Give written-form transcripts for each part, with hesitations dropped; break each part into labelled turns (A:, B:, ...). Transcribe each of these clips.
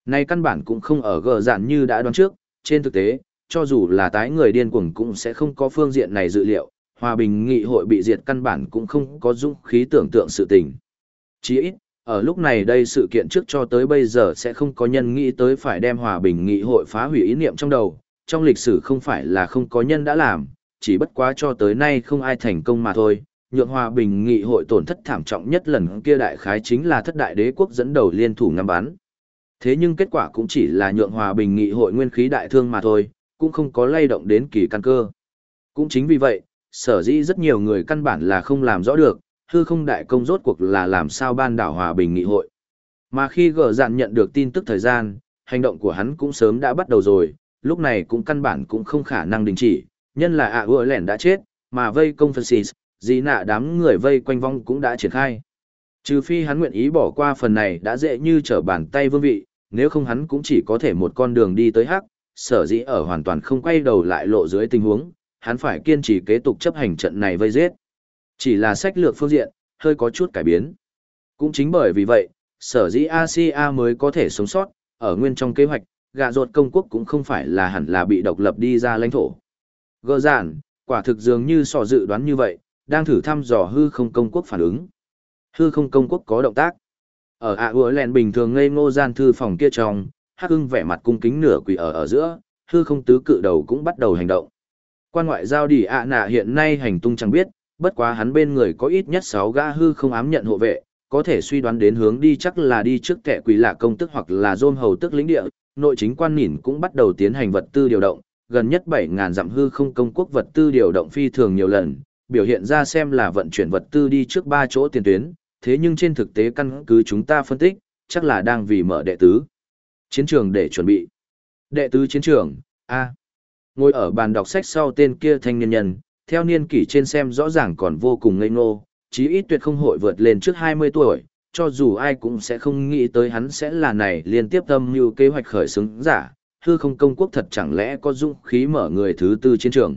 A: Này căn bản cũng không ở gờ dạn như đã đoán trước, trên thực tế, cho dù là tái người điên cuồng cũng sẽ không có phương diện này dự liệu, hòa bình nghị hội bị diệt căn bản cũng không có dũng khí tưởng tượng sự tình. Chỉ ít, ở lúc này đây sự kiện trước cho tới bây giờ sẽ không có nhân nghĩ tới phải đem hòa bình nghị hội phá hủy ý niệm trong đầu, trong lịch sử không phải là không có nhân đã làm, chỉ bất quá cho tới nay không ai thành công mà thôi. Nhượng hòa bình nghị hội tổn thất thảm trọng nhất lần kia đại khái chính là thất đại đế quốc dẫn đầu liên thủ ngắm bắn. Thế nhưng kết quả cũng chỉ là nhượng hòa bình nghị hội nguyên khí đại thương mà thôi, cũng không có lay động đến kỳ căn cơ. Cũng chính vì vậy, sở dĩ rất nhiều người căn bản là không làm rõ được, hư không đại công rốt cuộc là làm sao ban đảo hòa bình nghị hội. Mà khi gờ dạn nhận được tin tức thời gian, hành động của hắn cũng sớm đã bắt đầu rồi, lúc này cũng căn bản cũng không khả năng đình chỉ, nhân là ủa lẻn đã chết, mà vây công phân xì, gì nạ đám người vây quanh vong cũng đã triển khai. Trừ phi hắn nguyện ý bỏ qua phần này đã dễ như trở bàn tay vương vị, nếu không hắn cũng chỉ có thể một con đường đi tới hắc, sở dĩ ở hoàn toàn không quay đầu lại lộ dưới tình huống, hắn phải kiên trì kế tục chấp hành trận này vây giết. Chỉ là sách lược phương diện, hơi có chút cải biến. Cũng chính bởi vì vậy, sở dĩ Asia mới có thể sống sót, ở nguyên trong kế hoạch, gạ rột công quốc cũng không phải là hẳn là bị độc lập đi ra lãnh thổ. Gỡ giản, quả thực dường như sò dự đoán như vậy, đang thử thăm dò hư không công quốc phản ứng. Hư không công quốc có động tác. Ở ủa lẹn bình thường ngây ngô gian thư phòng kia trong, Hắc Hưng vẻ mặt cung kính nửa quỳ ở giữa, hư không tứ cự đầu cũng bắt đầu hành động. Quan ngoại giao đi nạ hiện nay hành tung chẳng biết, bất quá hắn bên người có ít nhất 6 gã hư không ám nhận hộ vệ, có thể suy đoán đến hướng đi chắc là đi trước kẻ quỷ lạ công tức hoặc là dôn hầu tức lĩnh địa, nội chính quan nhìn cũng bắt đầu tiến hành vật tư điều động, gần nhất 7.000 dặm hư không công quốc vật tư điều động phi thường nhiều lần, biểu hiện ra xem là vận chuyển vật tư đi trước 3 chỗ tiền tuyến, thế nhưng trên thực tế căn cứ chúng ta phân tích, chắc là đang vì mở đệ tứ chiến trường để chuẩn bị. Đệ tứ chiến trường, A. Ngồi ở bàn đọc sách sau tên kia thanh niên nhân, theo niên kỷ trên xem rõ ràng còn vô cùng ngây ngô, chí ít tuyệt không hội vượt lên trước 20 tuổi, cho dù ai cũng sẽ không nghĩ tới hắn sẽ là này liên tiếp tâm mưu kế hoạch khởi xướng giả, hư không công quốc thật chẳng lẽ có dũng khí mở người thứ tư chiến trường.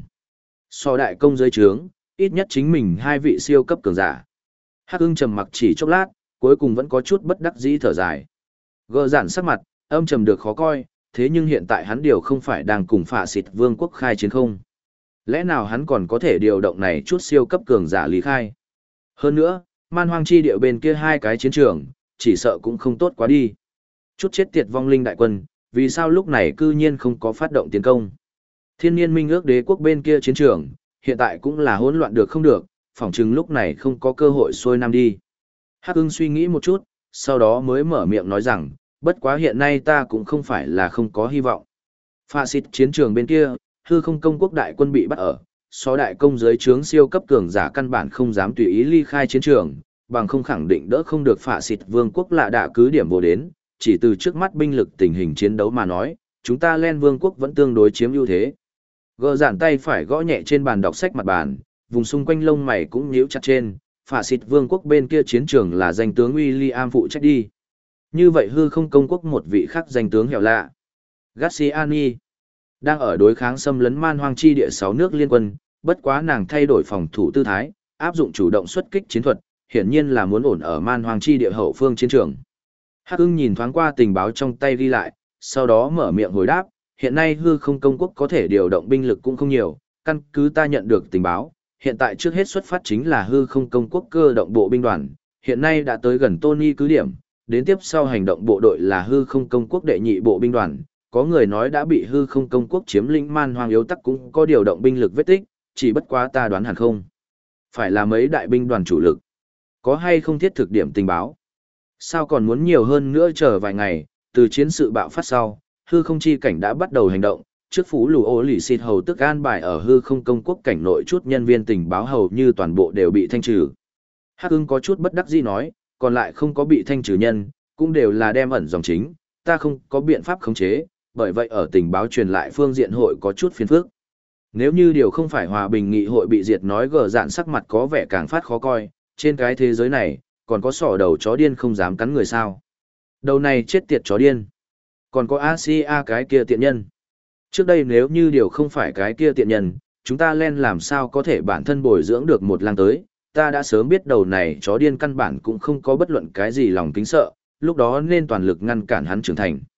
A: So đại công giới trướng, ít nhất chính mình 2 vị siêu cấp cường giả. Hắc Ưng trầm mặc chỉ chốc lát, cuối cùng vẫn có chút bất đắc dĩ thở dài. Gỡ giản sắc mặt, âm trầm được khó coi, thế nhưng hiện tại hắn điều không phải đang cùng phạ xịt vương quốc khai chiến không. Lẽ nào hắn còn có thể điều động này chút siêu cấp cường giả lý khai? Hơn nữa, man hoang chi điệu bên kia 2 cái chiến trường, chỉ sợ cũng không tốt quá đi. Chút chết tiệt vong linh đại quân, vì sao lúc này cư nhiên không có phát động tiến công? Thiên niên minh ước đế quốc bên kia chiến trường, hiện tại cũng là hỗn loạn được không được, phỏng chừng lúc này không có cơ hội xuôi nam đi. Hắc Ưng suy nghĩ một chút, sau đó mới mở miệng nói rằng, bất quá hiện nay ta cũng không phải là không có hy vọng. Phạ xịt chiến trường bên kia, hư không công quốc đại quân bị bắt ở, so đại công giới trướng siêu cấp cường giả căn bản không dám tùy ý ly khai chiến trường, bằng không khẳng định đỡ không được phạ xịt vương quốc lạ đạ cứ điểm vô đến, chỉ từ trước mắt binh lực tình hình chiến đấu mà nói, chúng ta Len vương quốc vẫn tương đối chiếm ưu thế. Gỡ giản tay phải gõ nhẹ trên bàn đọc sách mặt bàn, vùng xung quanh lông mày cũng nhíu chặt trên, phạ xịt vương quốc bên kia chiến trường là danh tướng William phụ trách đi. Như vậy hư không công quốc một vị khác danh tướng hẻo lạ. Garciani đang ở đối kháng xâm lấn man hoang chi địa 6 nước liên quân, bất quá nàng thay đổi phòng thủ tư thái, áp dụng chủ động xuất kích chiến thuật, hiển nhiên là muốn ổn ở man hoang chi địa hậu phương chiến trường. Hắc Ưng nhìn thoáng qua tình báo trong tay ghi lại, sau đó mở miệng hồi đáp, hiện nay hư không công quốc có thể điều động binh lực cũng không nhiều, căn cứ ta nhận được tình báo, hiện tại trước hết xuất phát chính là hư không công quốc cơ động bộ binh đoàn, hiện nay đã tới gần Tony cứ điểm, đến tiếp sau hành động bộ đội là hư không công quốc đệ nhị bộ binh đoàn, có người nói đã bị hư không công quốc chiếm lĩnh man hoang yếu tắc cũng có điều động binh lực vết tích, chỉ bất quá ta đoán hẳn không. Phải là mấy đại binh đoàn chủ lực. Có hay không thiết thực điểm tình báo? Sao còn muốn nhiều hơn nữa chờ vài ngày, từ chiến sự bạo phát sau, hư không chi cảnh đã bắt đầu hành động, trước phủ lù ô lì xịt hầu tức an bài ở hư không công quốc cảnh nội chút nhân viên tình báo hầu như toàn bộ đều bị thanh trừ. Hắc Ưng có chút bất đắc dĩ nói, còn lại không có bị thanh trừ nhân, cũng đều là đem ẩn dòng chính, ta không có biện pháp khống chế, bởi vậy ở tình báo truyền lại phương diện hội có chút phiền phức. Nếu như điều không phải hòa bình nghị hội bị diệt nói gờ dạn sắc mặt có vẻ càng phát khó coi, trên cái thế giới này, còn có sỏ đầu chó điên không dám cắn người sao. Đầu này chết tiệt chó điên. Còn có Asia cái kia tiện nhân. Trước đây nếu như điều không phải cái kia tiện nhân, chúng ta Len làm sao có thể bản thân bồi dưỡng được một lang tới, ta đã sớm biết đầu này chó điên căn bản cũng không có bất luận cái gì lòng kính sợ, lúc đó nên toàn lực ngăn cản hắn trưởng thành.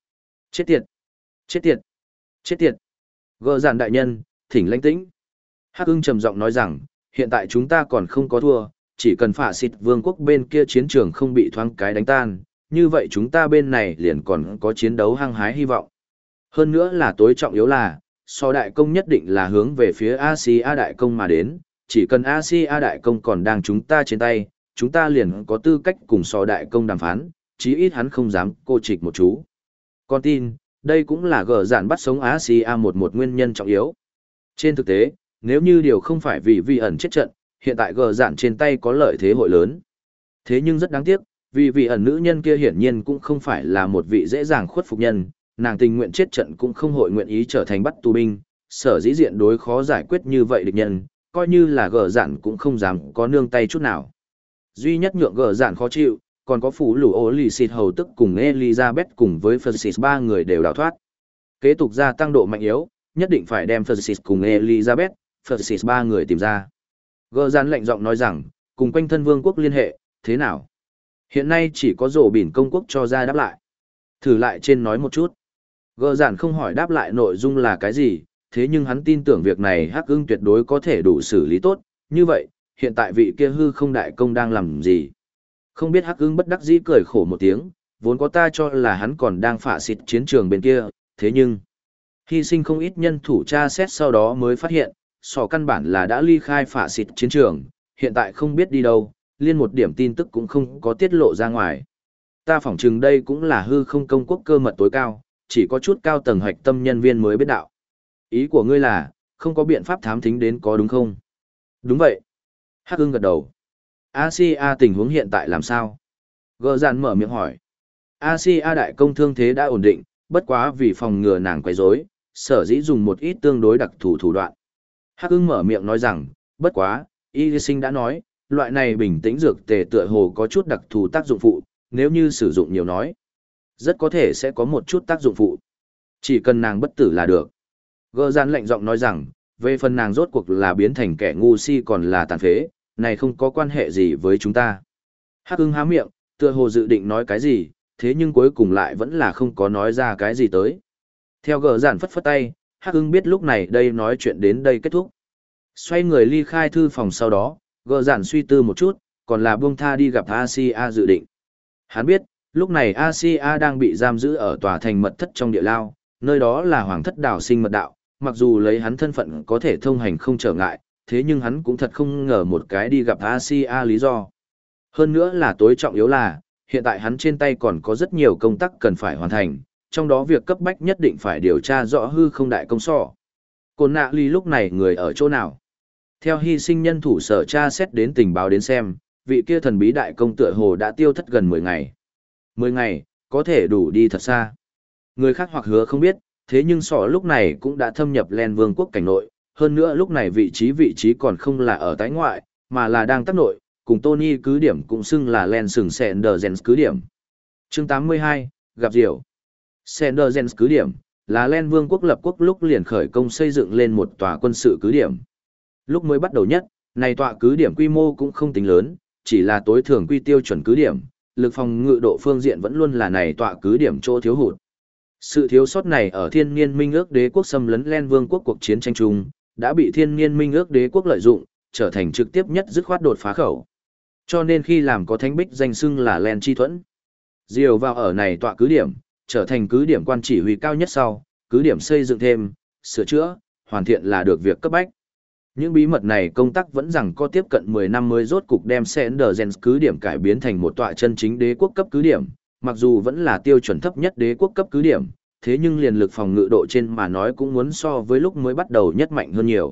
A: Chết tiệt! Chết tiệt! Chết tiệt! Gờ dạn đại nhân, thỉnh lãnh tĩnh. Hắc ưng trầm giọng nói rằng, hiện tại chúng ta còn không có thua, chỉ cần phả xịt vương quốc bên kia chiến trường không bị thoáng cái đánh tan, như vậy chúng ta bên này liền còn có chiến đấu hăng hái hy vọng. Hơn nữa là tối trọng yếu là, so đại công nhất định là hướng về phía Asia đại công mà đến, chỉ cần Asia đại công còn đang chúng ta trên tay, chúng ta liền có tư cách cùng so đại công đàm phán, chí ít hắn không dám cô trịch một chú. Con tin, đây cũng là gỡ dạn bắt sống Asia một nguyên nhân trọng yếu. Trên thực tế, nếu như điều không phải vì vi ẩn chết trận, hiện tại gờ dạn trên tay có lợi thế hội lớn. Thế nhưng rất đáng tiếc, vì vị ẩn nữ nhân kia hiển nhiên cũng không phải là một vị dễ dàng khuất phục nhân, nàng tình nguyện chết trận cũng không hội nguyện ý trở thành bắt tù binh, sở dĩ diện đối khó giải quyết như vậy địch nhân, coi như là gờ dạn cũng không dám có nương tay chút nào. Duy nhất nhượng gờ dạn khó chịu, còn có phủ lũ ố lì xịt hầu tức cùng Elizabeth cùng với Francis ba người đều đào thoát. Kế tục gia tăng độ mạnh yếu, nhất định phải đem Francis cùng Elizabeth, Francis ba người tìm ra. Gờ dạn lạnh giọng nói rằng, cùng quanh thân vương quốc liên hệ, thế nào? Hiện nay chỉ có rổ bỉn công quốc cho ra đáp lại. Thử lại trên nói một chút. Gờ dạn không hỏi đáp lại nội dung là cái gì, thế nhưng hắn tin tưởng việc này Hắc ưng tuyệt đối có thể đủ xử lý tốt. Như vậy, hiện tại vị kia hư không đại công đang làm gì? Không biết Hắc ưng bất đắc dĩ cười khổ một tiếng, vốn có ta cho là hắn còn đang phả xịt chiến trường bên kia, thế nhưng hy sinh không ít nhân thủ tra xét sau đó mới phát hiện, sò căn bản là đã ly khai phả xịt chiến trường, hiện tại không biết đi đâu, liên một điểm tin tức cũng không có tiết lộ ra ngoài. Ta phỏng chừng đây cũng là hư không công quốc cơ mật tối cao, chỉ có chút cao tầng hoạch tâm nhân viên mới biết đạo. Ý của ngươi là, không có biện pháp thám thính đến có đúng không? Đúng vậy. Hắc ưng gật đầu. Asia tình huống hiện tại làm sao? Gờ dạn mở miệng hỏi. Asia đại công thương thế đã ổn định, bất quá vì phòng ngừa nàng quấy rối, sở dĩ dùng một ít tương đối đặc thù thủ đoạn. Hắc ưng mở miệng nói rằng, bất quá, y sinh đã nói, loại này bình tĩnh dược tề tựa hồ có chút đặc thù tác dụng phụ, nếu như sử dụng nhiều nói, rất có thể sẽ có một chút tác dụng phụ. Chỉ cần nàng bất tử là được. Gơ gian lạnh giọng nói rằng, về phần nàng rốt cuộc là biến thành kẻ ngu si còn là tàn phế, này không có quan hệ gì với chúng ta. Hắc ưng há miệng, tựa hồ dự định nói cái gì, thế nhưng cuối cùng lại vẫn là không có nói ra cái gì tới. Theo gờ giản phất phất tay, Hắc ưng biết lúc này đây nói chuyện đến đây kết thúc. Xoay người ly khai thư phòng sau đó, gờ giản suy tư một chút, còn là buông tha đi gặp Asia dự định. Hắn biết, lúc này Asia đang bị giam giữ ở tòa thành mật thất trong địa lao, nơi đó là hoàng thất đảo sinh mật đạo, mặc dù lấy hắn thân phận có thể thông hành không trở ngại, thế nhưng hắn cũng thật không ngờ một cái đi gặp Asia lý do. Hơn nữa là tối trọng yếu là, hiện tại hắn trên tay còn có rất nhiều công tác cần phải hoàn thành, trong đó việc cấp bách nhất định phải điều tra rõ hư không đại công sỏ. Côn nạ ly lúc này người ở chỗ nào? Theo hy sinh nhân thủ sở tra xét đến tình báo đến xem, vị kia thần bí đại công tựa hồ đã tiêu thất gần 10 ngày. 10 ngày, có thể đủ đi thật xa. Người khác hoặc hứa không biết, thế nhưng sỏ lúc này cũng đã thâm nhập Len Vương quốc cảnh nội, hơn nữa lúc này vị trí còn không là ở tái ngoại, mà là đang tác nội, cùng Tony cứ điểm cũng xưng là Len sừng Senderzens cứ điểm. Chương 82, gặp Diệu. Senderzens cứ điểm, là Len Vương quốc lập quốc lúc liền khởi công xây dựng lên một tòa quân sự cứ điểm. Lúc mới bắt đầu nhất, này tọa cứ điểm quy mô cũng không tính lớn, chỉ là tối thường quy tiêu chuẩn cứ điểm, lực phòng ngự độ phương diện vẫn luôn là này tọa cứ điểm chỗ thiếu hụt. Sự thiếu sót này ở Thiên Niên Minh ước đế quốc xâm lấn Len Vương quốc cuộc chiến tranh chung, đã bị Thiên Niên Minh ước đế quốc lợi dụng, trở thành trực tiếp nhất dứt khoát đột phá khẩu. Cho nên khi làm có thánh bích danh xưng là Len chi thuẫn, diều vào ở này tọa cứ điểm, trở thành cứ điểm quan chỉ huy cao nhất sau, cứ điểm xây dựng thêm, sửa chữa, hoàn thiện là được việc cấp bách. Những bí mật này công tác vẫn rằng có tiếp cận 10 năm mới rốt cục đem Senderzens cứ điểm cải biến thành một tọa chân chính đế quốc cấp cứ điểm, mặc dù vẫn là tiêu chuẩn thấp nhất đế quốc cấp cứ điểm, thế nhưng liền lực phòng ngự độ trên mà nói cũng muốn so với lúc mới bắt đầu nhất mạnh hơn nhiều.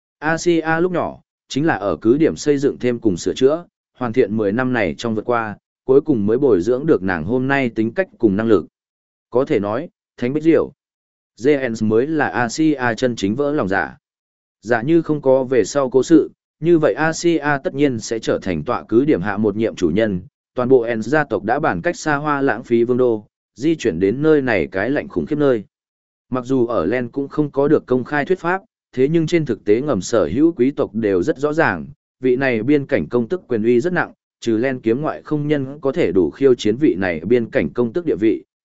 A: Asia lúc nhỏ, chính là ở cứ điểm xây dựng thêm cùng sửa chữa, hoàn thiện 10 năm này trong vượt qua, cuối cùng mới bồi dưỡng được nàng hôm nay tính cách cùng năng lực. Có thể nói, Thánh Bích Diệu, Jens mới là Asia chân chính vỡ lòng giả. Giả như không có về sau cố sự, như vậy Asia tất nhiên sẽ trở thành tọa cứ điểm hạ một nhiệm chủ nhân, toàn bộ Ens gia tộc đã bản cách xa hoa lãng phí vương đô, di chuyển đến nơi này cái lạnh khủng khiếp nơi. Mặc dù ở Len cũng không có được công khai thuyết pháp, thế nhưng trên thực tế ngầm sở hữu quý tộc đều rất rõ ràng, vị này biên cảnh công tức quyền uy rất nặng, trừ Len kiếm ngoại không nhân có thể đủ khiêu chiến vị này biên cảnh công tức địa vị,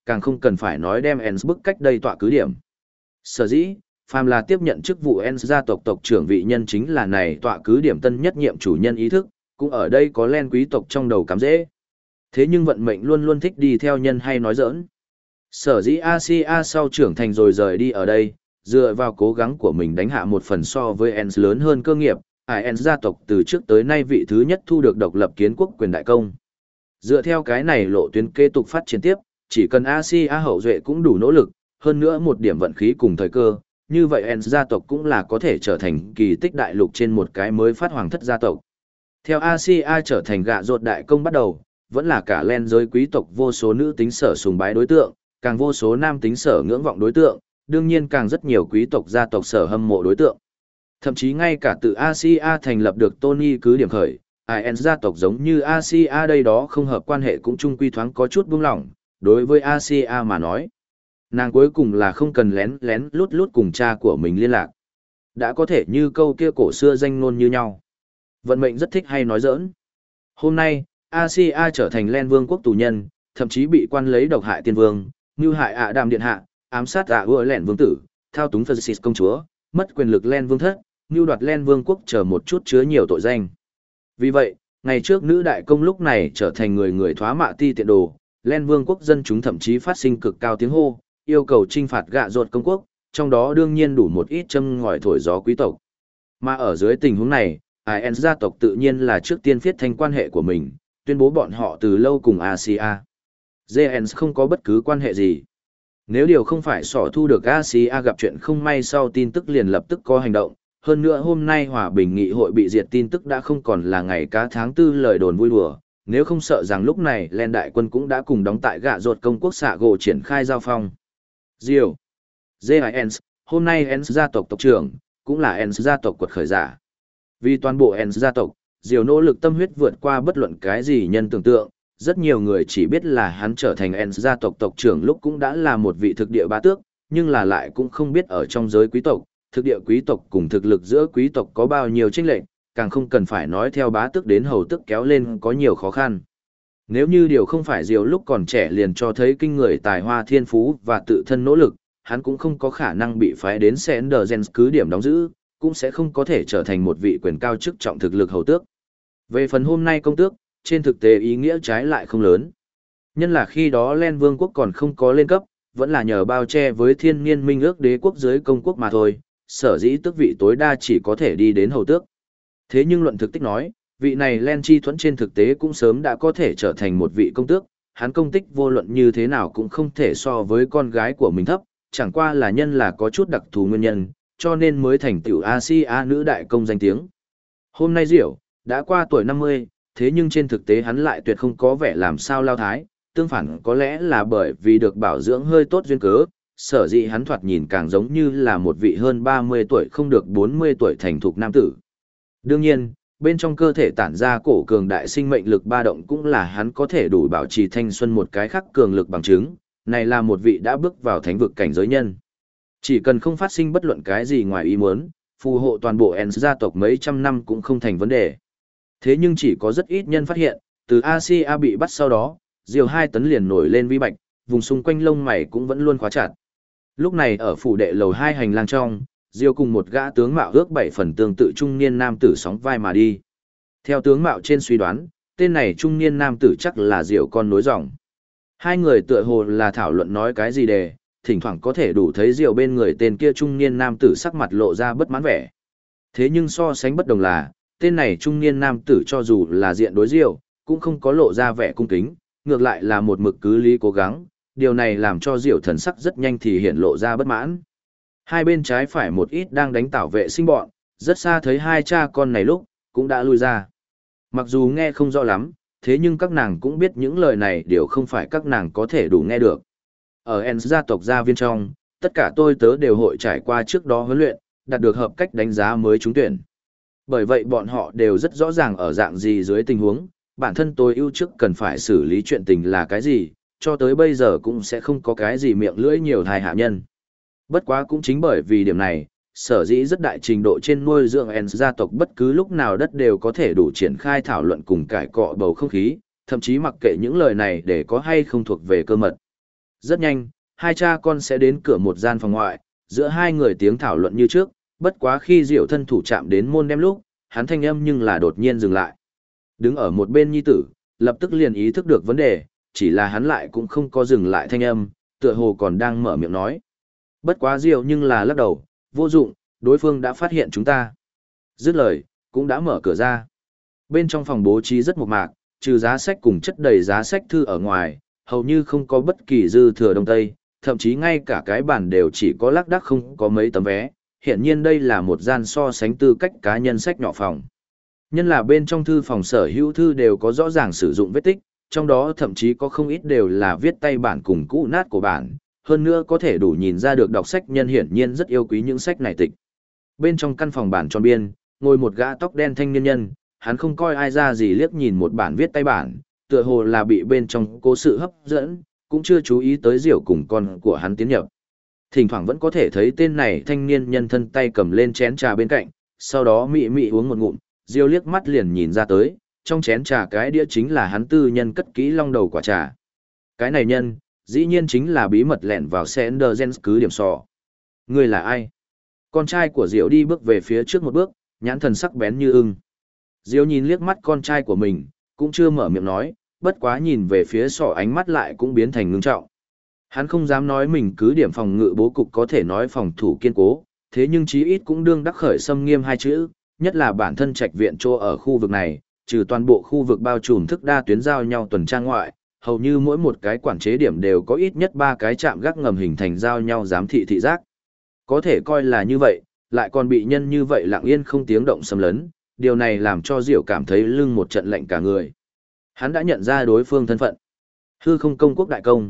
A: càng không cần phải nói đem Ens bức cách đây tọa cứ điểm. Sở dĩ, phàm là tiếp nhận chức vụ Ens gia tộc tộc trưởng vị nhân chính là này tọa cứ điểm tân nhất nhiệm chủ nhân ý thức, cũng ở đây có len quý tộc trong đầu cắm dễ. Thế nhưng vận mệnh luôn luôn thích đi theo nhân hay nói giỡn. Sở dĩ Asia sau trưởng thành rồi rời đi ở đây, dựa vào cố gắng của mình đánh hạ một phần so với Ens lớn hơn cơ nghiệp, Ens gia tộc từ trước tới nay vị thứ nhất thu được độc lập kiến quốc quyền đại công. Dựa theo cái này lộ tuyến kế tục phát triển tiếp, chỉ cần Asia hậu duệ cũng đủ nỗ lực, hơn nữa một điểm vận khí cùng thời cơ, như vậy Ens gia tộc cũng là có thể trở thành kỳ tích đại lục trên một cái mới phát hoàng thất gia tộc. Theo Asia trở thành gạ rột đại công bắt đầu, vẫn là cả len giới quý tộc vô số nữ tính sở sùng bái đối tượng, càng vô số nam tính sở ngưỡng vọng đối tượng, đương nhiên càng rất nhiều quý tộc gia tộc sở hâm mộ đối tượng. Thậm chí ngay cả từ Asia thành lập được Tony cứ điểm khởi, Ens gia tộc giống như Asia đây đó không hợp quan hệ cũng chung quy thoáng có chút buông lỏng, đối với Asia mà nói. Nàng cuối cùng là không cần lén lén lút lút cùng cha của mình liên lạc. Đã có thể như câu kia cổ xưa danh ngôn như nhau. Vận mệnh rất thích hay nói giỡn. Hôm nay, Asia trở thành Len vương quốc tù nhân, thậm chí bị quan lấy độc hại tiên vương, như hại ạ đàm điện hạ, ám sát ạ ưa lẹn vương tử, thao túng Francis công chúa, mất quyền lực Len vương thất, như đoạt Len vương quốc chờ một chút chứa nhiều tội danh. Vì vậy, ngày trước nữ đại công lúc này trở thành người thoá mạ ti tiện đồ, Len vương quốc dân chúng thậm chí phát sinh cực cao tiếng hô, yêu cầu trinh phạt gạ rột công quốc, trong đó đương nhiên đủ một ít châm ngòi thổi gió quý tộc. Mà ở dưới tình huống này, Ens gia tộc tự nhiên là trước tiên viết thành quan hệ của mình, tuyên bố bọn họ từ lâu cùng Asia. Ens không có bất cứ quan hệ gì. Nếu điều không phải sỏ thu được Asia gặp chuyện không may sau tin tức liền lập tức có hành động, hơn nữa hôm nay hòa bình nghị hội bị diệt tin tức đã không còn là ngày cá tháng 4 lời đồn vui đùa, nếu không sợ rằng lúc này Len đại quân cũng đã cùng đóng tại gạ rột công quốc xạ gỗ triển khai giao phong. Diều. Ens, hôm nay Ens gia tộc tộc trưởng, cũng là Ens gia tộc quật khởi giả. Vì toàn bộ Ens gia tộc, Diều nỗ lực tâm huyết vượt qua bất luận cái gì nhân tưởng tượng, rất nhiều người chỉ biết là hắn trở thành Ens gia tộc tộc trưởng lúc cũng đã là một vị thực địa bá tước, nhưng là lại cũng không biết ở trong giới quý tộc, thực địa quý tộc cùng thực lực giữa quý tộc có bao nhiêu chênh lệch, càng không cần phải nói theo bá tước đến hầu tước kéo lên có nhiều khó khăn. Nếu như điều không phải Diều lúc còn trẻ liền cho thấy kinh người tài hoa thiên phú và tự thân nỗ lực, hắn cũng không có khả năng bị phái đến Sendergens cứ điểm đóng giữ, cũng sẽ không có thể trở thành một vị quyền cao chức trọng thực lực hầu tước. Về phần hôm nay công tước, trên thực tế ý nghĩa trái lại không lớn. Nhân là khi đó Len Vương quốc còn không có lên cấp, vẫn là nhờ bao che với thiên niên minh ước đế quốc dưới công quốc mà thôi, sở dĩ tước vị tối đa chỉ có thể đi đến hầu tước. Thế nhưng luận thực tích nói, vị này Len Chi Thuẫn trên thực tế cũng sớm đã có thể trở thành một vị công tước, hắn công tích vô luận như thế nào cũng không thể so với con gái của mình thấp, chẳng qua là nhân là có chút đặc thù nguyên nhân, cho nên mới thành tiểu Asia nữ đại công danh tiếng. Hôm nay Diệu, đã qua tuổi 50, thế nhưng trên thực tế hắn lại tuyệt không có vẻ làm sao lao thái, tương phản có lẽ là bởi vì được bảo dưỡng hơi tốt duyên cớ, sở dĩ hắn thoạt nhìn càng giống như là một vị hơn 30 tuổi không được 40 tuổi thành thục nam tử. Đương nhiên, bên trong cơ thể tản ra cổ cường đại sinh mệnh lực ba động cũng là hắn có thể đủ bảo trì thanh xuân một cái khắc cường lực bằng chứng, này là một vị đã bước vào thánh vực cảnh giới nhân. Chỉ cần không phát sinh bất luận cái gì ngoài ý muốn, phù hộ toàn bộ Ens gia tộc mấy trăm năm cũng không thành vấn đề. Thế nhưng chỉ có rất ít nhân phát hiện, từ Asia bị bắt sau đó, Diều 2 tấn liền nổi lên vi bạch, vùng xung quanh lông mày cũng vẫn luôn khóa chặt. Lúc này ở phủ đệ lầu 2 hành lang trong, Diều cùng một gã tướng mạo ước 7 phần tương tự trung niên nam tử sóng vai mà đi. Theo tướng mạo trên suy đoán, tên này trung niên nam tử chắc là Diều con nối dòng. Hai người tựa hồ là thảo luận nói cái gì đề, thỉnh thoảng có thể đủ thấy Diều bên người tên kia trung niên nam tử sắc mặt lộ ra bất mãn vẻ. Thế nhưng so sánh bất đồng là, tên này trung niên nam tử cho dù là diện đối Diều, cũng không có lộ ra vẻ cung kính, ngược lại là một mực cứ lý cố gắng, điều này làm cho Diều thần sắc rất nhanh thì hiện lộ ra bất mãn. Hai bên trái phải một ít đang đánh tảo vệ sinh bọn, rất xa thấy hai cha con này lúc, cũng đã lui ra. Mặc dù nghe không rõ lắm, thế nhưng các nàng cũng biết những lời này đều không phải các nàng có thể đủ nghe được. Ở Ens gia tộc gia viên trong, tất cả tôi tớ đều hội trải qua trước đó huấn luyện, đạt được hợp cách đánh giá mới trúng tuyển. Bởi vậy bọn họ đều rất rõ ràng ở dạng gì dưới tình huống, bản thân tôi ưu trước cần phải xử lý chuyện tình là cái gì, cho tới bây giờ cũng sẽ không có cái gì miệng lưỡi nhiều thai hạ nhân. Bất quá cũng chính bởi vì điểm này, sở dĩ rất đại trình độ trên nuôi dưỡng Ens gia tộc bất cứ lúc nào đất đều có thể đủ triển khai thảo luận cùng cải cọ bầu không khí, thậm chí mặc kệ những lời này để có hay không thuộc về cơ mật. Rất nhanh, hai cha con sẽ đến cửa một gian phòng ngoại, giữa hai người tiếng thảo luận như trước, bất quá khi Diệu thân thủ chạm đến môn đem lúc, hắn thanh âm nhưng là đột nhiên dừng lại. Đứng ở một bên nhi tử, lập tức liền ý thức được vấn đề, chỉ là hắn lại cũng không có dừng lại thanh âm, tựa hồ còn đang mở miệng nói. Bất quá Diệu nhưng là lắc đầu, vô dụng, đối phương đã phát hiện chúng ta. Dứt lời, cũng đã mở cửa ra. Bên trong phòng bố trí rất mộc mạc, trừ giá sách cùng chất đầy giá sách thư ở ngoài, hầu như không có bất kỳ dư thừa đông tây, thậm chí ngay cả cái bàn đều chỉ có lác đác không có mấy tấm vé. Hiện nhiên đây là một gian so sánh tư cách cá nhân sách nhỏ phòng. Nhân là bên trong thư phòng sở hữu thư đều có rõ ràng sử dụng vết tích, trong đó thậm chí có không ít đều là viết tay bản cùng cũ nát của bản, hơn nữa có thể đủ nhìn ra được đọc sách nhân hiển nhiên rất yêu quý những sách này tịch. Bên trong căn phòng bản tròn biên, ngồi một gã tóc đen thanh niên nhân, hắn không coi ai ra gì liếc nhìn một bản viết tay bản, tựa hồ là bị bên trong cố sự hấp dẫn, cũng chưa chú ý tới Diệu cùng con của hắn tiến nhập. Thỉnh thoảng vẫn có thể thấy tên này thanh niên nhân thân tay cầm lên chén trà bên cạnh, sau đó mị mị uống một ngụm, Diệu liếc mắt liền nhìn ra tới, trong chén trà cái đĩa chính là hắn tư nhân cất kỹ long đầu quả trà. Cái này nhân, dĩ nhiên chính là bí mật lẻn vào Sendergen cứ điểm sò. Người là ai? Con trai của Diệu đi bước về phía trước một bước, nhãn thần sắc bén như ưng. Diệu nhìn liếc mắt con trai của mình, cũng chưa mở miệng nói, bất quá nhìn về phía sỏ ánh mắt lại cũng biến thành ngưng trọng. Hắn không dám nói mình cứ điểm phòng ngự bố cục có thể nói phòng thủ kiên cố, thế nhưng chí ít cũng đương đắc khởi xâm nghiêm hai chữ, nhất là bản thân trạch viện chỗ ở khu vực này, trừ toàn bộ khu vực bao trùm thức đa tuyến giao nhau tuần tra ngoại, hầu như mỗi một cái quản chế điểm đều có ít nhất 3 cái trạm gác ngầm hình thành giao nhau giám thị thị giác. Có thể coi là như vậy, lại còn bị nhân như vậy lặng yên không tiếng động xâm lấn, điều này làm cho Diệu cảm thấy lưng một trận lạnh cả người. Hắn đã nhận ra đối phương thân phận. Hư không công quốc đại công,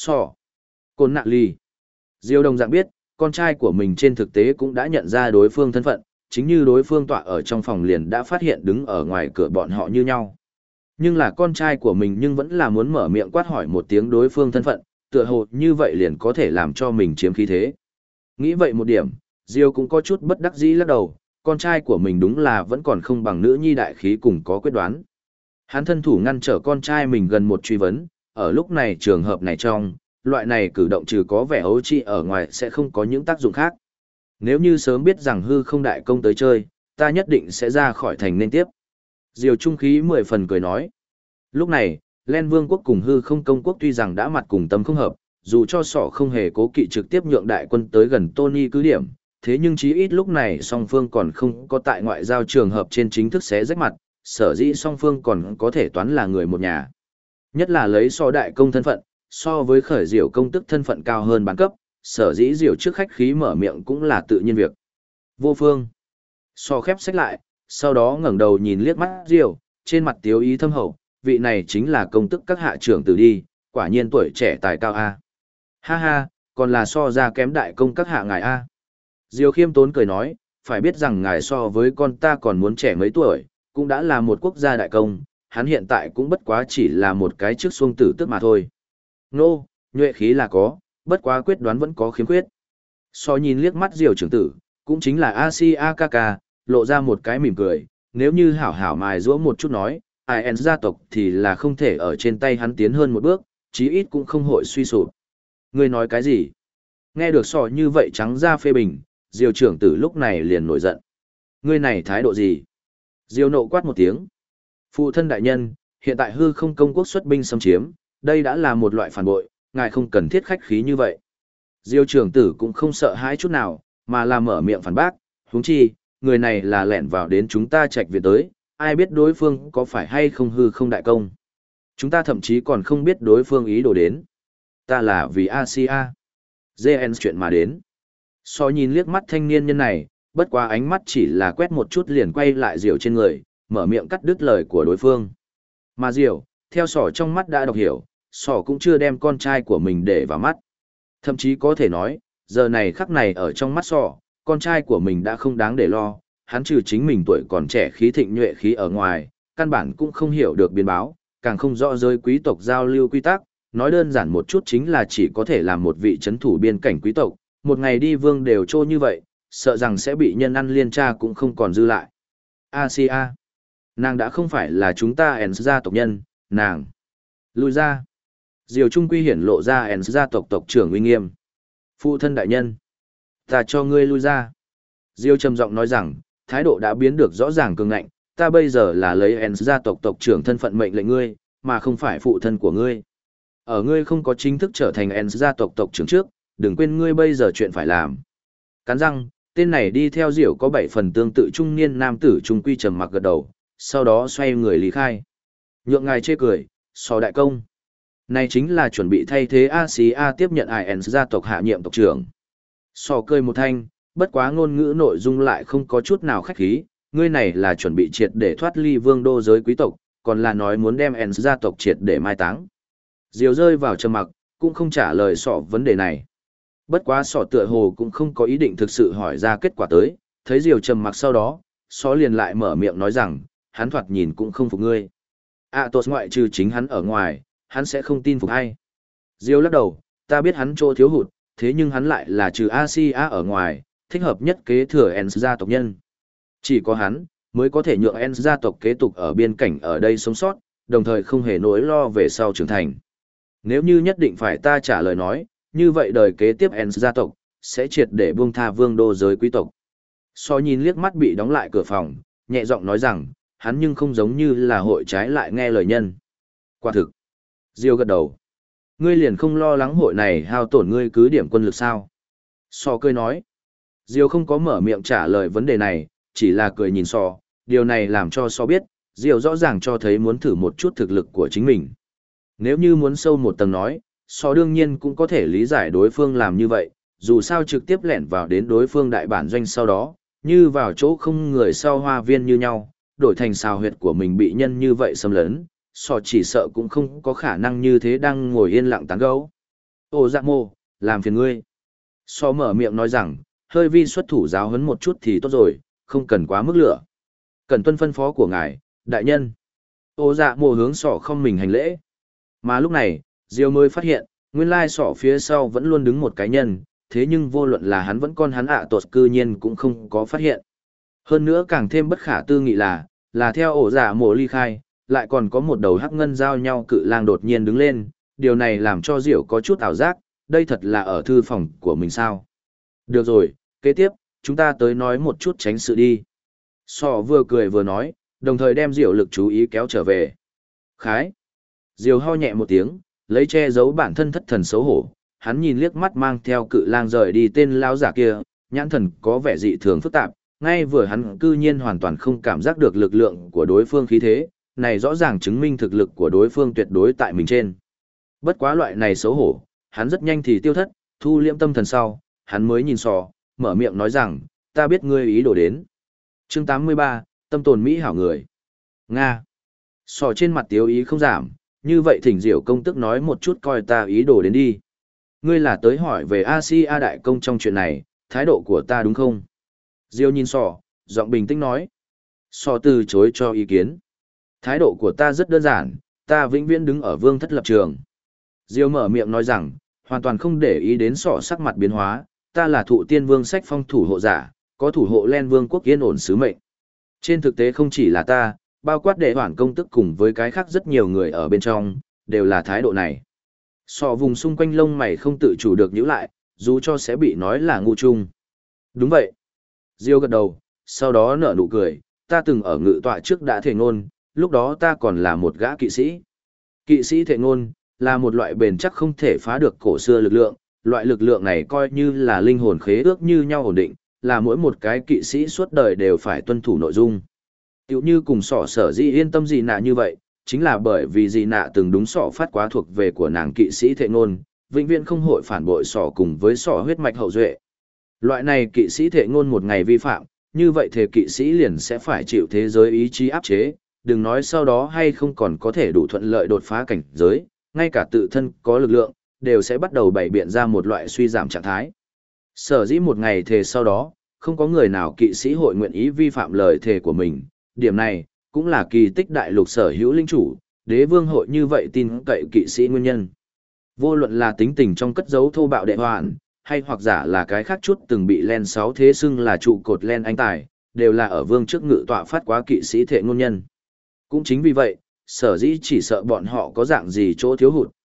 A: Côn Nạ Ly. Diệu đồng dạng biết, con trai của mình trên thực tế cũng đã nhận ra đối phương thân phận, chính như đối phương tọa ở trong phòng liền đã phát hiện đứng ở ngoài cửa bọn họ như nhau. Nhưng là con trai của mình nhưng vẫn là muốn mở miệng quát hỏi một tiếng đối phương thân phận, tựa hồ như vậy liền có thể làm cho mình chiếm khí thế. Nghĩ vậy một điểm, Diêu cũng có chút bất đắc dĩ lắc đầu, con trai của mình đúng là vẫn còn không bằng nữ nhi đại khí cùng có quyết đoán. Hắn thân thủ ngăn trở con trai mình gần một truy vấn, ở lúc này trường hợp này trong, loại này cử động trừ có vẻ ấu trĩ ở ngoài sẽ không có những tác dụng khác. Nếu như sớm biết rằng hư không đại công tới chơi, ta nhất định sẽ ra khỏi thành nên tiếp. Diều trung khí 10 phần cười nói. Lúc này, Len Vương quốc cùng hư không công quốc tuy rằng đã mặt cùng tâm không hợp, dù cho sỏ không hề cố kỵ trực tiếp nhượng đại quân tới gần Tony cứ điểm, thế nhưng chí ít lúc này song phương còn không có tại ngoại giao trường hợp trên chính thức xé rách mặt, sở dĩ song phương còn có thể toán là người một nhà. Nhất là lấy so đại công thân phận, so với khởi diệu công tức thân phận cao hơn bán cấp, sở dĩ diệu trước khách khí mở miệng cũng là tự nhiên việc. Vô phương. So khép sách lại, sau đó ngẩng đầu nhìn liếc mắt diệu, trên mặt tiếu ý thâm hậu, vị này chính là công tức các hạ trưởng tử đi, quả nhiên tuổi trẻ tài cao a. Ha ha, còn là so ra kém đại công các hạ ngài a. Diệu khiêm tốn cười nói, phải biết rằng ngài so với con ta còn muốn trẻ mấy tuổi, cũng đã là một quốc gia đại công, hắn hiện tại cũng bất quá chỉ là một cái trước xuông tử tức mà thôi. Nô, nhuệ khí là có, bất quá quyết đoán vẫn có khiếm khuyết. So nhìn liếc mắt Diệu trưởng tử, cũng chính là Asiakaka, lộ ra một cái mỉm cười, nếu như hảo hảo mài giũa một chút nói, IN gia tộc thì là không thể ở trên tay hắn tiến hơn một bước, chí ít cũng không hội suy sụp. Ngươi nói cái gì? Nghe được so như vậy trắng ra phê bình, Diệu trưởng tử lúc này liền nổi giận. Ngươi này thái độ gì? Diệu nộ quát một tiếng. Phụ thân đại nhân, hiện tại hư không công quốc xuất binh xâm chiếm, đây đã là một loại phản bội, ngài không cần thiết khách khí như vậy. Diêu trưởng tử cũng không sợ hãi chút nào, mà là mở miệng phản bác, huống chi, người này là lẻn vào đến chúng ta trạch viện tới, ai biết đối phương có phải hay không hư không đại công. Chúng ta thậm chí còn không biết đối phương ý đồ đến. Ta là vì Asia. JN chuyện mà đến. So nhìn liếc mắt thanh niên nhân này, bất quá ánh mắt chỉ là quét một chút liền quay lại Diệu trên người, mở miệng cắt đứt lời của đối phương. Mà Diệu, theo sỏ trong mắt đã đọc hiểu, sỏ cũng chưa đem con trai của mình để vào mắt. Thậm chí có thể nói, giờ này khắc này ở trong mắt sỏ, con trai của mình đã không đáng để lo, hắn trừ chính mình tuổi còn trẻ khí thịnh nhuệ khí ở ngoài, căn bản cũng không hiểu được biến báo, càng không rõ giới quý tộc giao lưu quy tắc, nói đơn giản một chút chính là chỉ có thể làm một vị chấn thủ biên cảnh quý tộc, một ngày đi vương đều trô như vậy, sợ rằng sẽ bị nhân ăn liên tra cũng không còn dư lại. Asia, nàng đã không phải là chúng ta ẻn gia tộc nhân, nàng lui ra. Diều Trung Quy hiển lộ ra En gia tộc tộc trưởng uy nghiêm. Phụ thân đại nhân, ta cho ngươi lui ra. Diêu trầm giọng nói rằng, thái độ đã biến được rõ ràng cường ngạnh, ta bây giờ là lấy En gia tộc tộc trưởng thân phận mệnh lệnh ngươi, mà không phải phụ thân của ngươi. Ở ngươi không có chính thức trở thành En gia tộc tộc trưởng trước, đừng quên ngươi bây giờ chuyện phải làm. Cắn răng, tên này đi theo Diệu có 7 phần tương tự trung niên nam tử Trung Quy trầm mặc gật đầu, sau đó xoay người lý khai. Nhượng ngài chê cười, Sò đại công. Này chính là chuẩn bị thay thế Asia tiếp nhận En gia tộc hạ nhiệm tộc trưởng. Sò cười một thanh, bất quá ngôn ngữ nội dung lại không có chút nào khách khí, ngươi này là chuẩn bị triệt để thoát ly vương đô giới quý tộc, còn là nói muốn đem En gia tộc triệt để mai táng. Diều rơi vào trầm mặc, cũng không trả lời Sọ vấn đề này. Bất quá Sọ tựa hồ cũng không có ý định thực sự hỏi ra kết quả tới, thấy Diều trầm mặc sau đó, Sọ liền lại mở miệng nói rằng, hắn thoạt nhìn cũng không phục ngươi. Tốt ngoại trừ chính hắn ở ngoài, hắn sẽ không tin phục ai. Diều lắc đầu, ta biết hắn chỗ thiếu hụt, thế nhưng hắn lại là trừ Asia ở ngoài, thích hợp nhất kế thừa En gia tộc nhân. Chỉ có hắn, mới có thể nhượng En gia tộc kế tục ở biên cảnh ở đây sống sót, đồng thời không hề nỗi lo về sau trưởng thành. Nếu như nhất định phải ta trả lời nói, như vậy đời kế tiếp En gia tộc, sẽ triệt để buông tha vương đô giới quý tộc. So nhìn liếc mắt bị đóng lại cửa phòng, nhẹ giọng nói rằng, hắn nhưng không giống như là hội trái lại nghe lời nhân. Quả thực. Diêu gật đầu. Ngươi liền không lo lắng hội này hao tổn ngươi cứ điểm quân lực sao? So cười nói. Diêu không có mở miệng trả lời vấn đề này, chỉ là cười nhìn So, điều này làm cho So biết, Diêu rõ ràng cho thấy muốn thử một chút thực lực của chính mình. Nếu như muốn sâu một tầng nói, So đương nhiên cũng có thể lý giải đối phương làm như vậy, dù sao trực tiếp lẻn vào đến đối phương đại bản doanh sau đó, như vào chỗ không người sau hoa viên như nhau, đổi thành xào huyệt của mình bị nhân như vậy xâm lấn, So chỉ sợ cũng không có khả năng như thế đang ngồi yên lặng tán gẫu. Ô dạ mô, làm phiền ngươi. So mở miệng nói rằng, hơi vi xuất thủ giáo huấn một chút thì tốt rồi, không cần quá mức lửa. Cần tuân phân phó của ngài, đại nhân. Ô dạ mô hướng sỏ không mình hành lễ. Mà lúc này, Diêu mới phát hiện, nguyên lai sỏ phía sau vẫn luôn đứng một cái nhân, thế nhưng vô luận là hắn vẫn con hắn tột cư nhiên cũng không có phát hiện. Hơn nữa càng thêm bất khả tư nghị là theo ổ dạ mộ ly khai, lại còn có một đầu hắc ngân giao nhau cự lang đột nhiên đứng lên, điều này làm cho Diệu có chút ảo giác, đây thật là ở thư phòng của mình sao. Được rồi, kế tiếp, chúng ta tới nói một chút tránh sự đi. Sọ vừa cười vừa nói, đồng thời đem Diệu lực chú ý kéo trở về. Khái. Diều ho nhẹ một tiếng, lấy che giấu bản thân thất thần xấu hổ, hắn nhìn liếc mắt mang theo cự lang rời đi tên lão giả kia, nhãn thần có vẻ dị thường phức tạp, ngay vừa hắn cư nhiên hoàn toàn không cảm giác được lực lượng của đối phương khí thế, này rõ ràng chứng minh thực lực của đối phương tuyệt đối tại mình trên. Bất quá loại này xấu hổ, hắn rất nhanh thì tiêu thất, thu liễm tâm thần sau, hắn mới nhìn Sò, mở miệng nói rằng, ta biết ngươi ý đồ đến. Chương 83, tâm tồn mỹ hảo người. Nga. Sò trên mặt tiếu ý không giảm, như vậy thỉnh Diệu công tức nói một chút coi ta ý đồ đến đi. Ngươi là tới hỏi về Asia đại công trong chuyện này, thái độ của ta đúng không? Diệu nhìn Sò, giọng bình tĩnh nói. Sò từ chối cho ý kiến. Thái độ của ta rất đơn giản, ta vĩnh viễn đứng ở vương thất lập trường. Diệu mở miệng nói rằng, hoàn toàn không để ý đến Sò sắc mặt biến hóa, ta là thụ tiên vương sách phong thủ hộ giả, có thủ hộ Len vương quốc yên ổn sứ mệnh. Trên thực tế không chỉ là ta, bao quát đệ hoản công tức cùng với cái khác rất nhiều người ở bên trong, đều là thái độ này. Sọ vùng xung quanh lông mày không tự chủ được nhíu lại, dù cho sẽ bị nói là ngu chung. Đúng vậy. Diêu gật đầu, sau đó nở nụ cười, ta từng ở ngự tọa trước đã thề ngôn, lúc đó ta còn là một gã kỵ sĩ. Kỵ sĩ thề ngôn, là một loại bền chắc không thể phá được cổ xưa lực lượng, loại lực lượng này coi như là linh hồn khế ước như nhau ổn định, là mỗi một cái kỵ sĩ suốt đời đều phải tuân thủ nội dung. Tiểu như cùng sỏ sở dĩ yên tâm gì nạ như vậy, chính là bởi vì gì nạ từng đúng sỏ phát quá thuộc về của nàng kỵ sĩ thệ ngôn, vĩnh viễn không hội phản bội sỏ cùng với sỏ huyết mạch hậu duệ. Loại này kỵ sĩ thệ ngôn một ngày vi phạm, như vậy thể kỵ sĩ liền sẽ phải chịu thế giới ý chí áp chế, đừng nói sau đó hay không còn có thể đủ thuận lợi đột phá cảnh giới, ngay cả tự thân có lực lượng, đều sẽ bắt đầu bày biện ra một loại suy giảm trạng thái. Sở dĩ một ngày thề sau đó, không có người nào kỵ sĩ hội nguyện ý vi phạm lời thề của mình, điểm này cũng là kỳ tích đại lục sở hữu linh chủ, đế vương hội như vậy tin cậy kỵ sĩ nguyên nhân. Vô luận là tính tình trong cất giấu thô bạo đệ hoàn, hay hoặc giả là cái khác chút từng bị Len 6 thế xưng là trụ cột Len anh tài, đều là ở vương trước ngự tọa phát quá kỵ sĩ thệ ngôn nhân. Cũng chính vì vậy, sở dĩ chỉ sợ bọn họ có dạng gì chỗ thiếu hụt,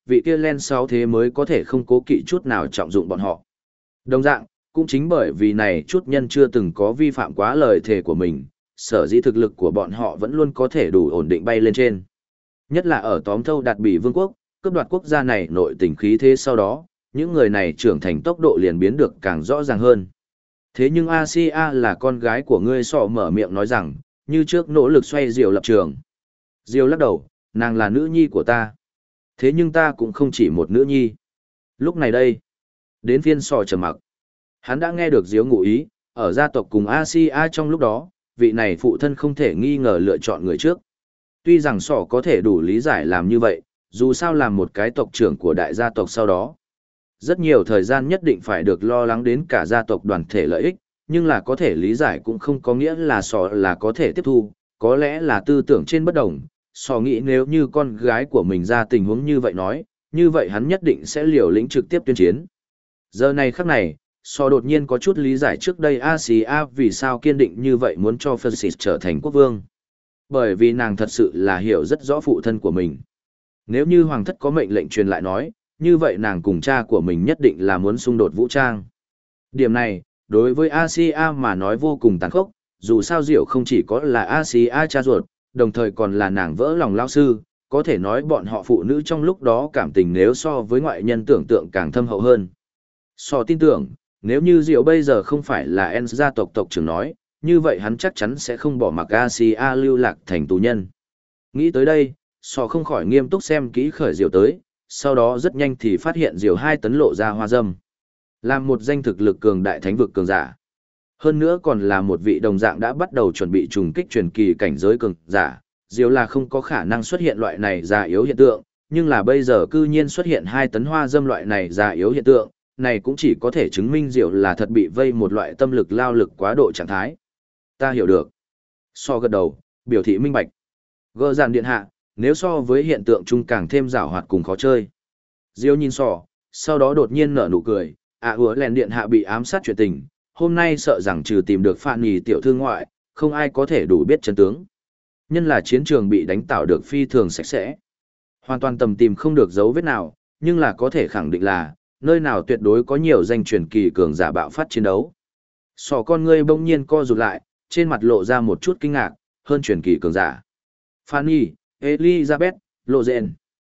A: vị kia Len 6 thế mới có thể không cố kỵ chút nào trọng dụng bọn họ. Đồng dạng, cũng chính bởi vì này chút nhân chưa từng có vi phạm quá lời thề của mình, sở dĩ thực lực của bọn họ vẫn luôn có thể đủ ổn định bay lên trên. Nhất là ở tóm thâu đạt bị vương quốc, cướp đoạt quốc gia này nội tình khí thế sau đó, những người này trưởng thành tốc độ liền biến được càng rõ ràng hơn. Thế nhưng Asia là con gái của ngươi, Sọ mở miệng nói rằng, như trước nỗ lực xoay Diều lập trường. Diều lắc đầu, nàng là nữ nhi của ta. Thế nhưng ta cũng không chỉ một nữ nhi. Lúc này đây, đến phiên Sọ trầm mặc. Hắn đã nghe được Diều ngụ ý, ở gia tộc cùng Asia trong lúc đó, vị này phụ thân không thể nghi ngờ lựa chọn người trước. Tuy rằng Sọ có thể đủ lý giải làm như vậy, dù sao làm một cái tộc trưởng của đại gia tộc sau đó. Rất nhiều thời gian nhất định phải được lo lắng đến cả gia tộc đoàn thể lợi ích, nhưng là có thể lý giải cũng không có nghĩa là Sọ là có thể tiếp thu, có lẽ là tư tưởng trên bất đồng. Sọ nghĩ nếu như con gái của mình ra tình huống như vậy nói, như vậy hắn nhất định sẽ liều lĩnh trực tiếp tuyên chiến. Giờ này khắc này, Sọ đột nhiên có chút lý giải trước đây Asia vì sao kiên định như vậy muốn cho Francis trở thành quốc vương. Bởi vì nàng thật sự là hiểu rất rõ phụ thân của mình. Nếu như hoàng thất có mệnh lệnh truyền lại nói, như vậy nàng cùng cha của mình nhất định là muốn xung đột vũ trang. Điểm này, đối với Asia mà nói vô cùng tàn khốc, dù sao Diệu không chỉ có là Asia cha ruột, đồng thời còn là nàng vỡ lòng lao sư, có thể nói bọn họ phụ nữ trong lúc đó cảm tình nếu so với ngoại nhân tưởng tượng càng thâm hậu hơn. So tin tưởng, nếu như Diệu bây giờ không phải là En gia tộc tộc trưởng nói, như vậy hắn chắc chắn sẽ không bỏ mặc Asia lưu lạc thành tù nhân. Nghĩ tới đây, So không khỏi nghiêm túc xem kỹ khởi Diệu tới, sau đó rất nhanh thì phát hiện Diệu 2 tấn lộ ra hoa dâm. Làm một danh thực lực cường đại thánh vực cường giả. Hơn nữa còn là một vị đồng dạng đã bắt đầu chuẩn bị trùng kích truyền kỳ cảnh giới cường giả. Diệu là không có khả năng xuất hiện loại này già yếu hiện tượng, nhưng là bây giờ cư nhiên xuất hiện 2 tấn hoa dâm loại này già yếu hiện tượng, này cũng chỉ có thể chứng minh Diệu là thật bị vây một loại tâm lực lao lực quá độ trạng thái. Ta hiểu được. So gật đầu, biểu thị minh bạch. Gỡ dàn điện hạ, nếu so với hiện tượng chung càng thêm giảo hoạt cùng khó chơi. Diêu nhìn So, sau đó đột nhiên nở nụ cười, hứa lèn điện hạ bị ám sát chuyện tình, hôm nay sợ rằng trừ tìm được Phạn Nhì tiểu thư ngoại, không ai có thể đủ biết chân tướng. Nhân là chiến trường bị đánh tạo được phi thường sạch sẽ. Hoàn toàn tầm tìm không được dấu vết nào, nhưng là có thể khẳng định là, nơi nào tuyệt đối có nhiều danh truyền kỳ cường giả bạo phát chiến đấu. So con ngươi bỗng nhiên co rụt lại, trên mặt lộ ra một chút kinh ngạc, hơn truyền kỳ cường giả. Fanny, Elizabeth, Lozen.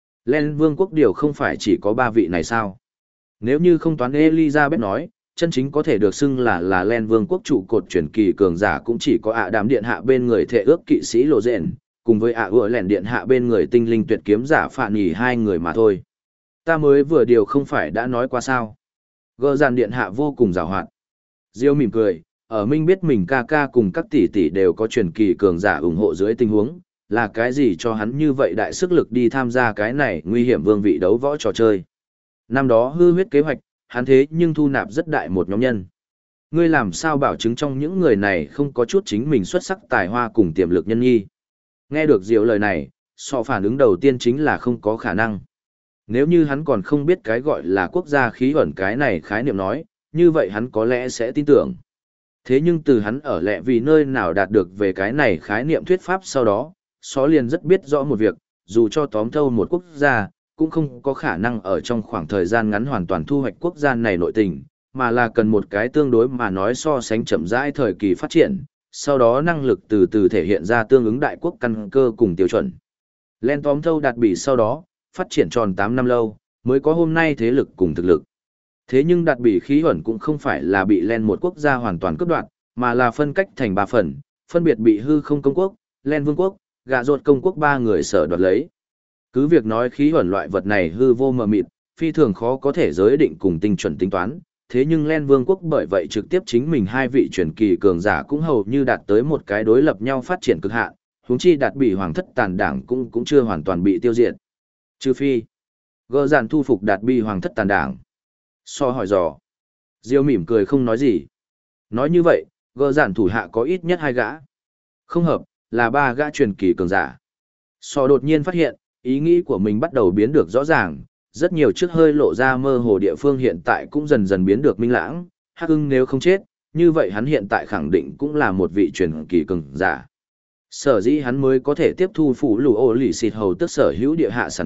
A: Len Vương quốc điều không phải chỉ có 3 vị này sao? Nếu như không toán Elizabeth nói, chân chính có thể được xưng là Len Vương quốc trụ cột truyền kỳ cường giả cũng chỉ có đám điện hạ bên người thệ ước kỵ sĩ Lozen, cùng với ủa lẻn điện hạ bên người tinh linh tuyệt kiếm giả Fanny 2 người mà thôi. Ta mới vừa điều không phải đã nói qua sao? Gỡ dàn điện hạ vô cùng giàu hoạt. Diêu mỉm cười, ở Minh biết mình ca ca cùng các tỷ tỷ đều có truyền kỳ cường giả ủng hộ dưới tình huống, là cái gì cho hắn như vậy đại sức lực đi tham gia cái này nguy hiểm vương vị đấu võ trò chơi. Năm đó hư huyết kế hoạch, hắn thế nhưng thu nạp rất đại một nhóm nhân. Ngươi làm sao bảo chứng trong những người này không có chút chính mình xuất sắc tài hoa cùng tiềm lực nhân nhi. Nghe được Diệu lời này, So phản ứng đầu tiên chính là không có khả năng. Nếu như hắn còn không biết cái gọi là quốc gia khí ẩn cái này khái niệm nói, như vậy hắn có lẽ sẽ tin tưởng. Thế nhưng từ hắn ở lẹ vì nơi nào đạt được về cái này khái niệm thuyết pháp sau đó, So liền rất biết rõ một việc, dù cho tóm thâu một quốc gia, cũng không có khả năng ở trong khoảng thời gian ngắn hoàn toàn thu hoạch quốc gia này nội tình, mà là cần một cái tương đối mà nói so sánh chậm rãi thời kỳ phát triển, sau đó năng lực từ từ thể hiện ra tương ứng đại quốc căn cơ cùng tiêu chuẩn. Len tóm thâu đạt bị sau đó, phát triển tròn 8 năm lâu, mới có hôm nay thế lực cùng thực lực. Thế nhưng đạt bị khí ẩn cũng không phải là bị Len một quốc gia hoàn toàn cướp đoạt, mà là phân cách thành 3 phần, phân biệt bị hư không công quốc, Len vương quốc, gạ ruột công quốc 3 người sở đoạt lấy. Cứ việc nói khí ẩn loại vật này hư vô mờ mịt, phi thường khó có thể giới định cùng tinh chuẩn tính toán, thế nhưng Len vương quốc bởi vậy trực tiếp chính mình 2 vị truyền kỳ cường giả cũng hầu như đạt tới một cái đối lập nhau phát triển cực hạn, huống chi đạt bị hoàng thất tàn đảng cũng chưa hoàn toàn bị tiêu diệt. Trừ phi, gỡ dàn thu phục đạt bị hoàng thất tàn đảng. So hỏi dò. Diêu mỉm cười không nói gì. Nói như vậy, gỡ dàn thủ hạ có ít nhất 2 gã. Không hợp, là 3 gã truyền kỳ cường giả. So đột nhiên phát hiện, ý nghĩ của mình bắt đầu biến được rõ ràng, rất nhiều trước hơi lộ ra mơ hồ địa phương hiện tại cũng dần dần biến được minh lãng. Hắc ưng nếu không chết, như vậy hắn hiện tại khẳng định cũng là một vị truyền kỳ cường giả. Sở dĩ hắn mới có thể tiếp thu phủ lù ô lì xịt hầu tức sở hữu địa hạ sản nghiệp,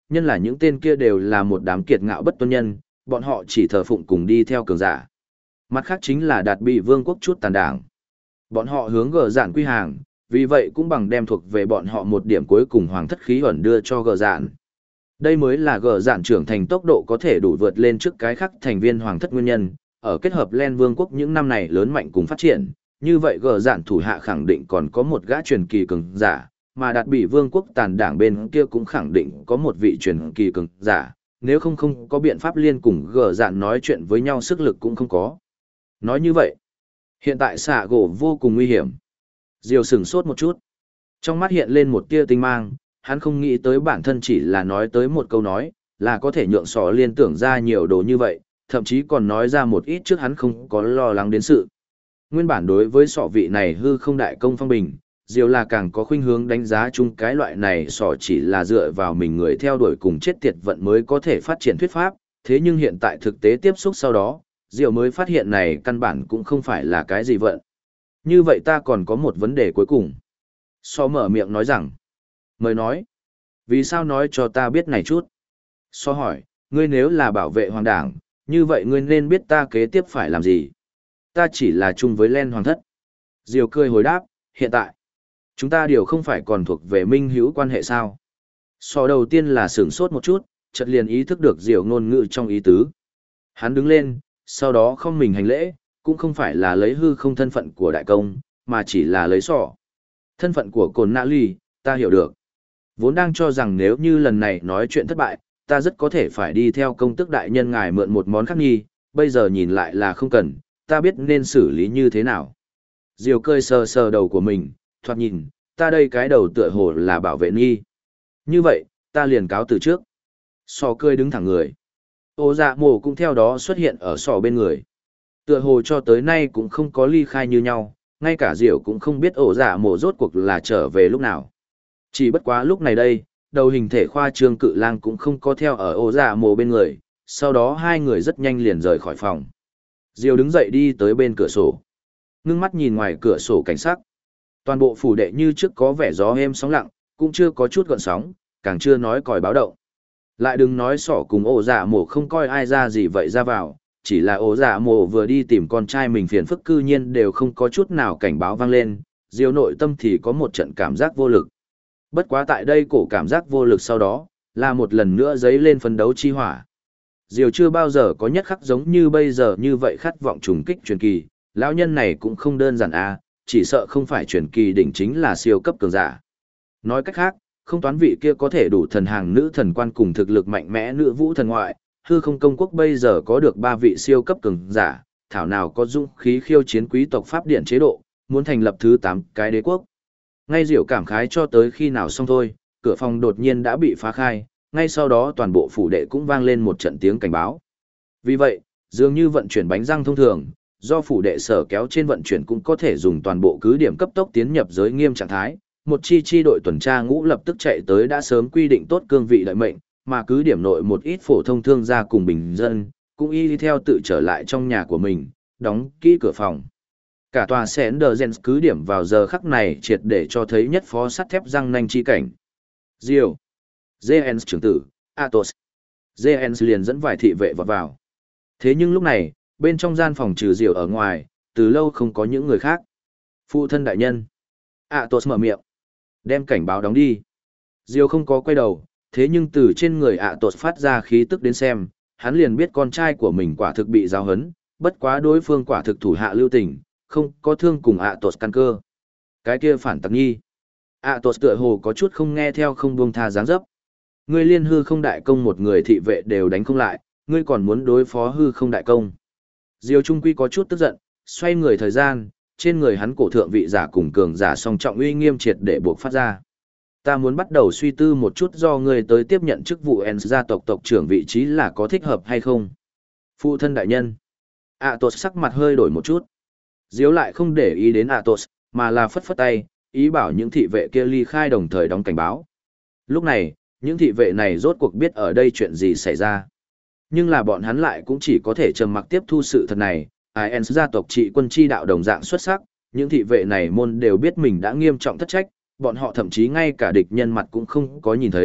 A: nhân là những tên kia đều là một đám kiệt ngạo bất tuân nhân, bọn họ chỉ thờ phụng cùng đi theo cường giả. Mặt khác chính là đạt bị vương quốc chút tàn đảng. Bọn họ hướng gờ dạn quy hàng, vì vậy cũng bằng đem thuộc về bọn họ một điểm cuối cùng hoàng thất khí ẩn đưa cho gờ dạn. Đây mới là gờ dạn trưởng thành tốc độ có thể đủ vượt lên trước cái khác thành viên hoàng thất nguyên nhân, ở kết hợp Len vương quốc những năm này lớn mạnh cùng phát triển, như vậy gờ dạn thủ hạ khẳng định còn có một gã truyền kỳ cường giả, mà đạt bị vương quốc tàn đảng bên kia cũng khẳng định có một vị truyền kỳ cường giả, nếu không có biện pháp liên cùng gờ dạn nói chuyện với nhau sức lực cũng không có. Nói như vậy, hiện tại xạ gỗ vô cùng nguy hiểm. Diều sửng sốt một chút. Trong mắt hiện lên một tia tinh mang, hắn không nghĩ tới bản thân chỉ là nói tới một câu nói, là có thể nhượng sỏ liên tưởng ra nhiều đồ như vậy, thậm chí còn nói ra một ít trước hắn không có lo lắng đến sự. Nguyên bản đối với sỏ vị này hư không đại công phong bình, Diều là càng có khuynh hướng đánh giá chung cái loại này sỏ chỉ là dựa vào mình người theo đuổi cùng chết tiệt vận mới có thể phát triển thuyết pháp, thế nhưng hiện tại thực tế tiếp xúc sau đó, Diệu mới phát hiện này căn bản cũng không phải là cái gì vận. Như vậy ta còn có một vấn đề cuối cùng. So mở miệng nói rằng. Mời nói. Vì sao nói cho ta biết này chút? So hỏi, ngươi nếu là bảo vệ hoàng đảng, như vậy ngươi nên biết ta kế tiếp phải làm gì? Ta chỉ là chung với Len hoàng thất. Diệu cười hồi đáp, hiện tại, chúng ta đều không phải còn thuộc về minh hữu quan hệ sao? So đầu tiên là sửng sốt một chút, chợt liền ý thức được Diệu ngôn ngữ trong ý tứ. Hắn đứng lên, sau đó không mình hành lễ, cũng không phải là lấy hư không thân phận của đại công, mà chỉ là lấy sỏ. Thân phận của Cồn Nạ Ly, ta hiểu được. Vốn đang cho rằng nếu như lần này nói chuyện thất bại, ta rất có thể phải đi theo công tước đại nhân ngài mượn một món khác nghi, bây giờ nhìn lại là không cần, ta biết nên xử lý như thế nào. Diều cơi sờ sờ đầu của mình, thoạt nhìn, ta đây cái đầu tựa hồ là bảo vệ nghi. Như vậy, ta liền cáo từ trước. Sò cười đứng thẳng người. Ô dạ mồ cũng theo đó xuất hiện ở sò bên người. Tựa hồ cho tới nay cũng không có ly khai như nhau, ngay cả Diệu cũng không biết ổ dạ mồ rốt cuộc là trở về lúc nào. Chỉ bất quá lúc này đây, đầu hình thể khoa trương cự lang cũng không có theo ở ổ dạ mồ bên người, sau đó hai người rất nhanh liền rời khỏi phòng. Diệu đứng dậy đi tới bên cửa sổ. Ngưng mắt nhìn ngoài cửa sổ cảnh sắc. Toàn bộ phủ đệ như trước có vẻ gió êm sóng lặng, cũng chưa có chút gợn sóng, càng chưa nói còi báo động. Lại đừng nói sỏ cùng ổ dạ mồ không coi ai ra gì vậy ra vào, chỉ là ổ dạ mồ vừa đi tìm con trai mình phiền phức cư nhiên đều không có chút nào cảnh báo vang lên, Diêu nội tâm thì có một trận cảm giác vô lực. Bất quá tại đây cổ cảm giác vô lực sau đó, là một lần nữa dấy lên phấn đấu chi hỏa. Diêu chưa bao giờ có nhất khắc giống như bây giờ như vậy khát vọng trùng kích truyền kỳ, lão nhân này cũng không đơn giản chỉ sợ không phải truyền kỳ đỉnh chính là siêu cấp cường giả. Nói cách khác, không toán vị kia có thể đủ thần hàng nữ thần quan cùng thực lực mạnh mẽ nữ vũ thần ngoại, hư không công quốc bây giờ có được 3 vị siêu cấp cường giả, thảo nào có dũng khí khiêu chiến quý tộc pháp điện chế độ, muốn thành lập thứ 8 cái đế quốc. Ngay Diệu cảm khái cho tới khi nào xong thôi, cửa phòng đột nhiên đã bị phá khai, ngay sau đó toàn bộ phủ đệ cũng vang lên một trận tiếng cảnh báo. Vì vậy, dường như vận chuyển bánh răng thông thường, do phủ đệ sở kéo trên vận chuyển cũng có thể dùng toàn bộ cứ điểm cấp tốc tiến nhập giới nghiêm trạng thái. Một chi đội tuần tra ngũ lập tức chạy tới đã sớm quy định tốt cương vị đợi mệnh, mà cứ điểm nội một ít phổ thông thương gia cùng bình dân, cũng y theo tự trở lại trong nhà của mình, đóng kỹ cửa phòng. Cả tòa Sendergens cứ điểm vào giờ khắc này triệt để cho thấy nhất phó sắt thép răng nanh chi cảnh. Diêu, Jens trưởng tử, Athos. Jens liền dẫn vài thị vệ vọt vào. Thế nhưng lúc này, bên trong gian phòng trừ Diêu ở ngoài, từ lâu không có những người khác. Phụ thân đại nhân. Athos mở miệng. Đem cảnh báo đóng đi. Diêu không có quay đầu, thế nhưng từ trên người Athos phát ra khí tức đến xem, hắn liền biết con trai của mình quả thực bị giáo hấn, bất quá đối phương quả thực thủ hạ lưu tình, không có thương cùng Athos căn cơ. Cái kia phản tặc nhi. Athos tựa hồ có chút không nghe theo không buông tha dáng dấp. Ngươi liên hư không đại công một người thị vệ đều đánh không lại, ngươi còn muốn đối phó hư không đại công. Diêu Trung Quy có chút tức giận, xoay người thời gian, trên người hắn cổ thượng vị giả cùng cường giả song trọng uy nghiêm triệt để buộc phát ra. Ta muốn bắt đầu suy tư một chút do ngươi tới tiếp nhận chức vụ Ens gia tộc tộc trưởng vị trí là có thích hợp hay không. Phụ thân đại nhân. Athos sắc mặt hơi đổi một chút. Diếu lại không để ý đến Athos, mà là phất phất tay, ý bảo những thị vệ kia ly khai đồng thời đóng cảnh báo. Lúc này, những thị vệ này rốt cuộc biết ở đây chuyện gì xảy ra. Nhưng là bọn hắn lại cũng chỉ có thể trầm mặc tiếp thu sự thật này, Ens gia tộc trị quân chi đạo đồng dạng xuất sắc, những thị vệ này môn đều biết mình đã nghiêm trọng thất trách, bọn họ thậm chí ngay cả địch nhân mặt cũng không có nhìn thấy,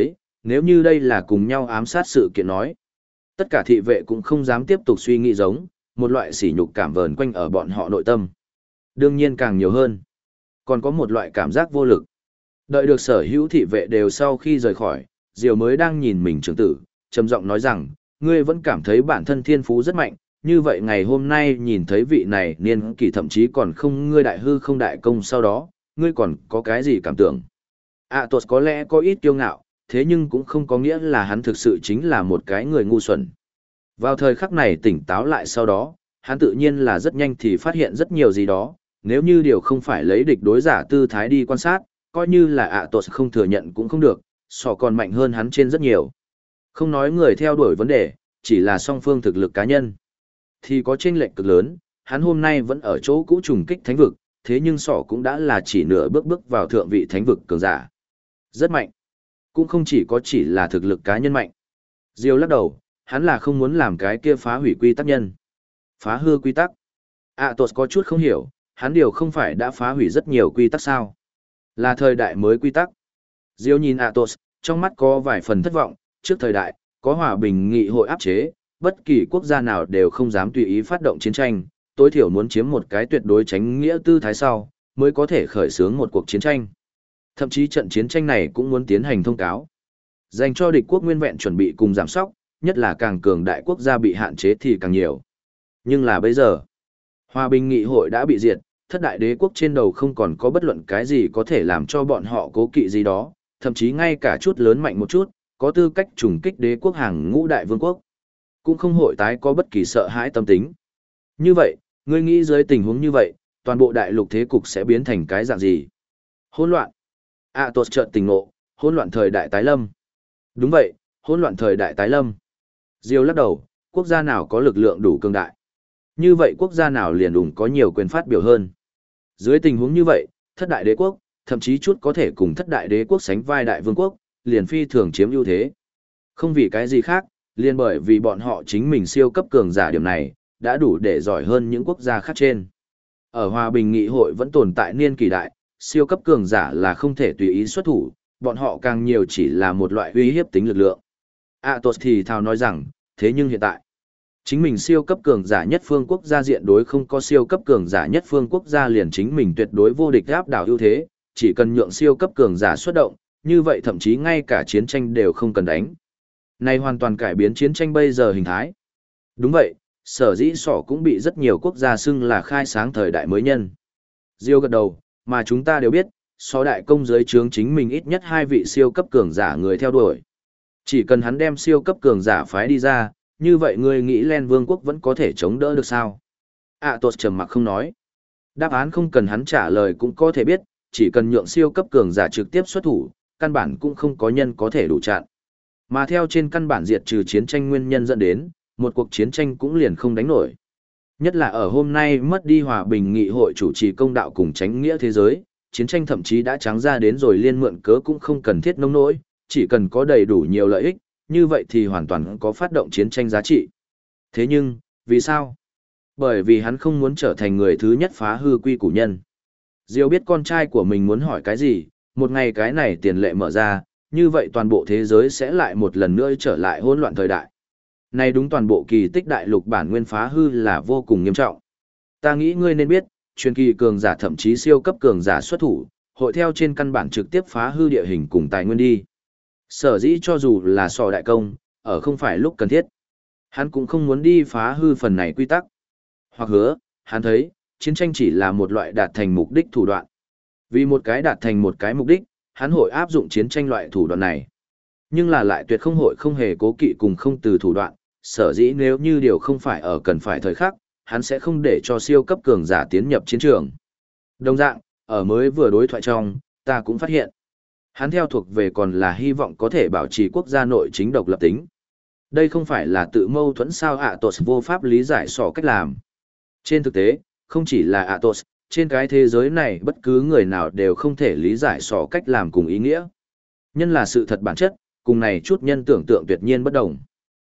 A: Nếu như đây là cùng nhau ám sát sự kiện nói, tất cả thị vệ cũng không dám tiếp tục suy nghĩ giống, một loại sỉ nhục cảm vờn quanh ở bọn họ nội tâm. Đương nhiên càng nhiều hơn, còn có một loại cảm giác vô lực. Đợi được sở hữu thị vệ đều sau khi rời khỏi, Diều mới đang nhìn mình trưởng tử, trầm giọng nói rằng, ngươi vẫn cảm thấy bản thân thiên phú rất mạnh, như vậy ngày hôm nay nhìn thấy vị này niên kỷ thậm chí còn không ngươi đại hư không đại công sau đó, ngươi còn có cái gì cảm tưởng? Athos có lẽ có ít kiêu ngạo, thế nhưng cũng không có nghĩa là hắn thực sự chính là một cái người ngu xuẩn. Vào thời khắc này tỉnh táo lại sau đó, hắn tự nhiên là rất nhanh thì phát hiện rất nhiều gì đó, nếu như điều không phải lấy địch đối giả tư thái đi quan sát, coi như là Athos không thừa nhận cũng không được, sò còn mạnh hơn hắn trên rất nhiều. Không nói người theo đuổi vấn đề, chỉ là song phương thực lực cá nhân. Thì có chênh lệch cực lớn, hắn hôm nay vẫn ở chỗ cũ trùng kích thánh vực, thế nhưng sỏ cũng đã là chỉ nửa bước bước vào thượng vị thánh vực cường giả. Rất mạnh. Cũng không chỉ là thực lực cá nhân mạnh. Diêu lắc đầu, hắn là không muốn làm cái kia phá hủy quy tắc nhân. Phá hư quy tắc. Athos có chút không hiểu, hắn điều không phải đã phá hủy rất nhiều quy tắc sao? Là thời đại mới quy tắc. Diêu nhìn Athos, trong mắt có vài phần thất vọng, trước thời đại, có hòa bình nghị hội áp chế, bất kỳ quốc gia nào đều không dám tùy ý phát động chiến tranh, tối thiểu muốn chiếm một cái tuyệt đối tránh nghĩa tư thái sau, mới có thể khởi xướng một cuộc chiến tranh. Thậm chí trận chiến tranh này cũng muốn tiến hành thông cáo. Dành cho địch quốc nguyên vẹn chuẩn bị cùng giảm sóc, nhất là càng cường đại quốc gia bị hạn chế thì càng nhiều. Nhưng là bây giờ, hòa bình nghị hội đã bị diệt, thất đại đế quốc trên đầu không còn có bất luận cái gì có thể làm cho bọn họ cố kỵ gì đó, thậm chí ngay cả chút lớn mạnh một chút, có tư cách trùng kích đế quốc hàng ngũ đại vương quốc. Cũng không hội tái có bất kỳ sợ hãi tâm tính. Như vậy, ngươi nghĩ dưới tình huống như vậy, toàn bộ đại lục thế cục sẽ biến thành cái dạng gì? Hỗn loạn. Athos chợt tỉnh ngộ, hỗn loạn thời đại tái lâm. Đúng vậy, hỗn loạn thời đại tái lâm. Diêu lắc đầu, quốc gia nào có lực lượng đủ cường đại? Như vậy quốc gia nào liền đủ có nhiều quyền phát biểu hơn? Dưới tình huống như vậy, thất đại đế quốc, thậm chí chút có thể cùng thất đại đế quốc sánh vai đại vương quốc, liền phi thường chiếm ưu thế. Không vì cái gì khác, liền bởi vì bọn họ chính mình siêu cấp cường giả điểm này, đã đủ để giỏi hơn những quốc gia khác trên. Ở hòa bình nghị hội vẫn tồn tại niên kỳ đại, siêu cấp cường giả là không thể tùy ý xuất thủ, bọn họ càng nhiều chỉ là một loại uy hiếp tính lực lượng. Athos thì thào nói rằng, thế nhưng hiện tại, chính mình siêu cấp cường giả nhất phương quốc gia diện đối không có siêu cấp cường giả nhất phương quốc gia liền chính mình tuyệt đối vô địch áp đảo ưu thế, chỉ cần nhượng siêu cấp cường giả xuất động, như vậy thậm chí ngay cả chiến tranh đều không cần đánh. Này hoàn toàn cải biến chiến tranh bây giờ hình thái. Đúng vậy, sở dĩ sỏ cũng bị rất nhiều quốc gia xưng là khai sáng thời đại mới nhân. Diêu gật đầu, mà chúng ta đều biết, sỏ đại công dưới trướng chính mình ít nhất 2 vị siêu cấp cường giả người theo đuổi. Chỉ cần hắn đem siêu cấp cường giả phái đi ra, như vậy ngươi nghĩ Len Vương quốc vẫn có thể chống đỡ được sao? Athos trầm mặc không nói. Đáp án không cần hắn trả lời cũng có thể biết, chỉ cần nhượng siêu cấp cường giả trực tiếp xuất thủ, căn bản cũng không có nhân có thể đủ chặn. Mà theo trên căn bản diệt trừ chiến tranh nguyên nhân dẫn đến, một cuộc chiến tranh cũng liền không đánh nổi. Nhất là ở hôm nay mất đi hòa bình nghị hội chủ trì công đạo cùng tránh nghĩa thế giới, chiến tranh thậm chí đã trắng ra đến rồi liên mượn cớ cũng không cần thiết nông nỗi, chỉ cần có đầy đủ nhiều lợi ích, như vậy thì hoàn toàn có phát động chiến tranh giá trị. Thế nhưng, vì sao? Bởi vì hắn không muốn trở thành người thứ nhất phá hư quy củ nhân. Diêu biết con trai của mình muốn hỏi cái gì, một ngày cái này tiền lệ mở ra, như vậy toàn bộ thế giới sẽ lại một lần nữa trở lại hỗn loạn thời đại. Này đúng toàn bộ kỳ tích đại lục bản nguyên phá hư là vô cùng nghiêm trọng. Ta nghĩ ngươi nên biết, truyền kỳ cường giả thậm chí siêu cấp cường giả xuất thủ, hội theo trên căn bản trực tiếp phá hư địa hình cùng tài nguyên đi. Sở dĩ cho dù là sò đại công, ở không phải lúc cần thiết. Hắn cũng không muốn đi phá hư phần này quy tắc. Hoặc hứa, hắn thấy, chiến tranh chỉ là một loại đạt thành mục đích thủ đoạn. Vì một cái đạt thành một cái mục đích, hắn hội áp dụng chiến tranh loại thủ đoạn này. Nhưng là lại tuyệt không hội không hề cố kỵ cùng không từ thủ đoạn, sở dĩ nếu như điều không phải ở cần phải thời khắc, hắn sẽ không để cho siêu cấp cường giả tiến nhập chiến trường. Đồng dạng, ở mới vừa đối thoại trong, ta cũng phát hiện, hắn theo thuộc về còn là hy vọng có thể bảo trì quốc gia nội chính độc lập tính. Đây không phải là tự mâu thuẫn sao Athos vô pháp lý giải sỏ cách làm. Trên thực tế, không chỉ là Athos, trên cái thế giới này bất cứ người nào đều không thể lý giải sỏ cách làm cùng ý nghĩa. Nhân là sự thật bản chất, cùng này chút nhân tưởng tượng tuyệt nhiên bất đồng.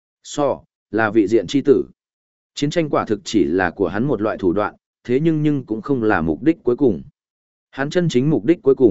A: Sỏ, là vị diện chi tử. Chiến tranh quả thực chỉ là của hắn một loại thủ đoạn, thế nhưng cũng không là mục đích cuối cùng. Hắn chân chính mục đích cuối cùng,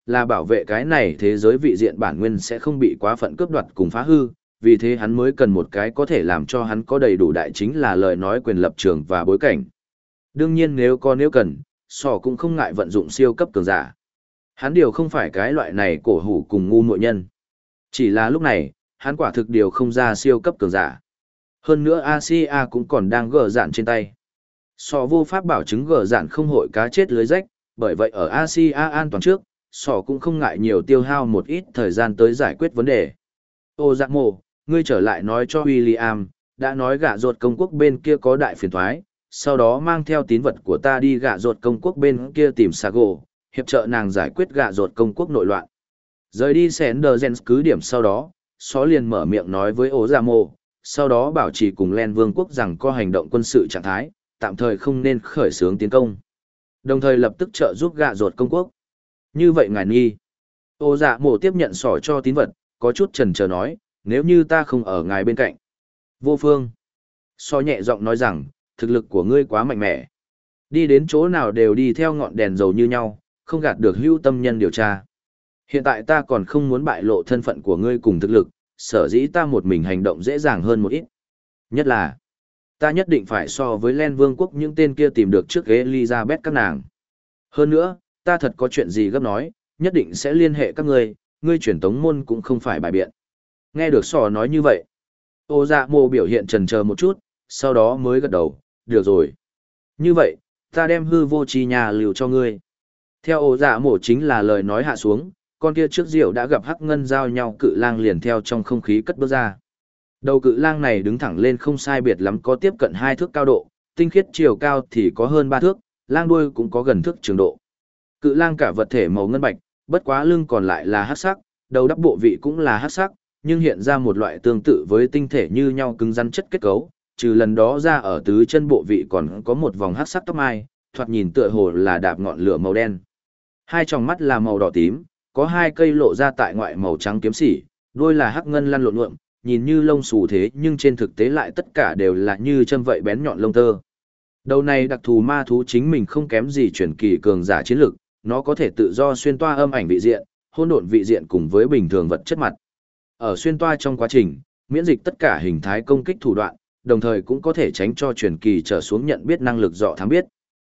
A: là bảo vệ cái này thế giới vị diện bản nguyên sẽ không bị quá phận cướp đoạt cùng phá hư, vì thế hắn mới cần một cái có thể làm cho hắn có đầy đủ đại chính là lời nói quyền lập trường và bối cảnh. Đương nhiên nếu cần, sỏ cũng không ngại vận dụng siêu cấp cường giả. Hắn điều không phải cái loại này cổ hủ cùng ngu muội nhân. Chỉ là lúc này, hắn quả thực điều không ra siêu cấp cường giả. Hơn nữa Asia cũng còn đang gờ dạn trên tay. Sỏ vô pháp bảo chứng gờ dạn không hội cá chết lưới rách, bởi vậy ở Asia an toàn trước, sỏ cũng không ngại nhiều tiêu hao một ít thời gian tới giải quyết vấn đề. Ô dạ mồ, ngươi trở lại nói cho William, đã nói gạ ruột công quốc bên kia có đại phiền thoái, sau đó mang theo tín vật của ta đi gạ ruột công quốc bên kia tìm Sago, hiệp trợ nàng giải quyết gạ ruột công quốc nội loạn. Rời đi Sendersens cứ điểm sau đó, Só liền mở miệng nói với Ô dạ mồ, sau đó bảo trì cùng Len Vương quốc rằng có hành động quân sự trạng thái, tạm thời không nên khởi xướng tiến công. Đồng thời lập tức trợ giúp gạ ruột công quốc. Như vậy ngài nghi. Ô dạ mồ tiếp nhận sỏ cho tín vật, có chút chần chờ nói, nếu như ta không ở ngài bên cạnh. Vô phương. So nhẹ giọng nói rằng, thực lực của ngươi quá mạnh mẽ. Đi đến chỗ nào đều đi theo ngọn đèn dầu như nhau, không gạt được hữu tâm nhân điều tra. Hiện tại ta còn không muốn bại lộ thân phận của ngươi cùng thực lực, sở dĩ ta một mình hành động dễ dàng hơn một ít. Nhất là, ta nhất định phải so với Len Vương quốc những tên kia tìm được trước Elizabeth các nàng. Hơn nữa, ta thật có chuyện gì gấp nói, nhất định sẽ liên hệ các ngươi truyền tống môn cũng không phải bài biện. Nghe được sò nói như vậy, ô dạ mồ biểu hiện chần chờ một chút, sau đó mới gật đầu, được rồi. Như vậy, ta đem hư vô chi nhà lưu cho ngươi. Theo ô dạ mồ chính là lời nói hạ xuống, con kia trước rượu đã gặp hắc ngân giao nhau cự lang liền theo trong không khí cất bước ra. Đầu cự lang này đứng thẳng lên không sai biệt lắm có tiếp cận 2 thước cao độ, tinh khiết chiều cao thì có hơn 3 thước, lang đuôi cũng có gần thước trường độ. Cự lang cả vật thể màu ngân bạch, bất quá lưng còn lại là hắc sắc, đầu đắp bộ vị cũng là hắc sắc, nhưng hiện ra một loại tương tự với tinh thể như nhau cứng rắn chất kết cấu, trừ lần đó ra ở tứ chân bộ vị còn có một vòng hắc sắc tóc mai, thoạt nhìn tựa hồ là đạp ngọn lửa màu đen. Hai tròng mắt là màu đỏ tím, có 2 cây lộ ra tại ngoại màu trắng kiếm xỉ, đuôi là hắc ngân lăn lộn nhuộm, nhìn như lông xù thế nhưng trên thực tế lại tất cả đều là như châm vậy bén nhọn lông tơ. Đầu này đặc thù ma thú chính mình không kém gì truyền kỳ cường giả chiến lực, nó có thể tự do xuyên toa âm ảnh vị diện, hỗn độn vị diện cùng với bình thường vật chất mặt. Ở xuyên toa trong quá trình, miễn dịch tất cả hình thái công kích thủ đoạn, đồng thời cũng có thể tránh cho truyền kỳ trở xuống nhận biết năng lực dọ thám biết.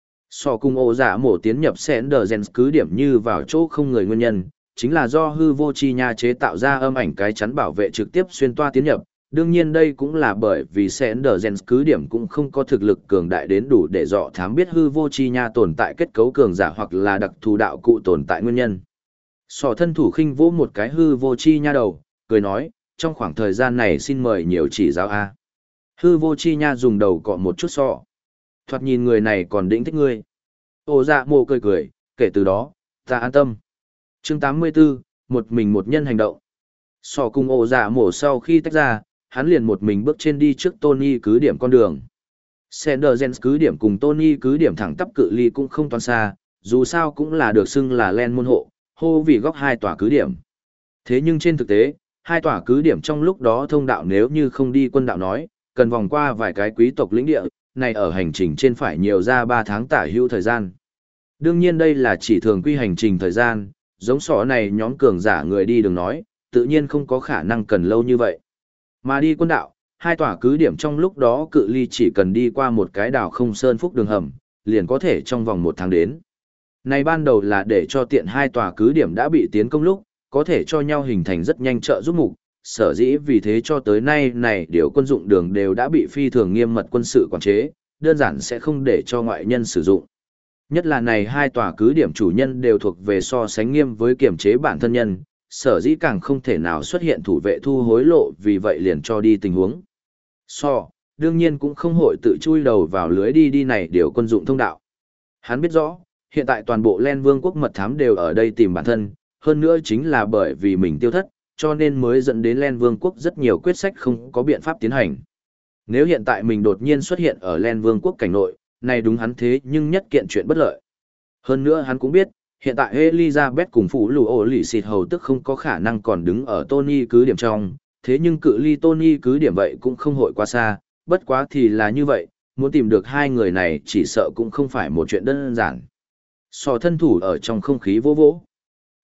A: So cùng ô giả mổ tiến nhập Sendersens cứ điểm như vào chỗ không người nguyên nhân, chính là do hư vô chi nha chế tạo ra âm ảnh cái chắn bảo vệ trực tiếp xuyên toa tiến nhập. Đương nhiên đây cũng là bởi vì Sendersens cứ điểm cũng không có thực lực cường đại đến đủ để dọ thám biết hư vô chi nha tồn tại kết cấu cường giả hoặc là đặc thù đạo cụ tồn tại nguyên nhân. Sỏ thân thủ khinh vỗ một cái hư vô chi nha đầu, cười nói, trong khoảng thời gian này xin mời nhiều chỉ giáo a. Hư vô chi nha dùng đầu cọ một chút sọ. Thoạt nhìn người này còn đĩnh thích ngươi. Ô dạ mồ cười cười, kể từ đó, ta an tâm. Chương 84, một mình một nhân hành động. Sọ cùng ô dạ mồ sau khi tách ra, hắn liền một mình bước trên đi trước Tony cứ điểm con đường. Sendersens cứ điểm cùng Tony cứ điểm thẳng tắp cự ly cũng không toan xa, dù sao cũng là được xưng là Len môn hộ, hô vì góc 2 tòa cứ điểm. Thế nhưng trên thực tế, 2 tòa cứ điểm trong lúc đó thông đạo nếu như không đi quân đạo nói, cần vòng qua vài cái quý tộc lĩnh địa, này ở hành trình trên phải nhiều ra 3 tháng tả hữu thời gian. Đương nhiên đây là chỉ thường quy hành trình thời gian, giống sỏ này nhóm cường giả người đi đường nói, tự nhiên không có khả năng cần lâu như vậy. Mà đi quân đạo, 2 tòa cứ điểm trong lúc đó cự ly chỉ cần đi qua một cái đảo không sơn phúc đường hầm, liền có thể trong vòng 1 tháng đến. Này ban đầu là để cho tiện 2 tòa cứ điểm đã bị tiến công lúc, có thể cho nhau hình thành rất nhanh trợ giúp mục, sở dĩ vì thế cho tới nay này điều quân dụng đường đều đã bị phi thường nghiêm mật quân sự quản chế, đơn giản sẽ không để cho ngoại nhân sử dụng. Nhất là này 2 tòa cứ điểm chủ nhân đều thuộc về so sánh nghiêm với kiểm chế bản thân nhân, sở dĩ càng không thể nào xuất hiện thủ vệ thu hối lộ vì vậy liền cho đi tình huống. Đương nhiên cũng không hội tự chui đầu vào lưới đi này điều quân dụng thông đạo. Hắn biết rõ, hiện tại toàn bộ Len Vương quốc mật thám đều ở đây tìm bản thân, hơn nữa chính là bởi vì mình tiêu thất, cho nên mới dẫn đến Len Vương quốc rất nhiều quyết sách không có biện pháp tiến hành. Nếu hiện tại mình đột nhiên xuất hiện ở Len Vương quốc cảnh nội, này đúng hắn thế nhưng nhất kiện chuyện bất lợi. Hơn nữa hắn cũng biết, hiện tại Elizabeth cùng phụ lù ổ lì xịt hầu tức không có khả năng còn đứng ở Tony cứ điểm trong, thế nhưng cự ly Tony cứ điểm vậy cũng không hội quá xa, bất quá thì là như vậy, muốn tìm được 2 người này chỉ sợ cũng không phải một chuyện đơn giản. Sò thân thủ ở trong không khí vô vỗ.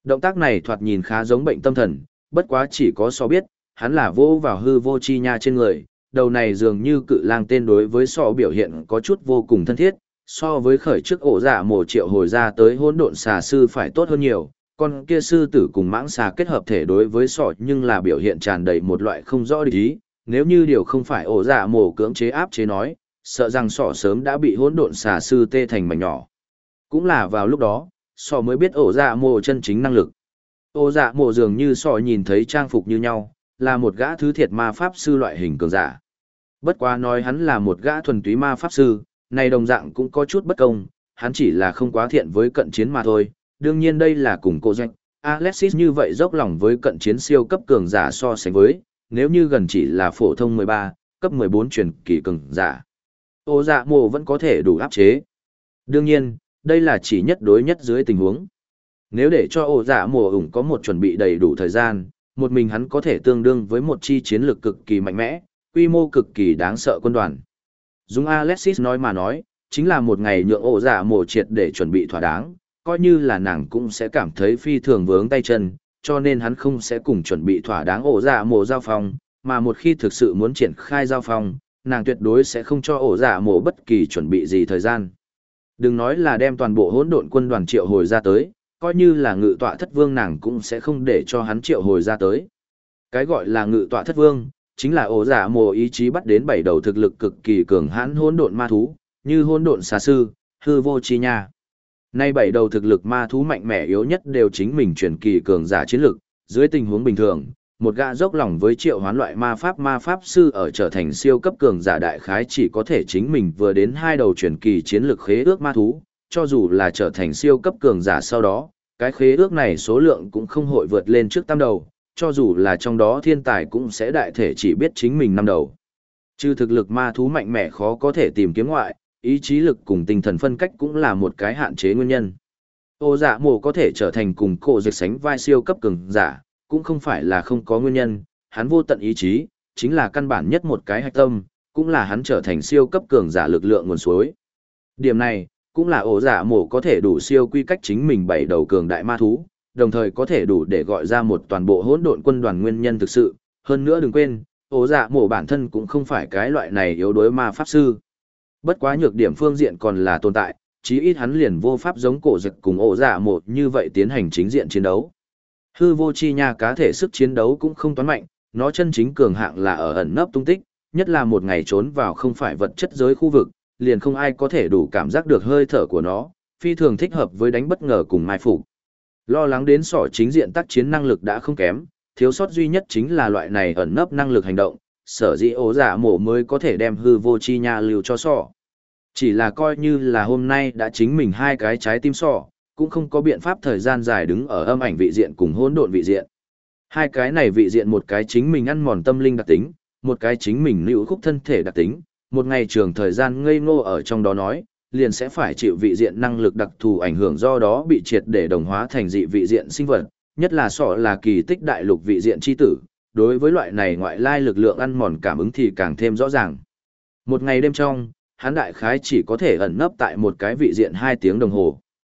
A: Động tác này thoạt nhìn khá giống bệnh tâm thần, bất quá chỉ có so biết, hắn là vô vào hư vô chi nha trên người, đầu này dường như cự lang tên đối với so biểu hiện có chút vô cùng thân thiết, so với khởi trước ổ dạ mổ triệu hồi ra tới hỗn độn xà sư phải tốt hơn nhiều, con kia sư tử cùng mãng xà kết hợp thể đối với sọ nhưng là biểu hiện tràn đầy một loại không rõ địch ý, nếu như điều không phải ổ dạ mổ cưỡng chế áp chế nói, sợ rằng sọ sớm đã bị hỗn độn xà sư tê thành mảnh nhỏ. Cũng là vào lúc đó, sọ mới biết ổ dạ mổ chân chính năng lực. Ổ dạ mổ dường như sọ nhìn thấy trang phục như nhau, là một gã thứ thiệt ma pháp sư loại hình cường giả. Bất quá nói hắn là một gã thuần túy ma pháp sư, này đồng dạng cũng có chút bất công, hắn chỉ là không quá thiện với cận chiến mà thôi. Đương nhiên đây là cùng cô Jack, Alexis như vậy dốc lòng với cận chiến siêu cấp cường giả so sánh với, nếu như gần chỉ là phổ thông 13, cấp 14 truyền kỳ cường giả. Ổ dạ mổ vẫn có thể đủ áp chế. Đương nhiên, đây là chỉ nhất đối nhất dưới tình huống. Nếu để cho ổ dạ mổ ủng có một chuẩn bị đầy đủ thời gian, một mình hắn có thể tương đương với một chi chiến lược cực kỳ mạnh mẽ, quy mô cực kỳ đáng sợ quân đoàn. Dùng Alexis nói mà nói, chính là một ngày nhượng ổ dạ mổ triệt để chuẩn bị thỏa đáng, coi như là nàng cũng sẽ cảm thấy phi thường vướng tay chân, cho nên hắn không sẽ cùng chuẩn bị thỏa đáng ổ dạ mổ giao phong, mà một khi thực sự muốn triển khai giao phong, nàng tuyệt đối sẽ không cho ổ dạ mổ bất kỳ chuẩn bị gì thời gian. Đừng nói là đem toàn bộ hỗn độn quân đoàn triệu hồi ra tới, coi như là ngự tọa thất vương nàng cũng sẽ không để cho hắn triệu hồi ra tới. Cái gọi là ngự tọa thất vương, chính là ổ dạ mổ ý chí bắt đến 7 đầu thực lực cực kỳ cường hãn hỗn độn ma thú, như hỗn độn xà sư, hư vô chi nha. Nay 7 đầu thực lực ma thú mạnh mẽ yếu nhất đều chính mình truyền kỳ cường giả chiến lực, dưới tình huống bình thường, một gã dốc lòng với triệu hoán loại ma pháp sư ở trở thành siêu cấp cường giả đại khái chỉ có thể chính mình vừa đến 2 đầu truyền kỳ chiến lực khế ước ma thú, cho dù là trở thành siêu cấp cường giả sau đó, cái khế ước này số lượng cũng không hội vượt lên trước 8 đầu, cho dù là trong đó thiên tài cũng sẽ đại thể chỉ biết chính mình 5 đầu. Trừ thực lực ma thú mạnh mẽ khó có thể tìm kiếm ngoại, ý chí lực cùng tinh thần phân cách cũng là một cái hạn chế nguyên nhân. Ổ dạ mổ có thể trở thành cùng cổ dịch sánh vai siêu cấp cường giả, cũng không phải là không có nguyên nhân, hắn vô tận ý chí, chính là căn bản nhất một cái hạch tâm, cũng là hắn trở thành siêu cấp cường giả lực lượng nguồn suối. Điểm này, cũng là ổ dạ mổ có thể đủ siêu quy cách chính mình 7 đầu cường đại ma thú, đồng thời có thể đủ để gọi ra một toàn bộ hỗn độn quân đoàn nguyên nhân thực sự. Hơn nữa đừng quên, ổ dạ mổ bản thân cũng không phải cái loại này yếu đuối ma pháp sư. Bất quá nhược điểm phương diện còn là tồn tại, chí ít hắn liền vô pháp giống cổ dịch cùng ổ dạ mổ như vậy tiến hành chính diện chiến đấu. Hư vô chi nha cá thể sức chiến đấu cũng không toán mạnh, nó chân chính cường hạng là ở ẩn nấp tung tích, nhất là một ngày trốn vào không phải vật chất giới khu vực, liền không ai có thể đủ cảm giác được hơi thở của nó, phi thường thích hợp với đánh bất ngờ cùng mai phục. Lo lắng đến sỏ chính diện tác chiến năng lực đã không kém, thiếu sót duy nhất chính là loại này ẩn nấp năng lực hành động, sở dĩ ổ dạ mổ mới có thể đem hư vô chi nha lưu cho sỏ. Chỉ là coi như là hôm nay đã chính mình 2 cái trái tim sỏ, cũng không có biện pháp thời gian dài đứng ở âm ảnh vị diện cùng hỗn độn vị diện. 2 cái này vị diện một cái chính mình ăn mòn tâm linh đặc tính, một cái chính mình lưu khúc thân thể đặc tính, một ngày trường thời gian ngây ngô ở trong đó nói, liền sẽ phải chịu vị diện năng lực đặc thù ảnh hưởng do đó bị triệt để đồng hóa thành dị vị diện sinh vật, nhất là sọ là kỳ tích đại lục vị diện chi tử, đối với loại này ngoại lai lực lượng ăn mòn cảm ứng thì càng thêm rõ ràng. Một ngày đêm trong, hắn đại khái chỉ có thể ẩn nấp tại một cái vị diện 2 tiếng đồng hồ.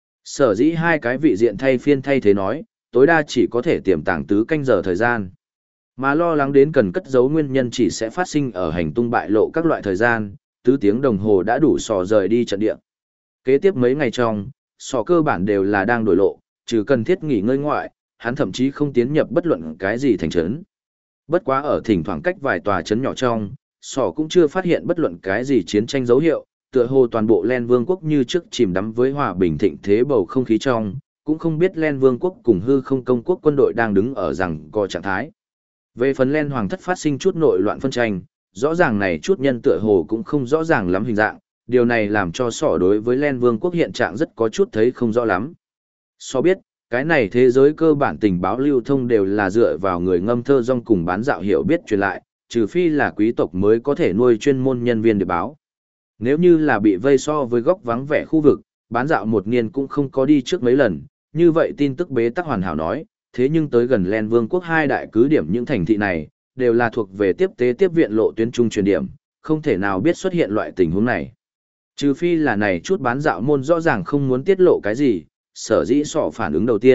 A: Sở dĩ 2 cái vị diện thay phiên thay thế nói, tối đa chỉ có thể tiềm tàng 4 canh giờ thời gian. Mà lo lắng đến cần cất giấu nguyên nhân chỉ sẽ phát sinh ở hành tung bại lộ các loại thời gian, 4 tiếng đồng hồ đã đủ sò rời đi trận địa. Kế tiếp mấy ngày trong, sò cơ bản đều là đang đổi lộ, trừ cần thiết nghỉ ngơi ngoại, hắn thậm chí không tiến nhập bất luận cái gì thành trấn. Bất quá ở thỉnh thoảng cách vài tòa trấn nhỏ trong, sò cũng chưa phát hiện bất luận cái gì chiến tranh dấu hiệu, tựa hồ toàn bộ Len Vương quốc như trước chìm đắm với hòa bình thịnh thế bầu không khí trong, cũng không biết Len Vương quốc cùng hư không công quốc quân đội đang đứng ở rằng co trạng thái. Về phần Len Hoàng thất phát sinh chút nội loạn phân tranh, rõ ràng này chút nhân tựa hồ cũng không rõ ràng lắm hình dạng, điều này làm cho sỏ đối với Len Vương quốc hiện trạng rất có chút thấy không rõ lắm. So biết, cái này thế giới cơ bản tình báo lưu thông đều là dựa vào người ngâm thơ rong cùng bán dạo hiểu biết truyền lại, trừ phi là quý tộc mới có thể nuôi chuyên môn nhân viên để báo. Nếu như là bị vây so với góc vắng vẻ khu vực, bán dạo một niên cũng không có đi trước mấy lần, như vậy tin tức bế tắc hoàn hảo nói, thế nhưng tới gần Len Vương quốc 2 đại cứ điểm những thành thị này, đều là thuộc về tiếp tế tiếp viện lộ tuyến trung truyền điểm, không thể nào biết xuất hiện loại tình huống này. Trừ phi là này chút bán dạo môn rõ ràng không muốn tiết lộ cái gì, sở dĩ sọ phản ứng đầu tiên,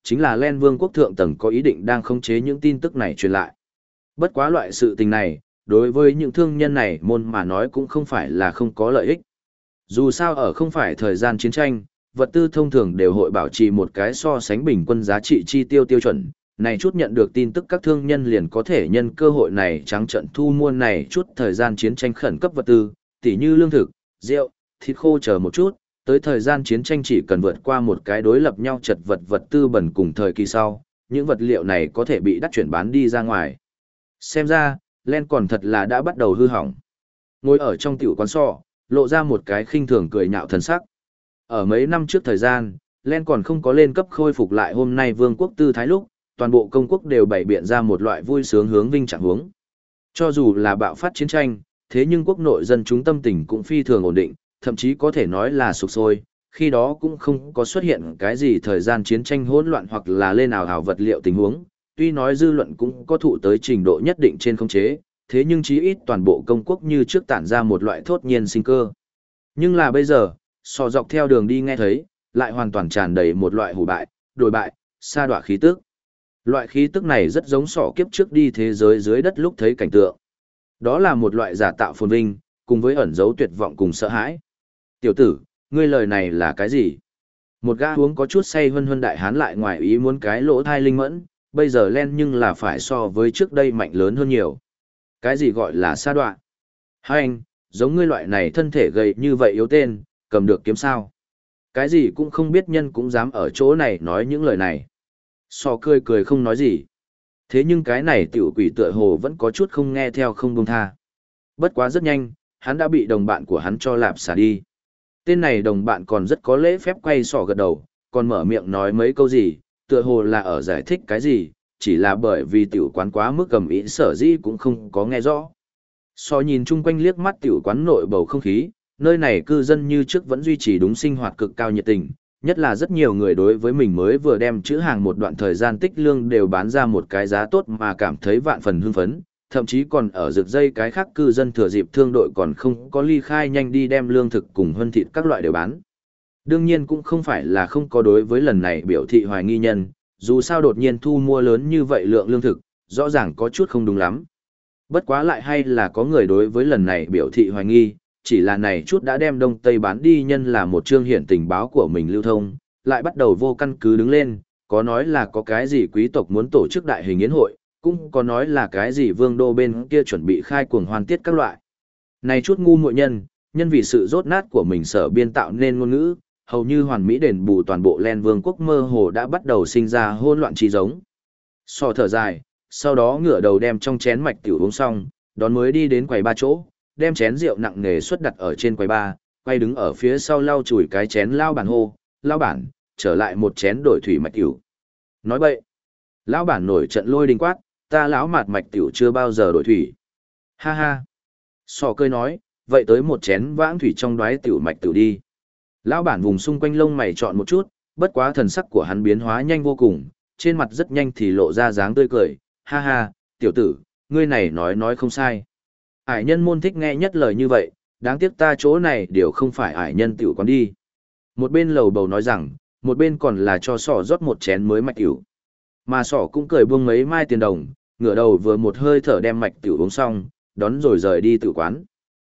A: chính là Len Vương quốc thượng tầng có ý định đang khống chế những tin tức này truyền lại. Bất quá loại sự tình này, đối với những thương nhân này môn mà nói cũng không phải là không có lợi ích. Dù sao ở không phải thời gian chiến tranh, vật tư thông thường đều hội bảo trì một cái so sánh bình quân giá trị chi tiêu tiêu chuẩn. Này chút nhận được tin tức các thương nhân liền có thể nhân cơ hội này trắng trận thu mua này chút thời gian chiến tranh khẩn cấp vật tư, tỉ như lương thực, rượu, thịt khô chờ một chút, tới thời gian chiến tranh chỉ cần vượt qua một cái đối lập nhau chật vật vật tư bẩn cùng thời kỳ sau, những vật liệu này có thể bị đắt chuyển bán đi ra ngoài. Xem ra, Len còn thật là đã bắt đầu hư hỏng. Ngồi ở trong tiểu quán sọ, lộ ra một cái khinh thường cười nhạo thần sắc. Ở mấy năm trước thời gian, Len còn không có lên cấp khôi phục lại hôm nay vương quốc tư thái lúc, toàn bộ công quốc đều bày biện ra một loại vui sướng hướng vinh trạng hướng. Cho dù là bạo phát chiến tranh, thế nhưng quốc nội dân chúng tâm tình cũng phi thường ổn định, thậm chí có thể nói là sục sôi, khi đó cũng không có xuất hiện cái gì thời gian chiến tranh hỗn loạn hoặc là lên ảo hào vật liệu tình huống, tuy nói dư luận cũng có thụ tới trình độ nhất định trên khống chế, thế nhưng chí ít toàn bộ công quốc như trước tản ra một loại thốt nhiên sinh cơ. Nhưng là bây giờ, sò dọc theo đường đi nghe thấy, lại hoàn toàn tràn đầy một loại hủ bại, đổi bại, sa đọa khí tức. Loại khí tức này rất giống sọ kiếp trước đi thế giới dưới đất lúc thấy cảnh tượng. Đó là một loại giả tạo phồn vinh, cùng với ẩn dấu tuyệt vọng cùng sợ hãi. Tiểu tử, ngươi lời này là cái gì? Một gã uống có chút say hân hân đại hán lại ngoài ý muốn cái lỗ thai linh mẫn, bây giờ Len nhưng là phải so với trước đây mạnh lớn hơn nhiều. Cái gì gọi là sa đọa? Hai anh, giống ngươi loại này thân thể gầy như vậy yếu tên, cầm được kiếm sao? Cái gì cũng không biết nhân cũng dám ở chỗ này nói những lời này. Sò cười cười không nói gì. Thế nhưng cái này tiểu quỷ tựa hồ vẫn có chút không nghe theo không buông tha. Bất quá rất nhanh, hắn đã bị đồng bạn của hắn cho lạp xả đi. Tên này đồng bạn còn rất có lễ phép quay sỏ gật đầu, còn mở miệng nói mấy câu gì, tựa hồ là ở giải thích cái gì, chỉ là bởi vì tiểu quán quá mức cầm ý sở dĩ cũng không có nghe rõ. So nhìn chung quanh liếc mắt tiểu quán nội bầu không khí, nơi này cư dân như trước vẫn duy trì đúng sinh hoạt cực cao nhiệt tình, nhất là rất nhiều người đối với mình mới vừa đem chữ hàng một đoạn thời gian tích lương đều bán ra một cái giá tốt mà cảm thấy vạn phần hưng phấn, thậm chí còn ở rực dây cái khác cư dân thừa dịp thương đội còn không có ly khai nhanh đi đem lương thực cùng hân thịt các loại đều bán. Đương nhiên cũng không phải là không có đối với lần này biểu thị hoài nghi nhân, dù sao đột nhiên thu mua lớn như vậy lượng lương thực, rõ ràng có chút không đúng lắm. Bất quá lại hay là có người đối với lần này biểu thị hoài nghi, chỉ là này chút đã đem Đông Tây bán đi nhân là một chương hiển tình báo của mình lưu thông, lại bắt đầu vô căn cứ đứng lên, có nói là có cái gì quý tộc muốn tổ chức đại hình yến hội, cũng có nói là cái gì vương đô bên kia chuẩn bị khai cuồng hoan tiết các loại. Này chút ngu muội nhân vì sự rốt nát của mình sở biên tạo nên ngôn ngữ, hầu như hoàn mỹ đền bù toàn bộ Len Vương quốc mơ hồ đã bắt đầu sinh ra hỗn loạn trí giống. So thở dài, sau đó ngửa đầu đem trong chén mạch tiểu uống xong, đón mới đi đến quầy ba chỗ, đem chén rượu nặng nề xuất đặt ở trên quầy ba, quay đứng ở phía sau lau chùi cái chén lao bản hô, lao bản, trở lại một chén đổi thủy mạch tiểu. Nói bậy, lão bản nổi trận lôi đình quát, ta lão mạt mạch tiểu chưa bao giờ đổi thủy. Ha ha. Sò cười nói, vậy tới một chén vãng thủy trong đoái tiểu mạch tiểu đi. Lão bản vùng xung quanh lông mày chọn một chút, bất quá thần sắc của hắn biến hóa nhanh vô cùng, trên mặt rất nhanh thì lộ ra dáng tươi cười, ha ha, tiểu tử, ngươi này nói không sai. Ải nhân môn thích nghe nhất lời như vậy, đáng tiếc ta chỗ này đều không phải ải nhân tiểu quán đi. Một bên lầu bầu nói rằng, một bên còn là cho sỏ rót một chén mới mạch tiểu. Mà sỏ cũng cười buông mấy mai tiền đồng, ngửa đầu vừa một hơi thở đem mạch tiểu uống xong, đón rồi rời đi tiểu quán.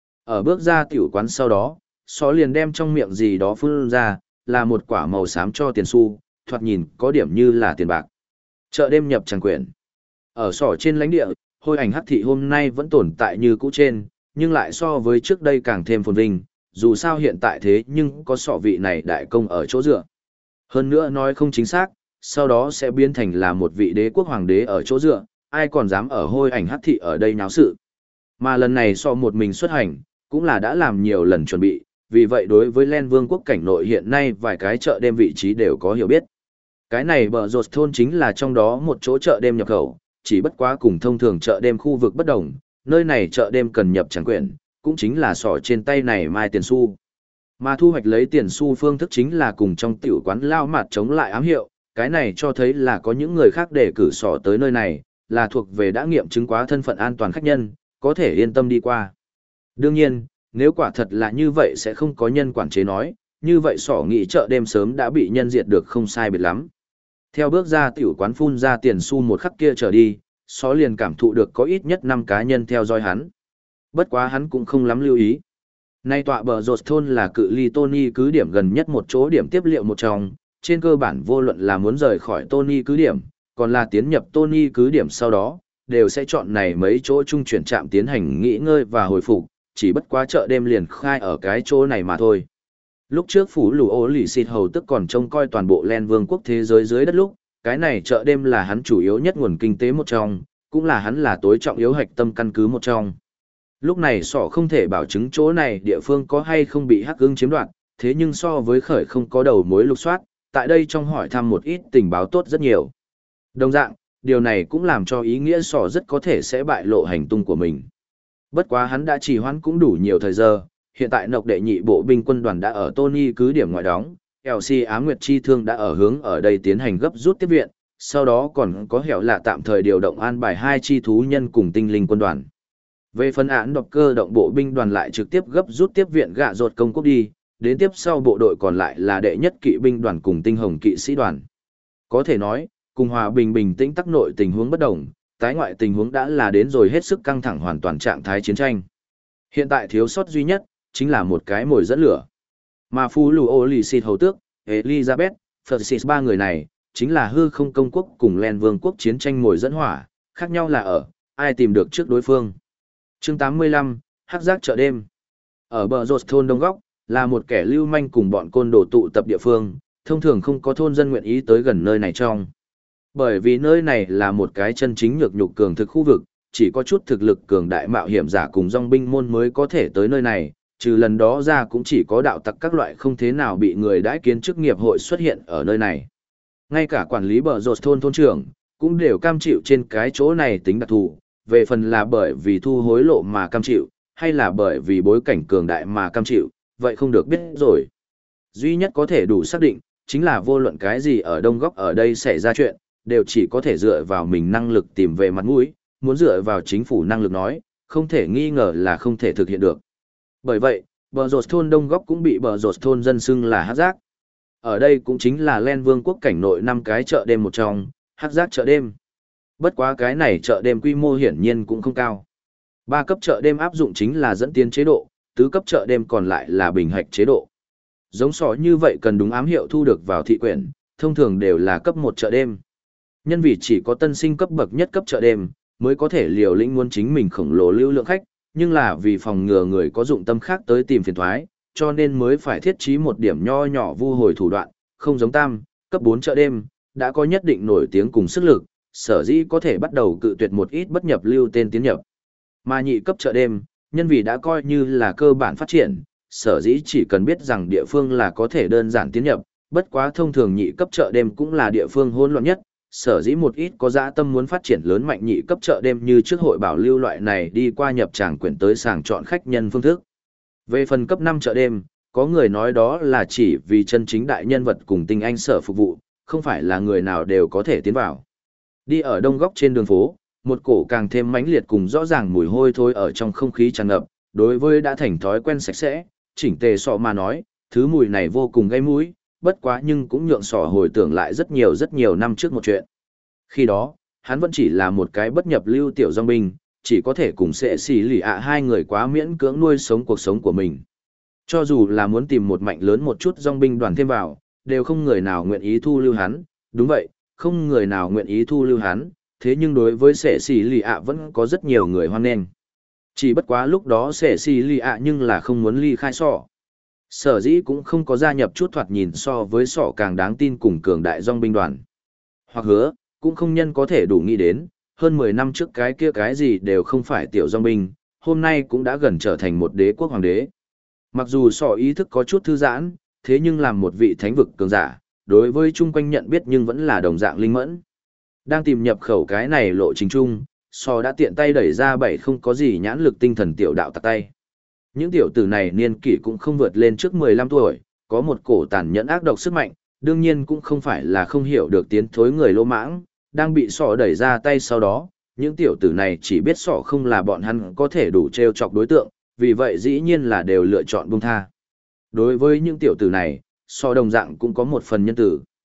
A: Ở bước ra tiểu quán sau đó, sỏ liền đem trong miệng gì đó phun ra, là một quả màu xám cho tiền xu, thoạt nhìn có điểm như là tiền bạc. Chợ đêm nhập tràng quyển. Ở sỏ trên lãnh địa, hôi ảnh hắc thị hôm nay vẫn tồn tại như cũ trên, nhưng lại so với trước đây càng thêm phồn vinh, dù sao hiện tại thế nhưng có sọ vị này đại công ở chỗ dựa. Hơn nữa nói không chính xác, sau đó sẽ biến thành là một vị đế quốc hoàng đế ở chỗ dựa, ai còn dám ở hôi ảnh hắc thị ở đây náo sự. Mà lần này so một mình xuất hành, cũng là đã làm nhiều lần chuẩn bị, vì vậy đối với Len Vương quốc cảnh nội hiện nay vài cái chợ đêm vị trí đều có hiểu biết. Cái này bờ rột thôn chính là trong đó một chỗ chợ đêm nhập khẩu, chỉ bất quá cùng thông thường chợ đêm khu vực bất đồng, nơi này chợ đêm cần nhập tràng quyển, cũng chính là sỏ trên tay này mai tiền xu. Mà thu hoạch lấy tiền xu phương thức chính là cùng trong tiểu quán lao mặt chống lại ám hiệu, cái này cho thấy là có những người khác để cử sỏ tới nơi này, là thuộc về đã nghiệm chứng quá thân phận an toàn khách nhân, có thể yên tâm đi qua. Đương nhiên, nếu quả thật là như vậy sẽ không có nhân quản chế nói, như vậy sỏ nghị chợ đêm sớm đã bị nhân diệt được không sai biệt lắm. Theo bước ra tiểu quán phun ra tiền xu một khắc kia trở đi, Sọ liền cảm thụ được có ít nhất 5 cá nhân theo dõi hắn. Bất quá hắn cũng không lắm lưu ý. Nay tọa bờ rột thôn là cự ly Tony cứ điểm gần nhất một chỗ điểm tiếp liệu một trong, trên cơ bản vô luận là muốn rời khỏi Tony cứ điểm, còn là tiến nhập Tony cứ điểm sau đó, đều sẽ chọn này mấy chỗ trung chuyển trạm tiến hành nghỉ ngơi và hồi phục, chỉ bất quá chợ đêm liền khai ở cái chỗ này mà thôi. Lúc trước phủ lù ô lì xịt hầu tức còn trông coi toàn bộ Len Vương quốc thế giới dưới đất lúc, cái này chợ đêm là hắn chủ yếu nhất nguồn kinh tế một trong, cũng là hắn là tối trọng yếu hạch tâm căn cứ một trong. Lúc này Sọ không thể bảo chứng chỗ này địa phương có hay không bị hắc ưng chiếm đoạt, thế nhưng so với khởi không có đầu mối lục soát, tại đây trong hỏi thăm một ít tình báo tốt rất nhiều. Đồng dạng, điều này cũng làm cho ý nghĩa Sọ rất có thể sẽ bại lộ hành tung của mình. Bất quá hắn đã trì hoãn cũng đủ nhiều thời giờ, hiện tại nộc đệ nhị bộ binh quân đoàn đã ở Tony cứ điểm ngoại đóng, LC Á Nguyệt Chi Thương đã ở hướng ở đây tiến hành gấp rút tiếp viện, sau đó còn có hẻo lạ tạm thời điều động an bài 2 chi thú nhân cùng tinh linh quân đoàn. Về phần án độc cơ động bộ binh đoàn lại trực tiếp gấp rút tiếp viện gạ rột công quốc đi, đến tiếp sau bộ đội còn lại là đệ nhất kỵ binh đoàn cùng tinh hồng kỵ sĩ đoàn. Có thể nói, cùng hòa bình bình tĩnh tắc nội tình huống bất đồng, tái ngoại tình huống đã là đến rồi hết sức căng thẳng hoàn toàn trạng thái chiến tranh. Hiện tại thiếu sót duy nhất, chính là một cái mồi dẫn lửa. Mà Phú Lù Ô Lì Xịt hầu tước, Elizabeth, Francis ba người này, chính là hư không công quốc cùng Len Vương quốc chiến tranh mồi dẫn hỏa, khác nhau là ở, ai tìm được trước đối phương. Chương 85, Hắc giác chợ đêm. Ở bờ rột thôn Đông Góc, là một kẻ lưu manh cùng bọn côn đồ tụ tập địa phương, thông thường không có thôn dân nguyện ý tới gần nơi này trong. Bởi vì nơi này là một cái chân chính nhược nhục cường thực khu vực, chỉ có chút thực lực cường đại mạo hiểm giả cùng dòng binh môn mới có thể tới nơi này, trừ lần đó ra cũng chỉ có đạo tặc các loại không thế nào bị người đãi kiến chức nghiệp hội xuất hiện ở nơi này. Ngay cả quản lý bờ rột thôn thôn trưởng, cũng đều cam chịu trên cái chỗ này tính đặc thù, về phần là bởi vì thu hối lộ mà cam chịu, hay là bởi vì bối cảnh cường đại mà cam chịu, vậy không được biết rồi. Duy nhất có thể đủ xác định, chính là vô luận cái gì ở Đông Góc ở đây xảy ra chuyện, đều chỉ có thể dựa vào mình năng lực tìm về mặt mũi, muốn dựa vào chính phủ năng lực nói, không thể nghi ngờ là không thể thực hiện được. Bởi vậy, bờ rột thôn Đông Góc cũng bị bờ rột thôn dân xưng là hắc giác. Ở đây cũng chính là Len Vương quốc cảnh nội 5 cái chợ đêm một trong, hắc giác chợ đêm. Bất quá cái này chợ đêm quy mô hiển nhiên cũng không cao. 3 cấp chợ đêm áp dụng chính là dẫn tiến chế độ, tứ cấp chợ đêm còn lại là bình hạch chế độ. Giống sọ như vậy cần đúng ám hiệu thu được vào thị quyển, thông thường đều là cấp 1 chợ đêm. Nhân vì chỉ có tân sinh cấp bậc nhất cấp chợ đêm, mới có thể liều lĩnh muốn chính mình khổng lồ lưu lượng khách, nhưng là vì phòng ngừa người có dụng tâm khác tới tìm phiền toái, cho nên mới phải thiết trí một điểm nho nhỏ vu hồi thủ đoạn, không giống tam, cấp 4 chợ đêm, đã có nhất định nổi tiếng cùng sức lực, sở dĩ có thể bắt đầu cự tuyệt một ít bất nhập lưu tên tiến nhập. Mà nhị cấp chợ đêm, nhân vì đã coi như là cơ bản phát triển, sở dĩ chỉ cần biết rằng địa phương là có thể đơn giản tiến nhập, bất quá thông thường nhị cấp chợ đêm cũng là địa phương hỗn loạn nhất, sở dĩ một ít có dã tâm muốn phát triển lớn mạnh nhị cấp chợ đêm như trước hội bảo lưu loại này đi qua nhập tràng quyển tới sàng chọn khách nhân phương thức. Về phần cấp 5 chợ đêm, có người nói đó là chỉ vì chân chính đại nhân vật cùng tinh anh sở phục vụ, không phải là người nào đều có thể tiến vào. Đi ở Đông Góc trên đường phố, một cổ càng thêm mãnh liệt cùng rõ ràng mùi hôi thối ở trong không khí tràn ngập, đối với đã thành thói quen sạch sẽ, chỉnh tề sọ mà nói, thứ mùi này vô cùng gây mũi, bất quá nhưng cũng nhượng sọ hồi tưởng lại rất nhiều năm trước một chuyện. Khi đó, hắn vẫn chỉ là một cái bất nhập lưu tiểu dòng binh, chỉ có thể cùng sẽ xì lì ạ hai người quá miễn cưỡng nuôi sống cuộc sống của mình. Cho dù là muốn tìm một mạnh lớn một chút dòng binh đoàn thêm vào, đều không người nào nguyện ý thu lưu hắn, đúng vậy, không người nào nguyện ý thu lưu hắn, thế nhưng đối với sẽ xì lì ạ vẫn có rất nhiều người hoan nghênh. Chỉ bất quá lúc đó sẽ xì lì ạ nhưng là không muốn ly khai sọ. Sở dĩ cũng không có gia nhập chút thoạt nhìn so với sọ càng đáng tin cùng cường đại dòng binh đoàn. Hoặc hứa, cũng không nhân có thể đủ nghĩ đến, hơn 10 năm trước cái kia cái gì đều không phải tiểu dòng binh, hôm nay cũng đã gần trở thành một đế quốc hoàng đế. Mặc dù sọ ý thức có chút thư giãn, thế nhưng làm một vị thánh vực cường giả, đối với chung quanh nhận biết nhưng vẫn là đồng dạng linh mẫn. Đang tìm nhập khẩu cái này lộ trình chung, sọ đã tiện tay đẩy ra 7 không có gì nhãn lực tinh thần tiểu đạo tạc tay. Những tiểu tử này niên kỷ cũng không vượt lên trước 15 tuổi, có một cổ tàn nhẫn ác độc sức mạnh, đương nhiên cũng không phải là không hiểu được tiến thối người lỗ mãng, đang bị sọ đẩy ra tay sau đó, những tiểu tử này chỉ biết sọ không là bọn hắn có thể đủ trêu chọc đối tượng, vì vậy dĩ nhiên là đều lựa chọn buông tha. Đối với những tiểu tử này, sọ đồng dạng cũng có một phần nhân tử.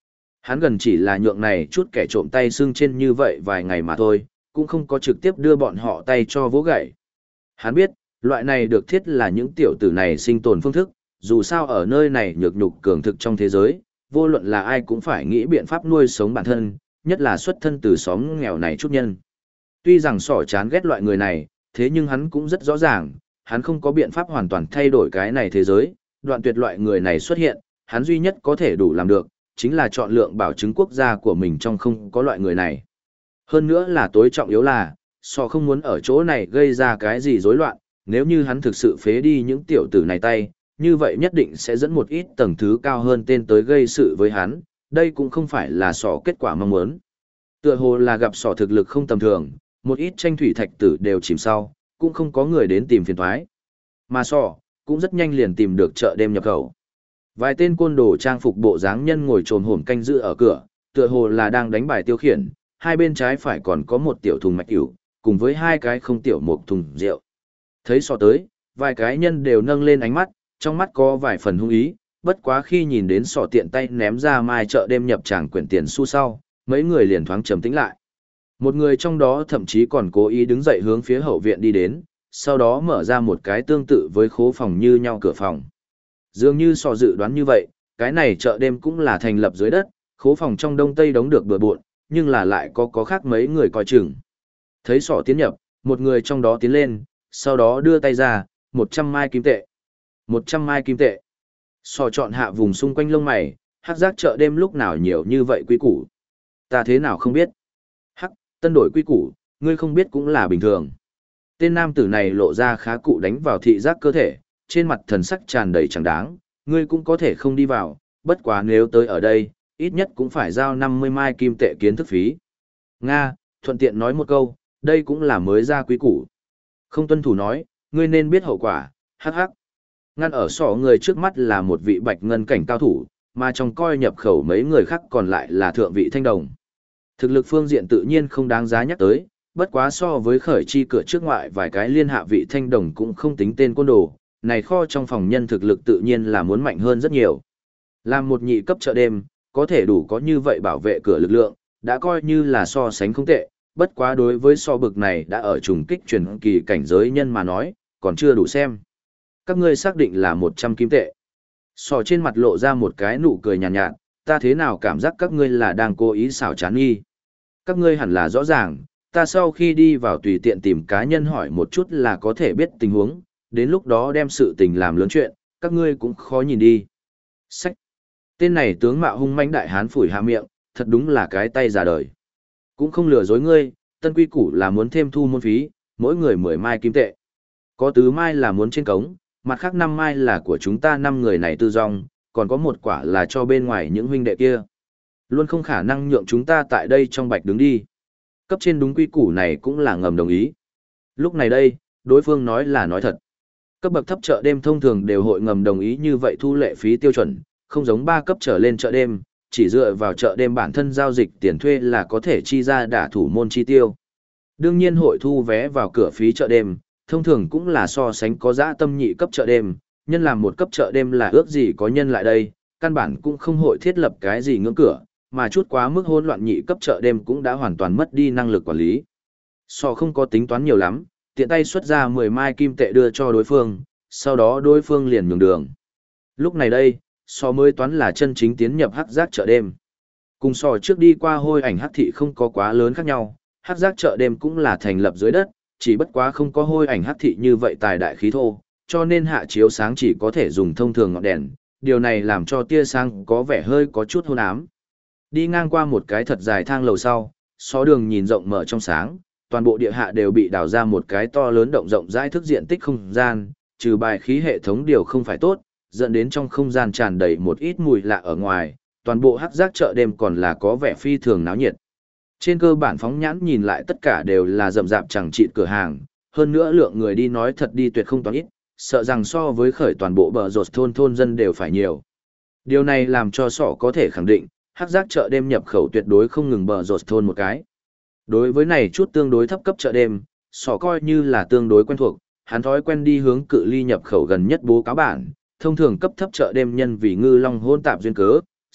A: hắn gần chỉ là nhượng này chút kẻ trộm tay xương trên như vậy vài ngày mà thôi, cũng không có trực tiếp đưa bọn họ tay cho vỗ gậy. Hắn biết, loại này được thiết là những tiểu tử này sinh tồn phương thức, dù sao ở nơi này nhược nhục cường thực trong thế giới, vô luận là ai cũng phải nghĩ biện pháp nuôi sống bản thân, nhất là xuất thân từ xóm nghèo này chút nhân. Tuy rằng Sỏ chán ghét loại người này, thế nhưng hắn cũng rất rõ ràng, hắn không có biện pháp hoàn toàn thay đổi cái này thế giới, đoạn tuyệt loại người này xuất hiện, hắn duy nhất có thể đủ làm được, chính là chọn lượng bảo chứng quốc gia của mình trong không có loại người này. Hơn nữa là tối trọng yếu là, Sỏ không muốn ở chỗ này gây ra cái gì rối loạn, nếu như hắn thực sự phế đi những tiểu tử này tay, như vậy nhất định sẽ dẫn một ít tầng thứ cao hơn tên tới gây sự với hắn, đây cũng không phải là Sỏ kết quả mong muốn. Tựa hồ là gặp Sỏ thực lực không tầm thường, một ít tranh thủy thạch tử đều chìm sau, cũng không có người đến tìm phiền toái. Mà Sỏ cũng rất nhanh liền tìm được chợ đêm nhập khẩu. Vài tên côn đồ trang phục bộ dáng nhân ngồi trồm hổm canh giữ ở cửa, tựa hồ là đang đánh bài tiêu khiển, hai bên trái phải còn có một tiểu thùng mạch ỉu, cùng với hai cái không tiểu một thùng rượu. Thấy Sỏ tới, vài cái nhân đều nâng lên ánh mắt, trong mắt có vài phần hung ý, bất quá khi nhìn đến Sỏ tiện tay ném ra mai chợ đêm nhập tràng quyển tiền xu sau, mấy người liền thoáng trầm tĩnh lại. Một người trong đó thậm chí còn cố ý đứng dậy hướng phía hậu viện đi đến, sau đó mở ra một cái tương tự với khố phòng như nhau cửa phòng. Dường như Sỏ dự đoán như vậy, cái này chợ đêm cũng là thành lập dưới đất, khố phòng trong đông tây đóng được bừa bộn, nhưng là lại có khác mấy người coi chừng. Thấy Sỏ tiến nhập, một người trong đó tiến lên, sau đó đưa tay ra, 100 mai kim tệ. 100 mai kim tệ. Sỏ chọn hạ vùng xung quanh lông mày, hắc giác chợ đêm lúc nào nhiều như vậy quý củ. Ta thế nào không biết. Hắc, tân đổi quý củ, ngươi không biết cũng là bình thường. Tên nam tử này lộ ra khá cụ đánh vào thị giác cơ thể, trên mặt thần sắc tràn đầy chẳng đáng, ngươi cũng có thể không đi vào, bất quá nếu tới ở đây, ít nhất cũng phải giao 50 mai kim tệ kiến thức phí. Nga, thuận tiện nói một câu, đây cũng là mới ra quý củ. Không tuân thủ nói, ngươi nên biết hậu quả, hắc hắc. Ngăn ở Sỏ người trước mắt là một vị bạch ngân cảnh cao thủ, mà trong coi nhập khẩu mấy người khác còn lại là thượng vị thanh đồng. Thực lực phương diện tự nhiên không đáng giá nhắc tới, bất quá so với khởi chi cửa trước ngoại vài cái liên hạ vị thanh đồng cũng không tính tên côn đồ, này kho trong phòng nhân thực lực tự nhiên là muốn mạnh hơn rất nhiều. Làm một nhị cấp chợ đêm, có thể đủ có như vậy bảo vệ cửa lực lượng, đã coi như là so sánh không tệ, bất quá đối với so bực này đã ở trùng kích truyền kỳ cảnh giới nhân mà nói, còn chưa đủ xem. Các ngươi xác định là 100 kim tệ. Sỏ trên mặt lộ ra một cái nụ cười nhàn nhạt, ta thế nào cảm giác các ngươi là đang cố ý xảo trá nghi. Các ngươi hẳn là rõ ràng, ta sau khi đi vào tùy tiện tìm cá nhân hỏi một chút là có thể biết tình huống, đến lúc đó đem sự tình làm lớn chuyện, các ngươi cũng khó nhìn đi. Sách. Tên này tướng mạo hung mãnh đại hán phủi hạ miệng, thật đúng là cái tay già đời. Cũng không lừa dối ngươi, tân quy củ là muốn thêm thu môn phí, mỗi người 10 mai kim tệ. Có tứ mai là muốn trên cống, mặt khác 5 mai là của chúng ta 5 người này tư dòng, còn có một quả là cho bên ngoài những huynh đệ kia. Luôn không khả năng nhượng chúng ta tại đây trong bạch đứng đi. Cấp trên đúng quy củ này cũng là ngầm đồng ý. Lúc này đây, đối phương nói là nói thật. Cấp bậc thấp chợ đêm thông thường đều hội ngầm đồng ý như vậy thu lệ phí tiêu chuẩn, không giống 3 cấp trở lên chợ đêm, chỉ dựa vào chợ đêm bản thân giao dịch tiền thuê là có thể chi ra đả thủ môn chi tiêu. Đương nhiên hội thu vé vào cửa phí chợ đêm, thông thường cũng là so sánh có dã tâm nhị cấp chợ đêm, nhân làm một cấp chợ đêm là ước gì có nhân lại đây, căn bản cũng không hội thiết lập cái gì ngưỡng cửa, mà chút quá mức hỗn loạn nhị cấp chợ đêm cũng đã hoàn toàn mất đi năng lực quản lý. So không có tính toán nhiều lắm, tiện tay xuất ra 10 mai kim tệ đưa cho đối phương, sau đó đối phương liền nhường đường. Lúc này đây, so mới toán là chân chính tiến nhập hắc giác chợ đêm. Cùng so trước đi qua hôi ảnh hắc thị không có quá lớn khác nhau, hắc giác chợ đêm cũng là thành lập dưới đất, chỉ bất quá không có hôi ảnh hắc thị như vậy tài đại khí thô, cho nên hạ chiếu sáng chỉ có thể dùng thông thường ngọn đèn, điều này làm cho tia sáng có vẻ hơi có chút hôn ám. Đi ngang qua một cái thật dài thang lầu sau, xó đường nhìn rộng mở trong sáng, toàn bộ địa hạ đều bị đào ra một cái to lớn động rộng rãi thức diện tích không gian, trừ bài khí hệ thống điều không phải tốt, dẫn đến trong không gian tràn đầy một ít mùi lạ ở ngoài, toàn bộ hắc giác chợ đêm còn là có vẻ phi thường náo nhiệt. Trên cơ bản phóng nhãn nhìn lại tất cả đều là rậm rạp chẳng chịt cửa hàng, hơn nữa lượng người đi nói thật đi tuyệt không toán ít, sợ rằng so với khởi toàn bộ bờ rột thôn dân đều phải nhiều. Điều này làm cho sọ có thể khẳng định, hắc giác chợ đêm nhập khẩu tuyệt đối không ngừng bờ rột thôn một cái. Đối với này chút tương đối thấp cấp chợ đêm, sọ coi như là tương đối quen thuộc, hắn thói quen đi hướng cự ly nhập khẩu gần nhất bố cáo bản, thông thường cấp thấp chợ đêm nhân vì ngư long hôn tạp duyên cớ,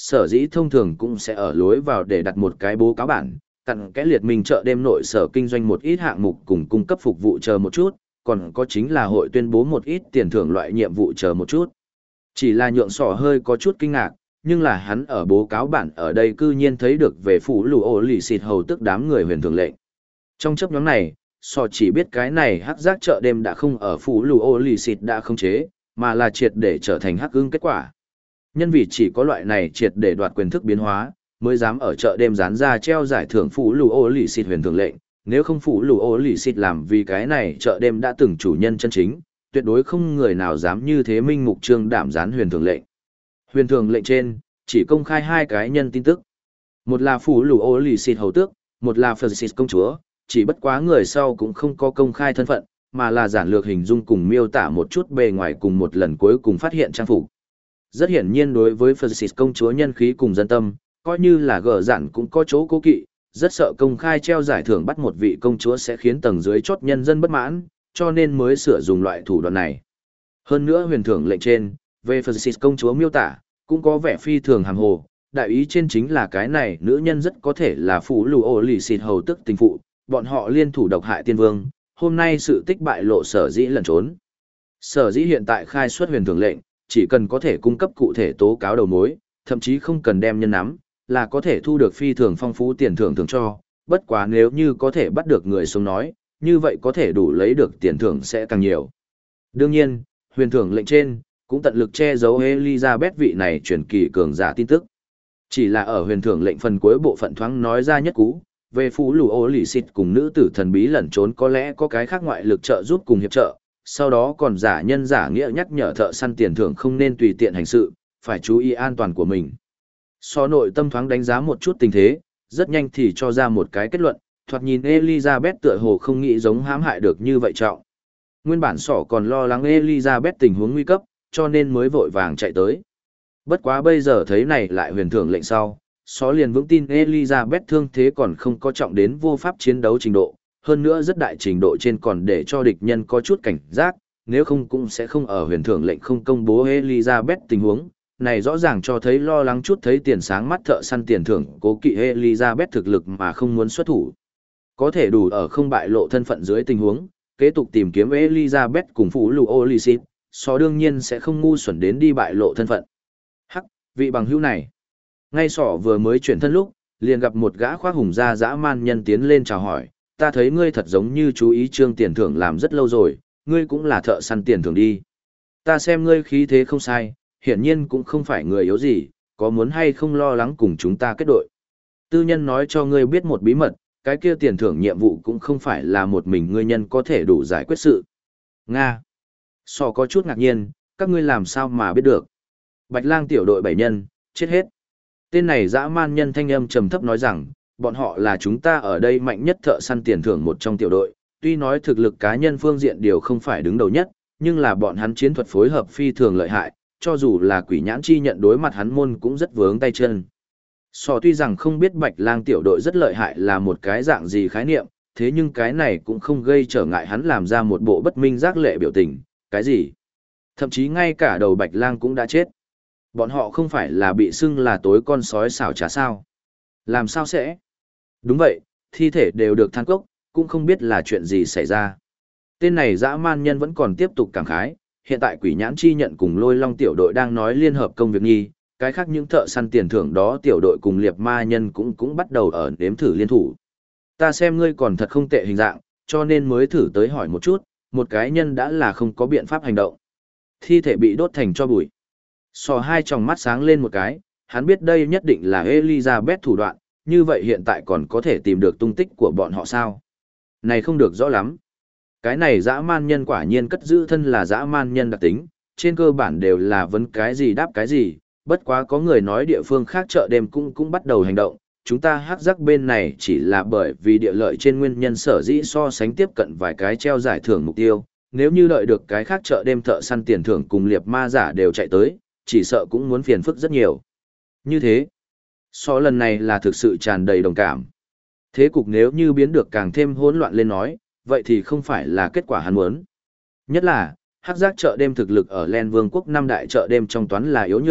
A: sở dĩ thông thường cũng sẽ ở lối vào để đặt một cái bố cáo bản, cặn kẽ liệt minh chợ đêm nội sở kinh doanh một ít hạng mục cùng cung cấp phục vụ chờ một chút, còn có chính là hội tuyên bố một ít tiền thưởng loại nhiệm vụ chờ một chút. Chỉ là nhượng sỏ hơi có chút kinh ngạc, nhưng là hắn ở bố cáo bản ở đây cư nhiên thấy được về phủ lù ổ lì xịt hầu tức đám người huyền thường lệnh. Trong chấp nhóm này, sọ chỉ biết cái này hắc giác chợ đêm đã không ở phủ lù ô lì xịt đã không chế, mà là triệt để trở thành hắc ưng kết quả. Nhân vì chỉ có loại này triệt để đoạt quyền thức biến hóa, mới dám ở chợ đêm dán ra treo giải thưởng phủ lù ô lì xịt huyền thường lệnh, nếu không phủ lù ô lì xịt làm vì cái này chợ đêm đã từng chủ nhân chân chính, tuyệt đối không người nào dám như thế minh mục trương đảm dán huyền thường lệnh. Huyền thường lệnh trên, chỉ công khai hai cái nhân tin tức. Một là phủ lù ô lì xịt hầu tước, một là phật xịt công chúa, chỉ bất quá người sau cũng không có công khai thân phận, mà là giản lược hình dung cùng miêu tả một chút bề ngoài cùng một lần cuối cùng phát hiện trang phục. Rất hiển nhiên đối với phật xịt công chúa nhân khí cùng dân tâm, coi như là gờ giản cũng có chỗ cố kỵ, rất sợ công khai treo giải thưởng bắt một vị công chúa sẽ khiến tầng dưới chốt nhân dân bất mãn, cho nên mới sửa dùng loại thủ đoạn này. Hơn nữa huyền thưởng lệnh trên, về phật xịt công chúa miêu tả, cũng có vẻ phi thường hàm hồ, đại ý trên chính là cái này nữ nhân rất có thể là phủ lù ổ lì xịt hầu tức tình phụ, bọn họ liên thủ độc hại tiên vương, hôm nay sự tích bại lộ sở dĩ lẩn trốn. Sở dĩ hiện tại khai xuất huyền thưởng lệnh, chỉ cần có thể cung cấp cụ thể tố cáo đầu mối, thậm chí không cần đem nhân nắm, là có thể thu được phi thường phong phú tiền thưởng thường cho, bất quá nếu như có thể bắt được người sống nói, như vậy có thể đủ lấy được tiền thưởng sẽ càng nhiều. Đương nhiên, huyền thưởng lệnh trên, cũng tận lực che giấu Elizabeth vị này truyền kỳ cường giả tin tức. Chỉ là ở huyền thưởng lệnh phần cuối bộ phận thoáng nói ra nhất cú, về phú lù ô lì xịt cùng nữ tử thần bí lẩn trốn có lẽ có cái khác ngoại lực trợ giúp cùng hiệp trợ, sau đó còn giả nhân giả nghĩa nhắc nhở thợ săn tiền thưởng không nên tùy tiện hành sự, phải chú ý an toàn của mình. So nội tâm thoáng đánh giá một chút tình thế, rất nhanh thì cho ra một cái kết luận, thoạt nhìn Elizabeth tựa hồ không nghĩ giống hãm hại được như vậy trọng. Nguyên bản sỏ còn lo lắng Elizabeth tình huống nguy cấp, cho nên mới vội vàng chạy tới. Bất quá bây giờ thấy này lại huyền thưởng lệnh sau, Só liền vững tin Elizabeth thương thế còn không có trọng đến vô pháp chiến đấu trình độ, hơn nữa rất đại trình độ trên còn để cho địch nhân có chút cảnh giác, nếu không cũng sẽ không ở huyền thưởng lệnh không công bố Elizabeth tình huống. Này rõ ràng cho thấy lo lắng chút thấy tiền sáng mắt thợ săn tiền thưởng cố kỵ Elizabeth thực lực mà không muốn xuất thủ. Có thể đủ ở không bại lộ thân phận dưới tình huống, kế tục tìm kiếm Elizabeth cùng phụ lù Olysit, Só đương nhiên sẽ không ngu xuẩn đến đi bại lộ thân phận. Hắc, vị bằng hữu này. Ngay sỏ vừa mới chuyển thân lúc, liền gặp một gã khoác hùng da dã man nhân tiến lên chào hỏi, ta thấy ngươi thật giống như chú ý trương tiền thưởng làm rất lâu rồi, ngươi cũng là thợ săn tiền thưởng đi. Ta xem ngươi khí thế không sai, hiển nhiên cũng không phải người yếu gì, có muốn hay không lo lắng cùng chúng ta kết đội. Tư nhân nói cho ngươi biết một bí mật, cái kia tiền thưởng nhiệm vụ cũng không phải là một mình ngươi nhân có thể đủ giải quyết sự. Nga. Sỏ có chút ngạc nhiên, các ngươi làm sao mà biết được. Bạch lang tiểu đội 7 nhân, chết hết. Tên này dã man nhân thanh âm trầm thấp nói rằng, bọn họ là chúng ta ở đây mạnh nhất thợ săn tiền thưởng một trong tiểu đội, tuy nói thực lực cá nhân phương diện điều không phải đứng đầu nhất, nhưng là bọn hắn chiến thuật phối hợp phi thường lợi hại, cho dù là quỷ nhãn chi nhận đối mặt hắn môn cũng rất vướng tay chân. Sò tuy rằng không biết bạch lang tiểu đội rất lợi hại là một cái dạng gì khái niệm, thế nhưng cái này cũng không gây trở ngại hắn làm ra một bộ bất minh giác lệ biểu tình, cái gì? Thậm chí ngay cả đầu bạch lang cũng đã chết. Bọn họ không phải là bị xưng là tối con sói xảo trá sao? Làm sao sẽ? Đúng vậy, thi thể đều được than cốc, cũng không biết là chuyện gì xảy ra. Tên này dã man nhân vẫn còn tiếp tục cảm khái, hiện tại quỷ nhãn chi nhận cùng lôi long tiểu đội đang nói liên hợp công việc nghi, cái khác những thợ săn tiền thưởng đó tiểu đội cùng liệp ma nhân cũng bắt đầu ở nếm thử liên thủ. Ta xem ngươi còn thật không tệ hình dạng, cho nên mới thử tới hỏi một chút, một cái nhân đã là không có biện pháp hành động. Thi thể bị đốt thành cho bụi. Sò hai tròng mắt sáng lên một cái, hắn biết đây nhất định là Elizabeth thủ đoạn, như vậy hiện tại còn có thể tìm được tung tích của bọn họ sao? Này không được rõ lắm. Cái này dã man nhân quả nhiên cất giữ thân là dã man nhân đặc tính, trên cơ bản đều là vấn cái gì đáp cái gì, bất quá có người nói địa phương khác chợ đêm cũng bắt đầu hành động, chúng ta hắc giác bên này chỉ là bởi vì địa lợi trên nguyên nhân sở dĩ so sánh tiếp cận vài cái treo giải thưởng mục tiêu, nếu như đợi được cái khác chợ đêm thợ săn tiền thưởng cùng liệp ma giả đều chạy tới, chỉ sợ cũng muốn phiền phức rất nhiều. Như thế, so lần này là thực sự tràn đầy đồng cảm. Thế cục nếu như biến được càng thêm hỗn loạn lên nói, vậy thì không phải là kết quả hắn muốn. Nhất là, hắc giác chợ đêm thực lực ở Len Vương quốc năm đại chợ đêm trong toán là yếu nhược,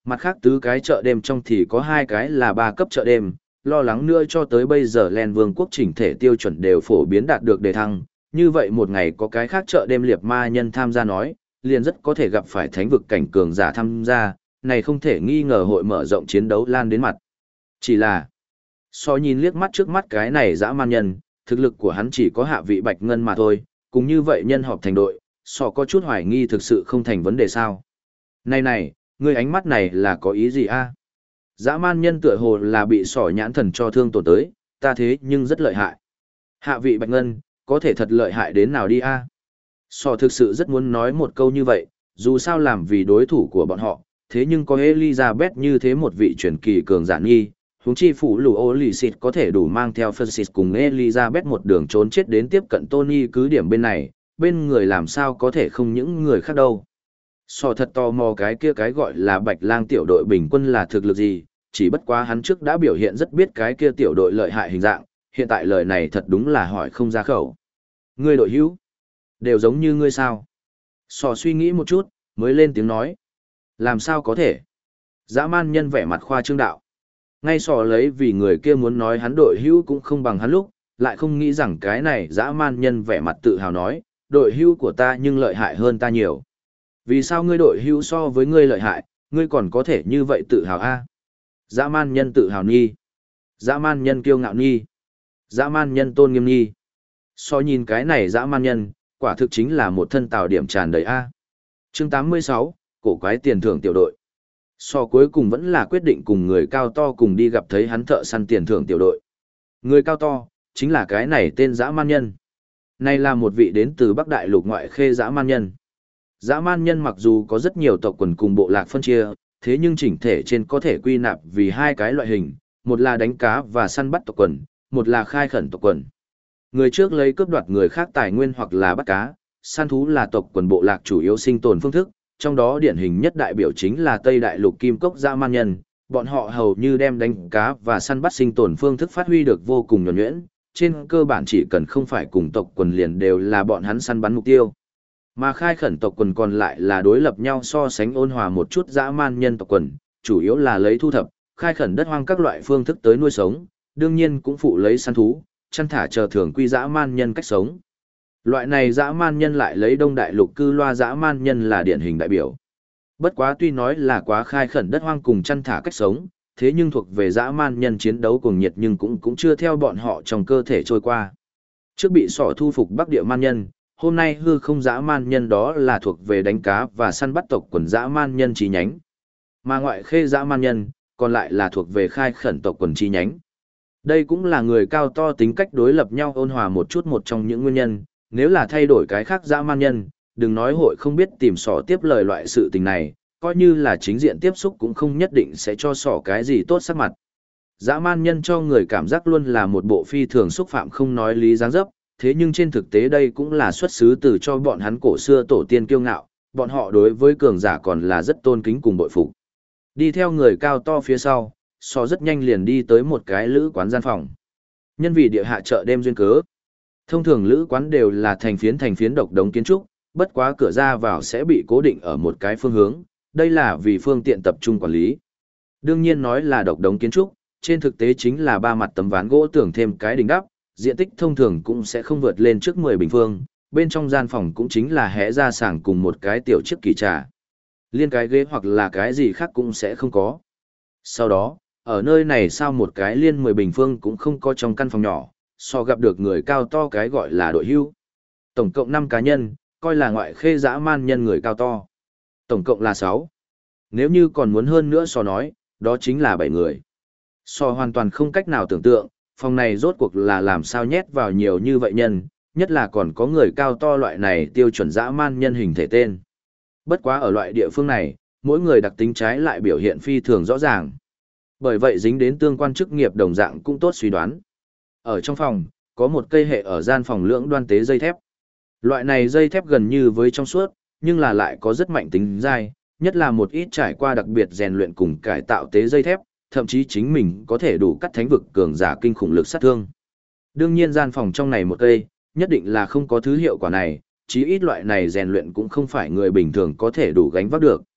A: Mặt khác tứ cái chợ đêm trong thì có hai cái là 3 cấp chợ đêm, lo lắng nữa cho tới bây giờ Len Vương quốc chỉnh thể tiêu chuẩn đều phổ biến đạt được đề thăng, như vậy một ngày có cái khác chợ đêm liệt ma nhân tham gia nói, liền rất có thể gặp phải thánh vực cảnh cường giả tham gia, này không thể nghi ngờ hội mở rộng chiến đấu lan đến mặt. Chỉ là, so nhìn liếc mắt trước mắt cái này dã man nhân, thực lực của hắn chỉ có hạ vị bạch ngân mà thôi, cũng như vậy nhân họp thành đội, so có chút hoài nghi thực sự không thành vấn đề sao. Này, ngươi ánh mắt này là có ý gì a? Dã man nhân tựa hồ là bị sỏ nhãn thần cho thương tổn tới, ta thế nhưng rất lợi hại. Hạ vị bạch ngân, có thể thật lợi hại đến nào đi a? Sỏ thực sự rất muốn nói một câu như vậy, dù sao làm vì đối thủ của bọn họ, thế nhưng có Elizabeth như thế một vị truyền kỳ cường giả nghi, huống chi phủ lù ô lì xịt có thể đủ mang theo Francis cùng Elizabeth một đường trốn chết đến tiếp cận Tony cứ điểm bên này, bên người làm sao có thể không những người khác đâu. So thật tò mò cái kia cái gọi là Bạch Lang tiểu đội bình quân là thực lực gì, chỉ bất quá hắn trước đã biểu hiện rất biết cái kia tiểu đội lợi hại hình dạng, hiện tại lời này thật đúng là hỏi không ra khẩu. Ngươi đội hữu, đều giống như ngươi sao? So suy nghĩ một chút, mới lên tiếng nói. Làm sao có thể? Dã man nhân vẻ mặt khoa trương đạo. Ngay sò lấy vì người kia muốn nói hắn đội hữu cũng không bằng hắn lúc, lại không nghĩ rằng cái này dã man nhân vẻ mặt tự hào nói, đội hữu của ta nhưng lợi hại hơn ta nhiều. Vì sao ngươi đội hữu so với ngươi lợi hại, ngươi còn có thể như vậy tự hào a? Dã man nhân tự hào nghi. Dã man nhân kiêu ngạo nghi. Dã man nhân tôn nghiêm nghi. So nhìn cái này dã man nhân, quả thực chính là một thân tào điểm tràn đầy a. Chương 86, cổ quái tiền thưởng tiểu đội. So cuối cùng vẫn là quyết định cùng người cao to cùng đi gặp thấy hắn thợ săn tiền thưởng tiểu đội. Người cao to, chính là cái này tên dã man nhân. Này là một vị đến từ Bắc Đại Lục ngoại khê dã man nhân. Dã man nhân mặc dù có rất nhiều tộc quần cùng bộ lạc phân chia, thế nhưng chỉnh thể trên có thể quy nạp vì hai cái loại hình, một là đánh cá và săn bắt tộc quần, một là khai khẩn tộc quần. Người trước lấy cướp đoạt người khác tài nguyên hoặc là bắt cá, săn thú là tộc quần bộ lạc chủ yếu sinh tồn phương thức, trong đó điển hình nhất đại biểu chính là Tây Đại Lục Kim Cốc dã man nhân, bọn họ hầu như đem đánh cá và săn bắt sinh tồn phương thức phát huy được vô cùng nhuần nhuyễn, trên cơ bản chỉ cần không phải cùng tộc quần liền đều là bọn hắn săn bắn mục tiêu. Mà khai khẩn tộc quần còn lại là đối lập nhau so sánh ôn hòa một chút dã man nhân tộc quần, chủ yếu là lấy thu thập, khai khẩn đất hoang các loại phương thức tới nuôi sống, đương nhiên cũng phụ lấy săn thú, chăn thả chờ thường quy dã man nhân cách sống. Loại này dã man nhân lại lấy Đông Đại Lục cư loa dã man nhân là điển hình đại biểu. Bất quá tuy nói là quá khai khẩn đất hoang cùng chăn thả cách sống, thế nhưng thuộc về dã man nhân chiến đấu cuồng nhiệt nhưng cũng chưa theo bọn họ trong cơ thể trôi qua. Trước bị sỏ thu phục Bắc Địa man nhân, hôm nay hư không dã man nhân đó là thuộc về đánh cá và săn bắt tộc quần dã man nhân chi nhánh. Mà ngoại khê dã man nhân, còn lại là thuộc về khai khẩn tộc quần chi nhánh. Đây cũng là người cao to tính cách đối lập nhau ôn hòa một chút một trong những nguyên nhân, nếu là thay đổi cái khác dã man nhân, đừng nói hội không biết tìm sỏ tiếp lời loại sự tình này, coi như là chính diện tiếp xúc cũng không nhất định sẽ cho sỏ cái gì tốt sắc mặt. Dã man nhân cho người cảm giác luôn là một bộ phi thường xúc phạm không nói lý dáng dấp, thế nhưng trên thực tế đây cũng là xuất xứ từ cho bọn hắn cổ xưa tổ tiên kiêu ngạo, bọn họ đối với cường giả còn là rất tôn kính cùng bội phục. Đi theo người cao to phía sau, sỏ rất nhanh liền đi tới một cái lữ quán gian phòng. Nhân vì địa hạ chợ đêm duyên cớ, thông thường lữ quán đều là thành phiến độc đống kiến trúc, bất quá cửa ra vào sẽ bị cố định ở một cái phương hướng, đây là vì phương tiện tập trung quản lý. Đương nhiên nói là độc đống kiến trúc, trên thực tế chính là ba mặt tấm ván gỗ tưởng thêm cái đỉnh đắp, diện tích thông thường cũng sẽ không vượt lên trước 10 bình phương, bên trong gian phòng cũng chính là hẽ ra sàng cùng một cái tiểu chiếc kỳ trà. Liên cái ghế hoặc là cái gì khác cũng sẽ không có. Sau đó, ở nơi này sao một cái liên 10 bình phương cũng không có trong căn phòng nhỏ, so gặp được người cao to cái gọi là đội hưu. Tổng cộng 5 cá nhân, coi là ngoại khê dã man nhân người cao to. Tổng cộng là 6. Nếu như còn muốn hơn nữa so nói, đó chính là 7 người. So hoàn toàn không cách nào tưởng tượng, phòng này rốt cuộc là làm sao nhét vào nhiều như vậy nhân, nhất là còn có người cao to loại này tiêu chuẩn dã man nhân hình thể tên. Bất quá ở loại địa phương này, mỗi người đặc tính trái lại biểu hiện phi thường rõ ràng. Bởi vậy dính đến tương quan chức nghiệp đồng dạng cũng tốt suy đoán. Ở trong phòng, có một cây hệ ở gian phòng lưỡng đoan tế dây thép. Loại này dây thép gần như với trong suốt, nhưng là lại có rất mạnh tính dai, nhất là một ít trải qua đặc biệt rèn luyện cùng cải tạo tế dây thép, thậm chí chính mình có thể đủ cắt thánh vực cường giả kinh khủng lực sát thương. Đương nhiên gian phòng trong này một cây, nhất định là không có thứ hiệu quả này, chí ít loại này rèn luyện cũng không phải người bình thường có thể đủ gánh vác được.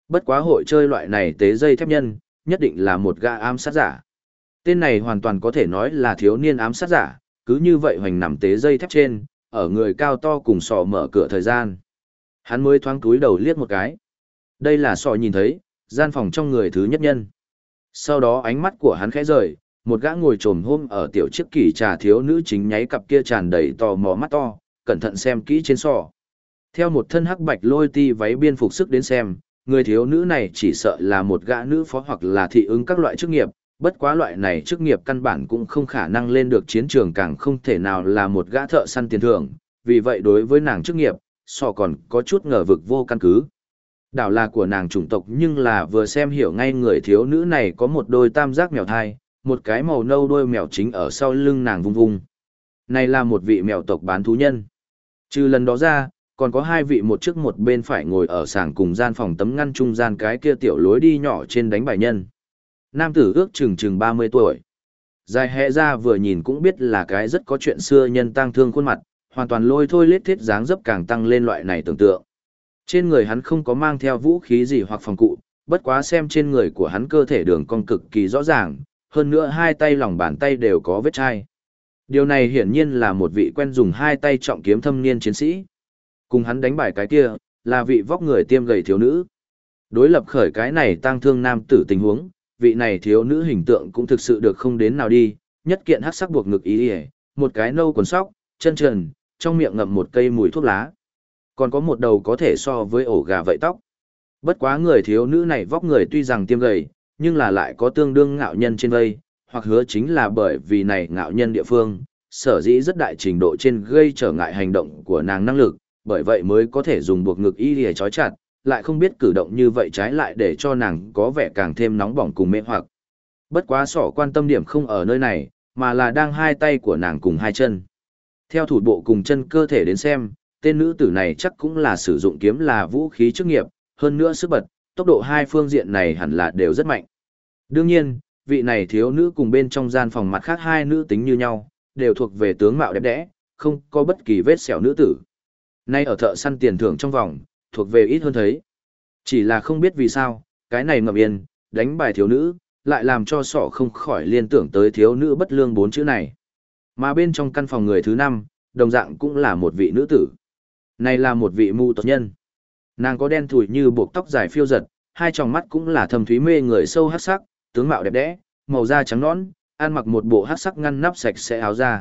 A: Bất quá hội chơi loại này tế dây thép nhân, nhất định là một gã ám sát giả. Tên này hoàn toàn có thể nói là thiếu niên ám sát giả, cứ như vậy hoành nằm tế dây thép trên, ở người cao to cùng sọ mở cửa thời gian. Hắn mới thoáng túi đầu liếc một cái. Đây là sọ nhìn thấy, gian phòng trong người thứ nhất nhân. Sau đó ánh mắt của hắn khẽ rời, một gã ngồi trồm hôm ở tiểu chiếc kỷ trà thiếu nữ chính nháy cặp kia tràn đầy tò mò mắt to, cẩn thận xem kỹ trên sọ. Theo một thân hắc bạch lôi ti váy biên phục sức đến xem, người thiếu nữ này chỉ sợ là một gã nữ phó hoặc là thị ứng các loại chức nghiệp, bất quá loại này chức nghiệp căn bản cũng không khả năng lên được chiến trường, càng không thể nào là một gã thợ săn tiền thưởng, vì vậy đối với nàng chức nghiệp, sọ còn có chút ngờ vực vô căn cứ. Đảo là của nàng chủng tộc nhưng là vừa xem hiểu ngay người thiếu nữ này có một đôi tam giác mèo thai, một cái màu nâu đôi mèo chính ở sau lưng nàng vung vung. Này là một vị mèo tộc bán thú nhân. Trừ lần đó ra, còn có hai vị một trước một bên phải ngồi ở sàng cùng gian phòng tấm ngăn trung gian cái kia tiểu lối đi nhỏ trên đánh bài nhân. Nam tử ước chừng 30 tuổi. Dài hẹ ra vừa nhìn cũng biết là cái rất có chuyện xưa nhân tang thương khuôn mặt, hoàn toàn lôi thôi lết thiết dáng dấp càng tăng lên loại này tưởng tượng. Trên người hắn không có mang theo vũ khí gì hoặc phòng cụ, bất quá xem trên người của hắn cơ thể đường cong cực kỳ rõ ràng, hơn nữa hai tay lòng bàn tay đều có vết chai. Điều này hiển nhiên là một vị quen dùng hai tay trọng kiếm thâm niên chiến sĩ. Cùng hắn đánh bài cái kia, là vị vóc người tiêm gầy thiếu nữ. Đối lập khởi cái này tang thương nam tử tình huống, vị này thiếu nữ hình tượng cũng thực sự được không đến nào đi, nhất kiện hắc sắc buộc ngực ý ỉa, một cái nâu quần sóc, chân trần, trong miệng ngậm một cây mùi thuốc lá. Còn có một đầu có thể so với ổ gà vậy tóc. Bất quá người thiếu nữ này vóc người tuy rằng tiêm gầy, nhưng là lại có tương đương ngạo nhân trên vây, hoặc hứa chính là bởi vì này ngạo nhân địa phương, sở dĩ rất đại trình độ trên gây trở ngại hành động của nàng năng lực, bởi vậy mới có thể dùng buộc ngực y để trói chặt, lại không biết cử động như vậy trái lại để cho nàng có vẻ càng thêm nóng bỏng cùng mê hoặc. Bất quá sỏ quan tâm điểm không ở nơi này, mà là đang hai tay của nàng cùng hai chân. Theo thủ bộ cùng chân cơ thể đến xem, tên nữ tử này chắc cũng là sử dụng kiếm là vũ khí chức nghiệp, hơn nữa sức bật, tốc độ hai phương diện này hẳn là đều rất mạnh. Đương nhiên, vị này thiếu nữ cùng bên trong gian phòng mặt khác hai nữ tính như nhau, đều thuộc về tướng mạo đẹp đẽ, không có bất kỳ vết sẹo nữ tử. Nay ở thợ săn tiền thưởng trong vòng, thuộc về ít hơn thấy. Chỉ là không biết vì sao, cái này ngậm yên, đánh bài thiếu nữ, lại làm cho sọ không khỏi liên tưởng tới thiếu nữ bất lương bốn chữ này. Mà bên trong căn phòng người thứ 5, đồng dạng cũng là một vị nữ tử. Này là một vị mù tộc nhân. Nàng có đen thủi như buộc tóc dài phiêu giật, hai tròng mắt cũng là thâm thúy mê người sâu hắc sắc, tướng mạo đẹp đẽ, màu da trắng nõn, ăn mặc một bộ hắc sắc ngăn nắp sạch sẽ áo da.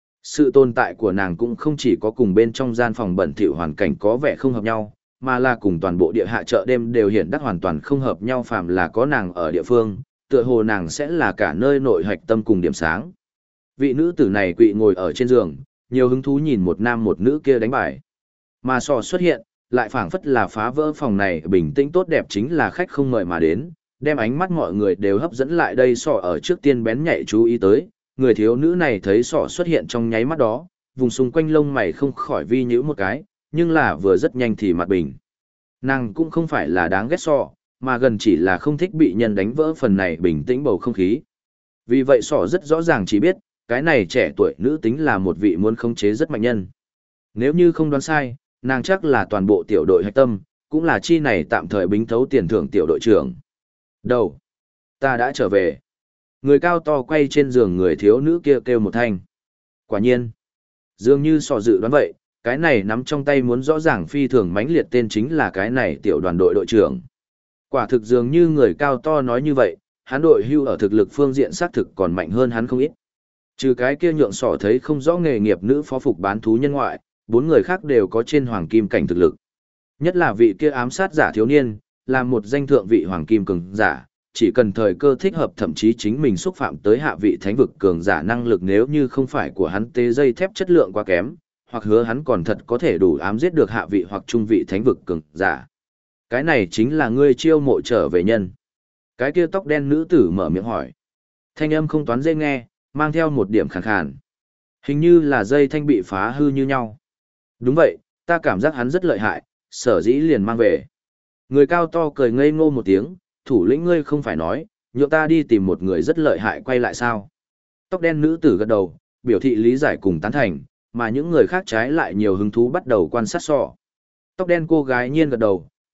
A: Sự tồn tại của nàng cũng không chỉ có cùng bên trong gian phòng bẩn thỉu hoàn cảnh có vẻ không hợp nhau, mà là cùng toàn bộ địa hạ chợ đêm đều hiện đắc hoàn toàn không hợp nhau, phàm là có nàng ở địa phương, tựa hồ nàng sẽ là cả nơi nội hạch tâm cùng điểm sáng. Vị nữ tử này quỵ ngồi ở trên giường, nhiều hứng thú nhìn một nam một nữ kia đánh bài. Mà sò xuất hiện, lại phảng phất là phá vỡ phòng này bình tĩnh tốt đẹp, chính là khách không mời mà đến, đem ánh mắt mọi người đều hấp dẫn lại đây. Sọ ở trước tiên bén nhạy chú ý tới, người thiếu nữ này thấy sọ xuất hiện trong nháy mắt đó, vùng xung quanh lông mày không khỏi vi nhíu một cái, nhưng là vừa rất nhanh thì mặt bình. Nàng cũng không phải là đáng ghét sọ, mà gần chỉ là không thích bị nhân đánh vỡ phần này bình tĩnh bầu không khí. Vì vậy sọ rất rõ ràng chỉ biết, cái này trẻ tuổi nữ tính là một vị muốn khống chế rất mạnh nhân. Nếu như không đoán sai, nàng chắc là toàn bộ tiểu đội hạch tâm, cũng là chi này tạm thời bính thấu tiền thưởng tiểu đội trưởng. Đầu, ta đã trở về. Người cao to quay trên giường người thiếu nữ kia kêu một thanh. Quả nhiên, dường như sọ dự đoán vậy, cái này nắm trong tay muốn rõ ràng phi thường mãnh liệt tên chính là cái này tiểu đoàn đội đội trưởng. Quả thực dường như người cao to nói như vậy, hắn đội hưu ở thực lực phương diện xác thực còn mạnh hơn hắn không ít. Trừ cái kia nhượng sọ thấy không rõ nghề nghiệp nữ phó phục bán thú nhân ngoại, 4 người khác đều có trên hoàng kim cảnh thực lực. Nhất là vị kia ám sát giả thiếu niên, là một danh thượng vị hoàng kim cường giả, chỉ cần thời cơ thích hợp thậm chí chính mình xúc phạm tới hạ vị thánh vực cường giả năng lực, nếu như không phải của hắn tế dây thép chất lượng quá kém, hoặc hứa hắn còn thật có thể đủ ám giết được hạ vị hoặc trung vị thánh vực cường giả. Cái này chính là ngươi chiêu mộ trở về nhân. Cái kia tóc đen nữ tử mở miệng hỏi. Thanh âm không toán dễ nghe, mang theo một điểm khàn khàn. Hình như là dây thanh bị phá hư như nhau. Đúng vậy, ta cảm giác hắn rất lợi hại, sở dĩ liền mang về. Người cao to cười ngây ngô một tiếng, thủ lĩnh ngươi không phải nói, nhượng ta đi tìm một người rất lợi hại quay lại sao. Tóc đen nữ tử gật đầu, biểu thị lý giải cùng tán thành, mà những người khác trái lại nhiều hứng thú bắt đầu quan sát sọ. Tóc đen cô gái nhiên gật đầu,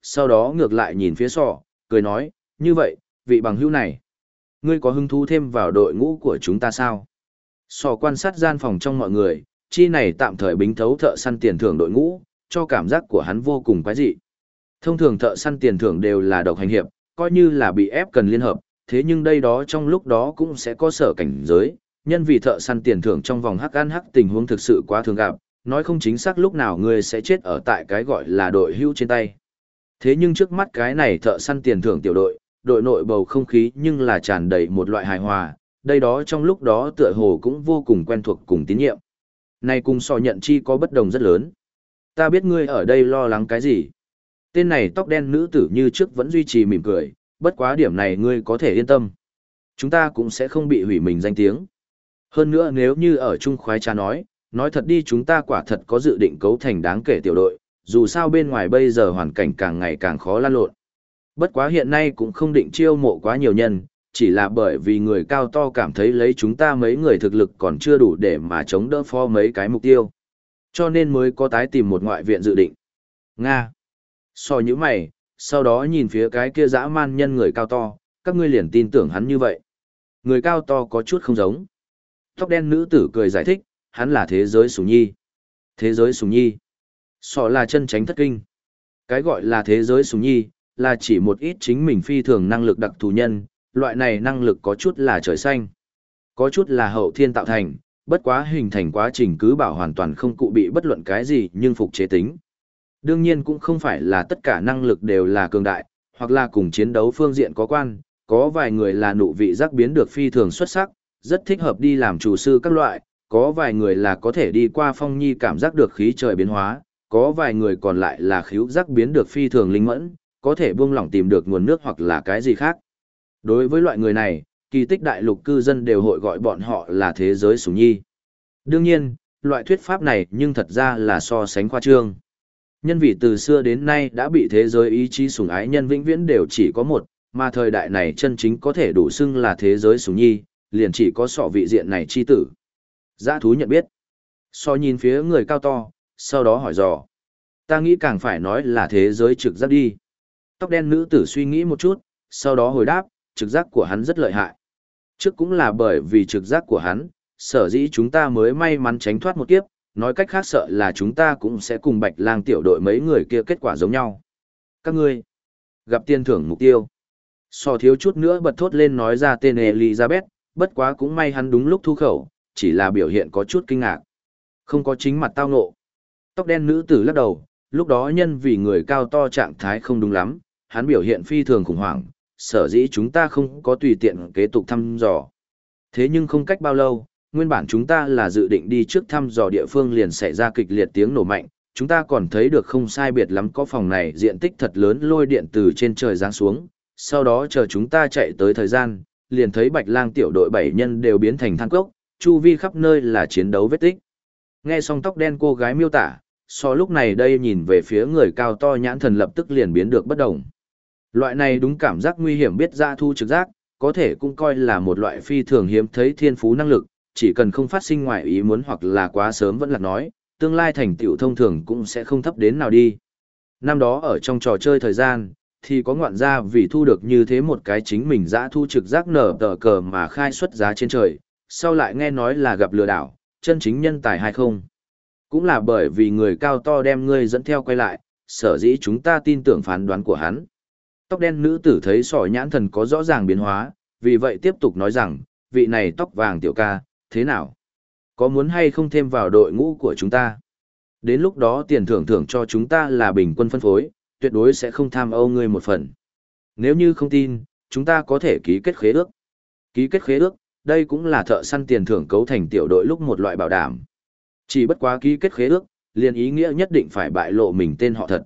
A: sau đó ngược lại nhìn phía sọ, cười nói, như vậy, vị bằng hữu này, ngươi có hứng thú thêm vào đội ngũ của chúng ta sao? Sọ quan sát gian phòng trong mọi người, chi này tạm thời bính thấu thợ săn tiền thưởng đội ngũ, cho cảm giác của hắn vô cùng quái dị. Thông thường thợ săn tiền thưởng đều là độc hành hiệp, coi như là bị ép cần liên hợp, thế nhưng đây đó trong lúc đó cũng sẽ có sở cảnh giới, nhân vì thợ săn tiền thưởng trong vòng hắc ăn hắc tình huống thực sự quá thường gặp, nói không chính xác lúc nào ngươi sẽ chết ở tại cái gọi là đội hưu trên tay. Thế nhưng trước mắt cái này thợ săn tiền thưởng tiểu đội, đội nội bầu không khí nhưng là tràn đầy một loại hài hòa, đây đó trong lúc đó tựa hồ cũng vô cùng quen thuộc cùng tín nhiệm. Này cùng sò nhận chi có bất đồng rất lớn. Ta biết ngươi ở đây lo lắng cái gì. Tên này tóc đen nữ tử như trước vẫn duy trì mỉm cười, bất quá điểm này ngươi có thể yên tâm. Chúng ta cũng sẽ không bị hủy mình danh tiếng. Hơn nữa nếu như ở Trung khoái trá nói thật đi chúng ta quả thật có dự định cấu thành đáng kể tiểu đội, dù sao bên ngoài bây giờ hoàn cảnh càng ngày càng khó lan lộn. Bất quá hiện nay cũng không định chiêu mộ quá nhiều nhân, chỉ là bởi vì người cao to cảm thấy lấy chúng ta mấy người thực lực còn chưa đủ để mà chống đỡ phó mấy cái mục tiêu. Cho nên mới có tái tìm một ngoại viện dự định. Nga. So như mày, sau đó nhìn phía cái kia dã man nhân người cao to, các ngươi liền tin tưởng hắn như vậy. Người cao to có chút không giống. Tóc đen nữ tử cười giải thích, hắn là thế giới sủng nhi. Thế giới sủng nhi. So là chân tránh thất kinh. Cái gọi là thế giới sủng nhi, là chỉ một ít chính mình phi thường năng lực đặc thù nhân, loại này năng lực có chút là trời xanh. Có chút là hậu thiên tạo thành, bất quá hình thành quá trình cứ bảo hoàn toàn không cụ bị bất luận cái gì nhưng phục chế tính. Đương nhiên cũng không phải là tất cả năng lực đều là cường đại, hoặc là cùng chiến đấu phương diện có quan, có vài người là nụ vị giác biến được phi thường xuất sắc, rất thích hợp đi làm chủ sư các loại, có vài người là có thể đi qua phong nhi cảm giác được khí trời biến hóa, có vài người còn lại là khứu giác biến được phi thường linh mẫn, có thể buông lỏng tìm được nguồn nước hoặc là cái gì khác. Đối với loại người này, kỳ tích đại lục cư dân đều hội gọi bọn họ là thế giới sủng nhi. Đương nhiên, loại thuyết pháp này nhưng thật ra là so sánh khoa trương. Nhân vì từ xưa đến nay đã bị thế giới ý chí sủng ái nhân vĩnh viễn đều chỉ có một, mà thời đại này chân chính có thể đủ xưng là thế giới sủng nhi, liền chỉ có sọ vị diện này chi tử. Dã thú nhận biết. So nhìn phía người cao to, sau đó hỏi dò. Ta nghĩ càng phải nói là thế giới trực giác đi. Tóc đen nữ tử suy nghĩ một chút, sau đó hồi đáp, trực giác của hắn rất lợi hại. Trước cũng là bởi vì trực giác của hắn, sở dĩ chúng ta mới may mắn tránh thoát một kiếp, nói cách khác sợ là chúng ta cũng sẽ cùng Bạch Lang tiểu đội mấy người kia kết quả giống nhau. Các ngươi gặp tiền thưởng mục tiêu. So thiếu chút nữa bật thốt lên nói ra tên Elizabeth, bất quá cũng may hắn đúng lúc thu khẩu, chỉ là biểu hiện có chút kinh ngạc. Không có chính mặt tao ngộ. Tóc đen nữ tử lắc đầu, lúc đó nhân vì người cao to trạng thái không đúng lắm, hắn biểu hiện phi thường khủng hoảng, sở dĩ chúng ta không có tùy tiện kế tục thăm dò. Thế nhưng không cách bao lâu, nguyên bản chúng ta là dự định đi trước thăm dò địa phương liền xảy ra kịch liệt tiếng nổ mạnh, chúng ta còn thấy được không sai biệt lắm có phòng này diện tích thật lớn lôi điện từ trên trời giáng xuống, sau đó chờ chúng ta chạy tới thời gian, liền thấy Bạch Lang tiểu đội 7 nhân đều biến thành than cốc, chu vi khắp nơi là chiến đấu vết tích. Nghe xong tóc đen cô gái miêu tả, so lúc này đây nhìn về phía người cao to nhãn thần lập tức liền biến được bất động. Loại này đúng cảm giác nguy hiểm biết ra thu trực giác, có thể cũng coi là một loại phi thường hiếm thấy thiên phú năng lực, chỉ cần không phát sinh ngoài ý muốn hoặc là quá sớm vẫn là nói, tương lai thành tựu thông thường cũng sẽ không thấp đến nào đi. Năm đó ở trong trò chơi thời gian, thì có ngoạn gia vì thu được như thế một cái chính mình dã thu trực giác nở tờ cờ mà khai xuất giá trên trời, sau lại nghe nói là gặp lừa đảo, chân chính nhân tài hay không. Cũng là bởi vì người cao to đem ngươi dẫn theo quay lại, sở dĩ chúng ta tin tưởng phán đoán của hắn. Tóc đen nữ tử thấy sỏ nhãn thần có rõ ràng biến hóa, vì vậy tiếp tục nói rằng, vị này tóc vàng tiểu ca, thế nào? Có muốn hay không thêm vào đội ngũ của chúng ta? Đến lúc đó tiền thưởng thưởng cho chúng ta là bình quân phân phối, tuyệt đối sẽ không tham ô ngươi một phần. Nếu như không tin, chúng ta có thể ký kết khế ước. Ký kết khế ước, đây cũng là thợ săn tiền thưởng cấu thành tiểu đội lúc một loại bảo đảm. Chỉ bất quá ký kết khế ước, liền ý nghĩa nhất định phải bại lộ mình tên họ thật.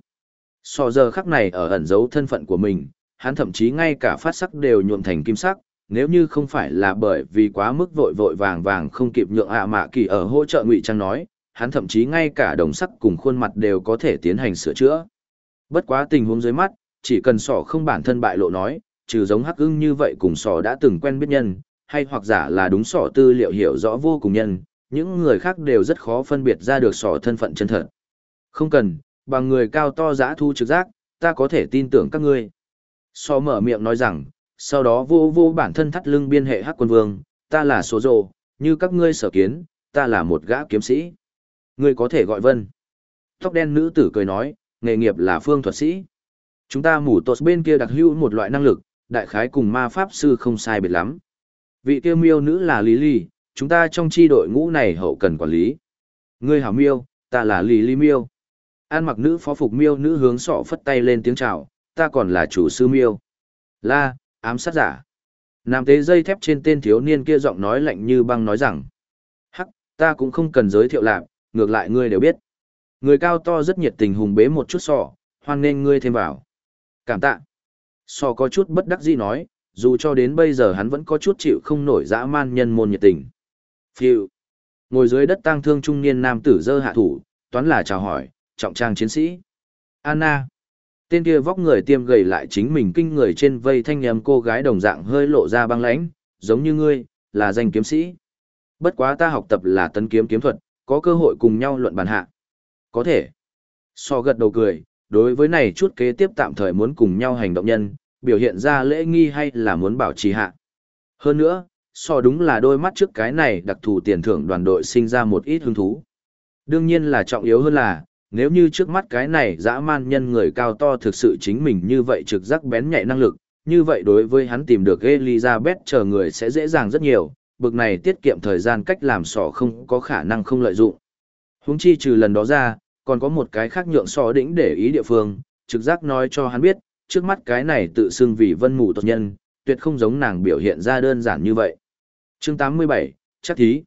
A: So giờ khắc này ở ẩn giấu thân phận của mình, hắn thậm chí ngay cả phát sắc đều nhuộm thành kim sắc, nếu như không phải là bởi vì quá mức vội vội vàng vàng không kịp nhượng mạ kỳ ở hỗ trợ ngụy trang nói, hắn thậm chí ngay cả đồng sắc cùng khuôn mặt đều có thể tiến hành sửa chữa. Bất quá tình huống dưới mắt, chỉ cần sỏ không bản thân bại lộ nói, trừ giống hắc ưng như vậy cùng sỏ đã từng quen biết nhân, hay hoặc giả là đúng sỏ tư liệu hiểu rõ vô cùng nhân, những người khác đều rất khó phân biệt ra được sỏ thân phận chân thật. Không cần, bằng người cao to giã thu trực giác, ta có thể tin tưởng các ngươi. So mở miệng nói rằng, sau đó vô vô bản thân thắt lưng biên hệ hắc quân vương, ta là số rồ, như các ngươi sở kiến, ta là một gã kiếm sĩ. Ngươi có thể gọi Vân. Tóc đen nữ tử cười nói, nghề nghiệp là phương thuật sĩ. Chúng ta mủ tột bên kia đặc hữu một loại năng lực, đại khái cùng ma pháp sư không sai biệt lắm. Vị kia miêu nữ là Lý Ly, chúng ta trong chi đội ngũ này hậu cần quản lý. Ngươi hảo miêu, ta là Lý Ly miêu. An mặc nữ phó phục miêu nữ hướng sọ phất tay lên tiếng chào, ta còn là chủ sư miêu. La, ám sát giả. Nam tế dây thép trên tên thiếu niên kia giọng nói lạnh như băng nói rằng. Hắc, ta cũng không cần giới thiệu lạc, ngược lại ngươi đều biết. Người cao to rất nhiệt tình hùng bế một chút sọ, hoan nên ngươi thêm vào. Cảm tạ. Sọ có chút bất đắc dĩ nói, dù cho đến bây giờ hắn vẫn có chút chịu không nổi dã man nhân môn nhiệt tình. Phiu. Ngồi dưới đất tang thương trung niên nam tử dơ hạ thủ, toán là chào hỏi, trọng trang chiến sĩ. Anna. Tên kia vóc người tiêm gầy lại chính mình kinh người trên vây thanh âm cô gái đồng dạng hơi lộ ra băng lãnh, giống như ngươi, là danh kiếm sĩ. Bất quá ta học tập là tấn kiếm kiếm thuật, có cơ hội cùng nhau luận bàn hạ. Có thể. So gật đầu cười, đối với này chút kế tiếp tạm thời muốn cùng nhau hành động nhân, biểu hiện ra lễ nghi hay là muốn bảo trì hạ. Hơn nữa, so đúng là đôi mắt trước cái này đặc thù tiền thưởng đoàn đội sinh ra một ít hứng thú. Đương nhiên là trọng yếu hơn là, nếu như trước mắt cái này dã man nhân người cao to thực sự chính mình như vậy trực giác bén nhạy năng lực, như vậy đối với hắn tìm được Elizabeth chờ người sẽ dễ dàng rất nhiều, bực này tiết kiệm thời gian cách làm sỏ không có khả năng không lợi dụng. Huống chi trừ lần đó ra, còn có một cái khác nhượng sỏ đỉnh để ý địa phương, trực giác nói cho hắn biết, trước mắt cái này tự xưng vì vân mù tốt nhân, tuyệt không giống nàng biểu hiện ra đơn giản như vậy. Chương 87, chắc thí.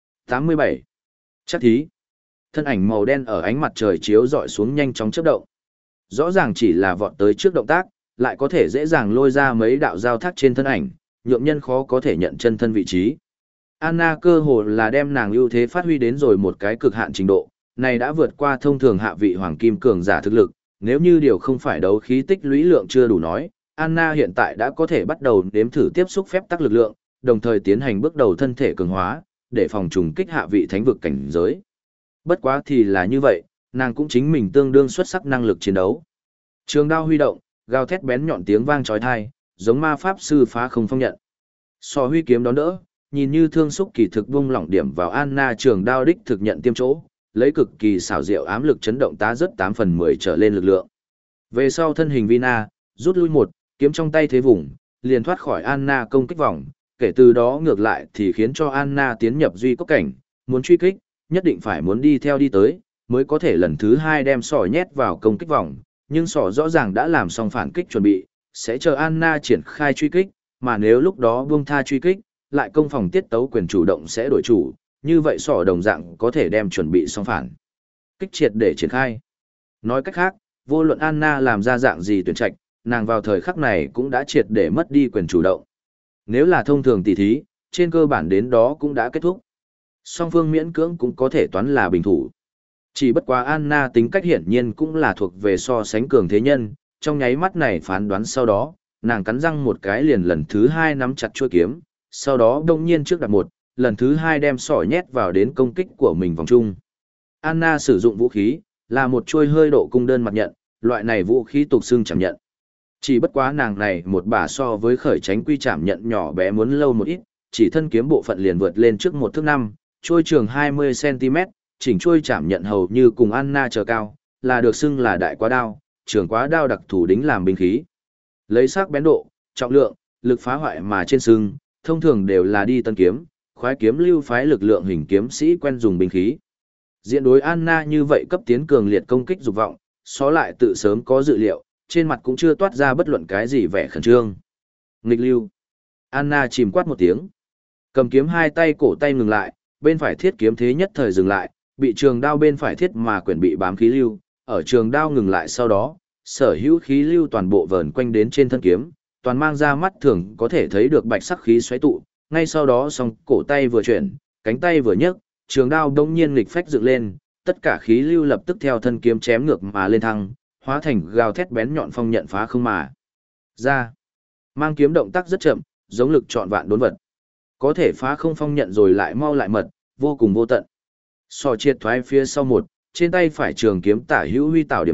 A: 87. Chắc thí. Thân ảnh màu đen ở ánh mặt trời chiếu rọi xuống nhanh chóng chớp động. Rõ ràng chỉ là vọt tới trước động tác, lại có thể dễ dàng lôi ra mấy đạo giao thác trên thân ảnh, nhượng nhân khó có thể nhận chân thân vị trí. Anna cơ hồ là đem nàng ưu thế phát huy đến rồi một cái cực hạn trình độ, này đã vượt qua thông thường hạ vị hoàng kim cường giả thực lực, nếu như điều không phải đấu khí tích lũy lượng chưa đủ nói, Anna hiện tại đã có thể bắt đầu nếm thử tiếp xúc phép tắc lực lượng, đồng thời tiến hành bước đầu thân thể cường hóa, để phòng trùng kích hạ vị thánh vực cảnh giới. Bất quá thì là như vậy, nàng cũng chính mình tương đương xuất sắc năng lực chiến đấu. Trường đao huy động, gào thét bén nhọn tiếng vang chói tai, giống ma pháp sư phá không phong nhận. So huy kiếm đón đỡ, nhìn như thương xúc kỳ thực bung lỏng điểm vào Anna trường đao đích thực nhận tiêm chỗ, lấy cực kỳ xảo diệu ám lực chấn động tá rất 8 phần 10 trở lên lực lượng. Về sau thân hình Vina, rút lui một, kiếm trong tay thế vùng, liền thoát khỏi Anna công kích vòng, kể từ đó ngược lại thì khiến cho Anna tiến nhập duy cốc cảnh, muốn truy kích, nhất định phải muốn đi theo đi tới, mới có thể lần thứ 2 đem sỏ nhét vào công kích vòng, nhưng sỏ rõ ràng đã làm xong phản kích chuẩn bị, sẽ chờ Anna triển khai truy kích, mà nếu lúc đó buông tha truy kích, lại công phòng tiết tấu quyền chủ động sẽ đổi chủ, như vậy sỏ đồng dạng có thể đem chuẩn bị xong phản kích triệt để triển khai. Nói cách khác, vô luận Anna làm ra dạng gì tuyển trạch, nàng vào thời khắc này cũng đã triệt để mất đi quyền chủ động. Nếu là thông thường tỷ thí, trên cơ bản đến đó cũng đã kết thúc. Song phương miễn cưỡng cũng có thể toán là bình thủ. Chỉ bất quá Anna tính cách hiển nhiên cũng là thuộc về so sánh cường thế nhân, trong nháy mắt này phán đoán sau đó, nàng cắn răng một cái liền lần thứ 2 nắm chặt chuôi kiếm, sau đó đông nhiên trước đặt một, lần thứ 2 đem sỏ nhét vào đến công kích của mình vòng chung. Anna sử dụng vũ khí, là một chuôi hơi độ cung đơn mặt nhận, loại này vũ khí tục xưng chạm nhận. Chỉ bất quá nàng này một bả so với khởi tránh quy chạm nhận nhỏ bé muốn lâu một ít, chỉ thân kiếm bộ phận liền vượt lên trước 1 thước 5, chuôi trường 20cm, chỉnh chuôi chạm nhận hầu như cùng Anna chờ cao, là được xưng là đại quá đao, trường quá đao đặc thủ đính làm binh khí. Lấy sắc bén độ, trọng lượng, lực phá hoại mà trên xưng, thông thường đều là đi tân kiếm, khoái kiếm lưu phái lực lượng hình kiếm sĩ quen dùng binh khí. Diện đối Anna như vậy cấp tiến cường liệt công kích dục vọng, xó lại tự sớm có dự liệu, trên mặt cũng chưa toát ra bất luận cái gì vẻ khẩn trương. Nghịch lưu. Anna chìm quát một tiếng. Cầm kiếm hai tay cổ tay ngừng lại, bên phải thiết kiếm thế nhất thời dừng lại, bị trường đao bên phải thiết mà quyển bị bám khí lưu, ở trường đao ngừng lại sau đó, sở hữu khí lưu toàn bộ vờn quanh đến trên thân kiếm, toàn mang ra mắt thường có thể thấy được bạch sắc khí xoáy tụ, ngay sau đó song cổ tay vừa chuyển, cánh tay vừa nhấc, trường đao đông nhiên nghịch phách dựng lên, tất cả khí lưu lập tức theo thân kiếm chém ngược mà lên thăng, hóa thành gào thét bén nhọn phong nhận phá không mà ra. Mang kiếm động tác rất chậm, giống lực trọn vạn đốn vật. Có thể phá không phong nhận rồi lại mau lại mật, vô cùng vô tận. Sò triệt thoái phía sau một, trên tay phải trường kiếm tả hữu huy tảo điểm nhẹ,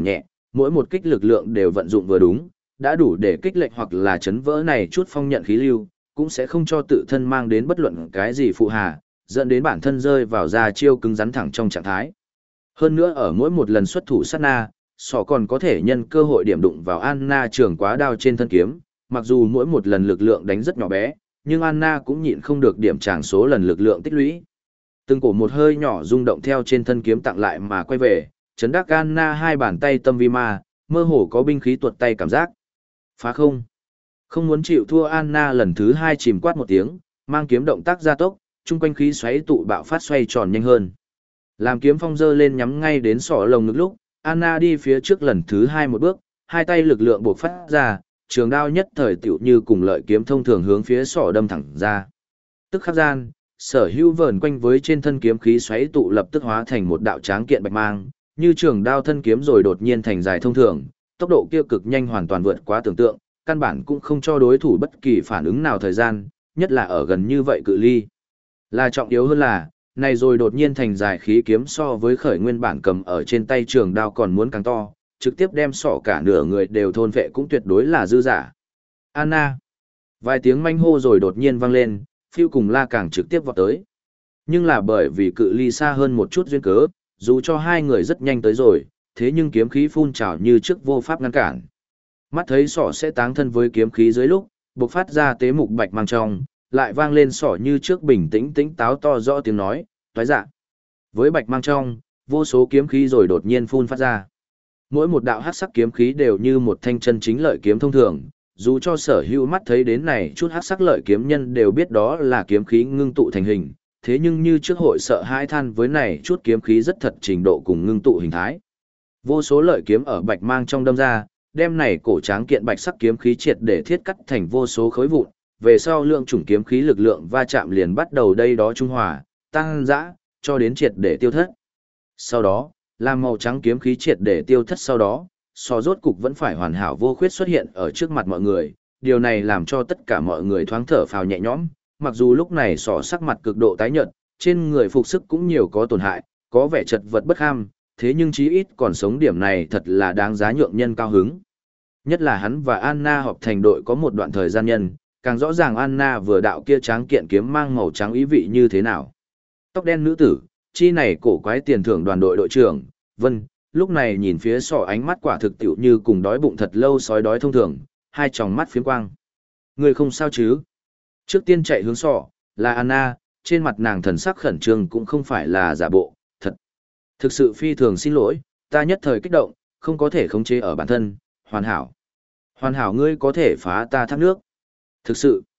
A: mỗi một kích lực lượng đều vận dụng vừa đúng, đã đủ để kích lệch hoặc là chấn vỡ này chút phong nhận khí lưu, cũng sẽ không cho tự thân mang đến bất luận cái gì phụ hà, dẫn đến bản thân rơi vào ra chiêu cứng rắn thẳng trong trạng thái. Hơn nữa ở mỗi một lần xuất thủ sát na, sọ còn có thể nhân cơ hội điểm đụng vào Anna trường quá đao trên thân kiếm, mặc dù mỗi một lần lực lượng đánh rất nhỏ bé, nhưng Anna cũng nhịn không được điểm tràng số lần lực lượng tích lũy. Từng cổ một hơi nhỏ rung động theo trên thân kiếm tặng lại mà quay về, chấn đắc Anna hai bàn tay tâm vi ma, mơ hồ có binh khí tuột tay cảm giác. Phá không. Không muốn chịu thua Anna lần thứ hai chìm quát một tiếng, mang kiếm động tác gia tốc, chung quanh khí xoáy tụ bạo phát xoay tròn nhanh hơn. Làm kiếm phong dơ lên nhắm ngay đến sọ lồng ngực lúc, Anna đi phía trước lần thứ hai một bước, hai tay lực lượng buộc phát ra, trường đao nhất thời tiểu như cùng lợi kiếm thông thường hướng phía sọ đâm thẳng ra. Tức khắc gian, sở hữu vờn quanh với trên thân kiếm khí xoáy tụ lập tức hóa thành một đạo tráng kiện bạch mang, như trường đao thân kiếm rồi đột nhiên thành dài thông thường, tốc độ kia cực nhanh hoàn toàn vượt quá tưởng tượng, căn bản cũng không cho đối thủ bất kỳ phản ứng nào thời gian, nhất là ở gần như vậy cự ly. Là trọng yếu hơn là, này rồi đột nhiên thành dài khí kiếm so với khởi nguyên bản cầm ở trên tay trường đao còn muốn càng to, trực tiếp đem sọ cả nửa người đều thôn vệ cũng tuyệt đối là dư giả. Anna! Vài tiếng manh hô rồi đột nhiên vang lên, phiêu cùng la càng trực tiếp vọt tới. Nhưng là bởi vì cự ly xa hơn một chút duyên cớ, dù cho hai người rất nhanh tới rồi, thế nhưng kiếm khí phun trào như trước vô pháp ngăn cản. Mắt thấy sọ sẽ táng thân với kiếm khí dưới lúc, bộc phát ra tế mục bạch mang trong, lại vang lên sọ như trước bình tĩnh tĩnh táo to rõ tiếng nói, toái dạ. Với bạch mang trong, vô số kiếm khí rồi đột nhiên phun phát ra. Mỗi một đạo hắc sắc kiếm khí đều như một thanh chân chính lợi kiếm thông thường, dù cho sở hữu mắt thấy đến này chút hắc sắc lợi kiếm nhân đều biết đó là kiếm khí ngưng tụ thành hình, thế nhưng như trước hội sợ hãi than với này chút kiếm khí rất thật trình độ cùng ngưng tụ hình thái. Vô số lợi kiếm ở bạch mang trong đâm ra, đem này cổ tráng kiện bạch sắc kiếm khí triệt để thiết cắt thành vô số khối vụn, về sau lượng chủng kiếm khí lực lượng va chạm liền bắt đầu đây đó trung hòa, tăng dã, cho đến triệt để tiêu thất. Sau đó, làm màu trắng kiếm khí triệt để tiêu thất sau đó, so rốt cục vẫn phải hoàn hảo vô khuyết xuất hiện ở trước mặt mọi người, điều này làm cho tất cả mọi người thoáng thở phào nhẹ nhõm, mặc dù lúc này sọ sắc mặt cực độ tái nhợt, trên người phục sức cũng nhiều có tổn hại, có vẻ chật vật bất ham, thế nhưng chí ít còn sống điểm này thật là đáng giá nhượng nhân cao hứng. Nhất là hắn và Anna họp thành đội có một đoạn thời gian nhân, càng rõ ràng Anna vừa đạo kia tráng kiện kiếm mang màu trắng ý vị như thế nào. Tóc đen nữ tử, chi này cổ quái tiền thưởng đoàn đội đội trưởng, Vân, lúc này nhìn phía sọ ánh mắt quả thực tiểu như cùng đói bụng thật lâu sói đói thông thường, hai tròng mắt phiếm quang. Người không sao chứ? Trước tiên chạy hướng sọ, là Anna, trên mặt nàng thần sắc khẩn trương cũng không phải là giả bộ, thật. Thực sự phi thường xin lỗi, ta nhất thời kích động, không có thể khống chế ở bản thân, hoàn hảo. Hoàn hảo ngươi có thể phá ta thác nước. Thực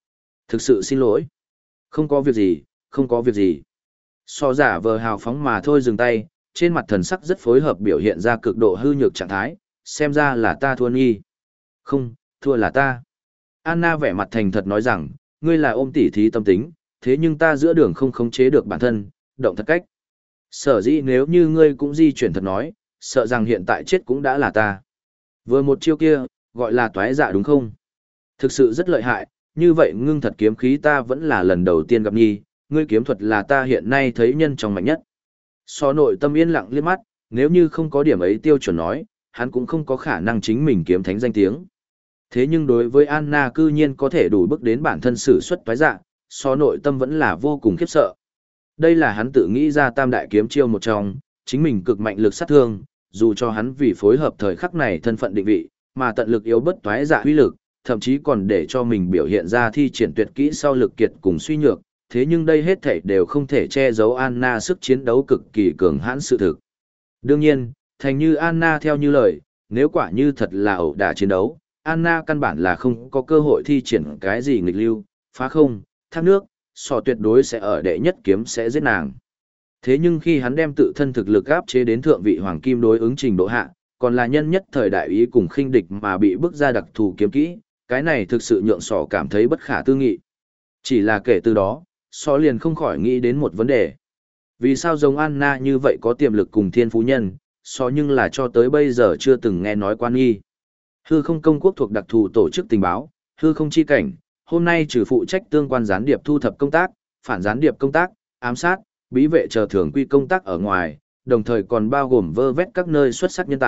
A: sự xin lỗi. Không có việc gì, không có việc gì. So giả vờ hào phóng mà thôi dừng tay, trên mặt thần sắc rất phối hợp biểu hiện ra cực độ hư nhược trạng thái, xem ra là ta thua nghi. Không, thua là ta. Anna vẻ mặt thành thật nói rằng, ngươi là ôm tỉ thí tâm tính, thế nhưng ta giữa đường không khống chế được bản thân, động thật cách. Sở dĩ nếu như ngươi cũng di chuyển thật nói, sợ rằng hiện tại chết cũng đã là ta. Vừa một chiêu kia, gọi là toái dạ đúng không? Thực sự rất lợi hại, như vậy ngưng thật kiếm khí ta vẫn là lần đầu tiên gặp nhi, ngươi kiếm thuật là ta hiện nay thấy nhân trong mạnh nhất. So nội tâm yên lặng liếc mắt, nếu như không có điểm ấy tiêu chuẩn nói, hắn cũng không có khả năng chính mình kiếm thánh danh tiếng. Thế nhưng đối với Anna cư nhiên có thể đủ bước đến bản thân sử xuất toái dạ, so nội tâm vẫn là vô cùng khiếp sợ. Đây là hắn tự nghĩ ra tam đại kiếm chiêu một trong, chính mình cực mạnh lực sát thương, dù cho hắn vì phối hợp thời khắc này thân phận định vị, mà tận lực yếu bất toái dạ huy lực, thậm chí còn để cho mình biểu hiện ra thi triển tuyệt kỹ sau lực kiệt cùng suy nhược, thế nhưng đây hết thảy đều không thể che giấu Anna sức chiến đấu cực kỳ cường hãn sự thực. Đương nhiên, thành như Anna theo như lời, nếu quả như thật là ẩu đả chiến đấu, Anna căn bản là không có cơ hội thi triển cái gì nghịch lưu, phá không, thác nước, sọ tuyệt đối sẽ ở đệ nhất kiếm sẽ giết nàng. Thế nhưng khi hắn đem tự thân thực lực áp chế đến thượng vị hoàng kim đối ứng trình độ hạ, còn là nhân nhất thời đại ý cùng khinh địch mà bị bức ra đặc thù kiếm kỹ, cái này thực sự nhượng sọ cảm thấy bất khả tư nghị. Chỉ là kể từ đó, sọ liền không khỏi nghĩ đến một vấn đề. Vì sao giống Anna như vậy có tiềm lực cùng thiên phú nhân, sọ nhưng là cho tới bây giờ chưa từng nghe nói quan nghi. Hư không công quốc thuộc đặc thù tổ chức tình báo, hư không chi cảnh, hôm nay trừ phụ trách tương quan gián điệp thu thập công tác, phản gián điệp công tác, ám sát, bí vệ chờ thường quy công tác ở ngoài, đồng thời còn bao gồm vơ vét các nơi xuất sắc nhân tài,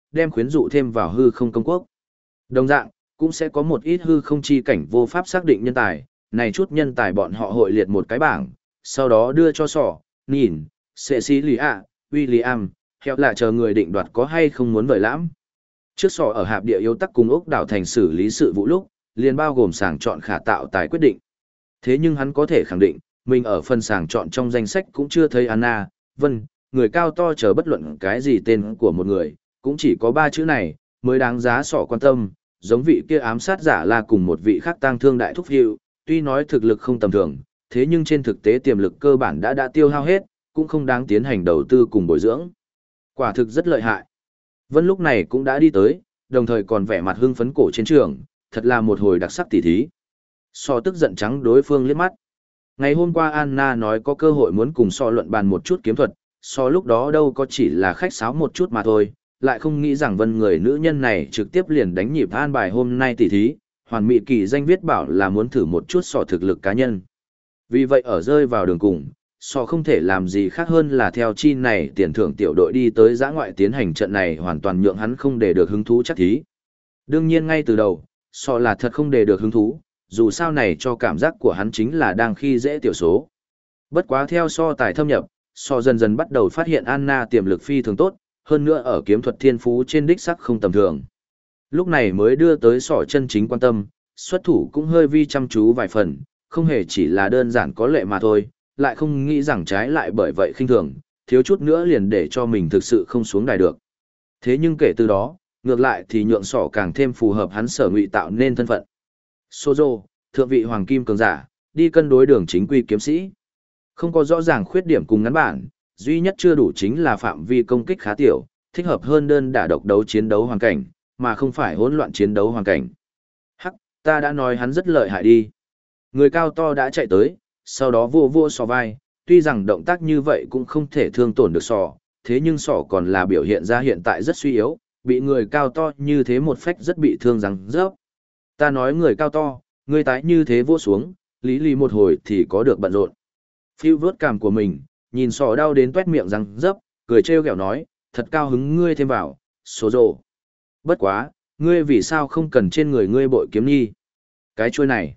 A: đem khuyến dụ thêm vào hư không công quốc. Đồng dạng, cũng sẽ có một ít hư không chi cảnh vô pháp xác định nhân tài, này chút nhân tài bọn họ hội liệt một cái bảng, sau đó đưa cho sỏ, nhìn, Cecilia, William, theo là chờ người định đoạt có hay không muốn vời lãm. Trước sỏ ở hạp địa yếu tắc cùng ốc đảo thành xử lý sự vụ lúc, liền bao gồm sàng chọn khả tạo tài quyết định. Thế nhưng hắn có thể khẳng định, mình ở phần sàng chọn trong danh sách cũng chưa thấy Anna, Vân, người cao to chờ bất luận cái gì tên của một người, cũng chỉ có 3 chữ này, mới đáng giá sỏ quan tâm, giống vị kia ám sát giả là cùng một vị khác tang thương đại thúc hiệu, tuy nói thực lực không tầm thường, thế nhưng trên thực tế tiềm lực cơ bản đã tiêu hao hết, cũng không đáng tiến hành đầu tư cùng bồi dưỡng. Quả thực rất lợi hại. Vân lúc này cũng đã đi tới, đồng thời còn vẻ mặt hưng phấn cổ trên trường, thật là một hồi đặc sắc tỉ thí. So tức giận trắng đối phương liếc mắt. Ngày hôm qua Anna nói có cơ hội muốn cùng so luận bàn một chút kiếm thuật, so lúc đó đâu có chỉ là khách sáo một chút mà thôi, lại không nghĩ rằng Vân người nữ nhân này trực tiếp liền đánh nhịp an bài hôm nay tỉ thí, hoàn mỹ kỳ danh viết bảo là muốn thử một chút so thực lực cá nhân. Vì vậy ở rơi vào đường cùng, so không thể làm gì khác hơn là theo chi này tiền thưởng tiểu đội đi tới giã ngoại tiến hành trận này hoàn toàn nhượng hắn không để được hứng thú chắc thí. Đương nhiên ngay từ đầu, so là thật không để được hứng thú, dù sao này cho cảm giác của hắn chính là đang khi dễ tiểu số. Bất quá theo so tài thâm nhập, so dần dần bắt đầu phát hiện Anna tiềm lực phi thường tốt, hơn nữa ở kiếm thuật thiên phú trên đích sắc không tầm thường. Lúc này mới đưa tới sỏ chân chính quan tâm, xuất thủ cũng hơi vi chăm chú vài phần, không hề chỉ là đơn giản có lệ mà thôi, lại không nghĩ rằng trái lại bởi vậy khinh thường, thiếu chút nữa liền để cho mình thực sự không xuống đài được. Thế nhưng kể từ đó, ngược lại thì nhượng sỏ càng thêm phù hợp hắn sở ngụy tạo nên thân phận. Sozo, thượng vị hoàng kim cường giả, đi cân đối đường chính quy kiếm sĩ. Không có rõ ràng khuyết điểm cùng ngắn bản, duy nhất chưa đủ chính là phạm vi công kích khá tiểu, thích hợp hơn đơn đả độc đấu chiến đấu hoàn cảnh, mà không phải hỗn loạn chiến đấu hoàn cảnh. Hắc, ta đã nói hắn rất lợi hại đi. Người cao to đã chạy tới, sau đó vô vô sò vai, tuy rằng động tác như vậy cũng không thể thương tổn được sò, thế nhưng sò còn là biểu hiện ra hiện tại rất suy yếu, bị người cao to như thế một phách rất bị thương rằng rớp. Ta nói người cao to, người tái như thế vô xuống, lý lý một hồi thì có được bận rộn. Phiêu vớt cảm của mình, nhìn sò đau đến tuét miệng răng rớp, cười trêu ghẹo nói, thật cao hứng ngươi thêm vào, số rồ. Bất quá, ngươi vì sao không cần trên người ngươi bội kiếm nhi? Cái chuôi này.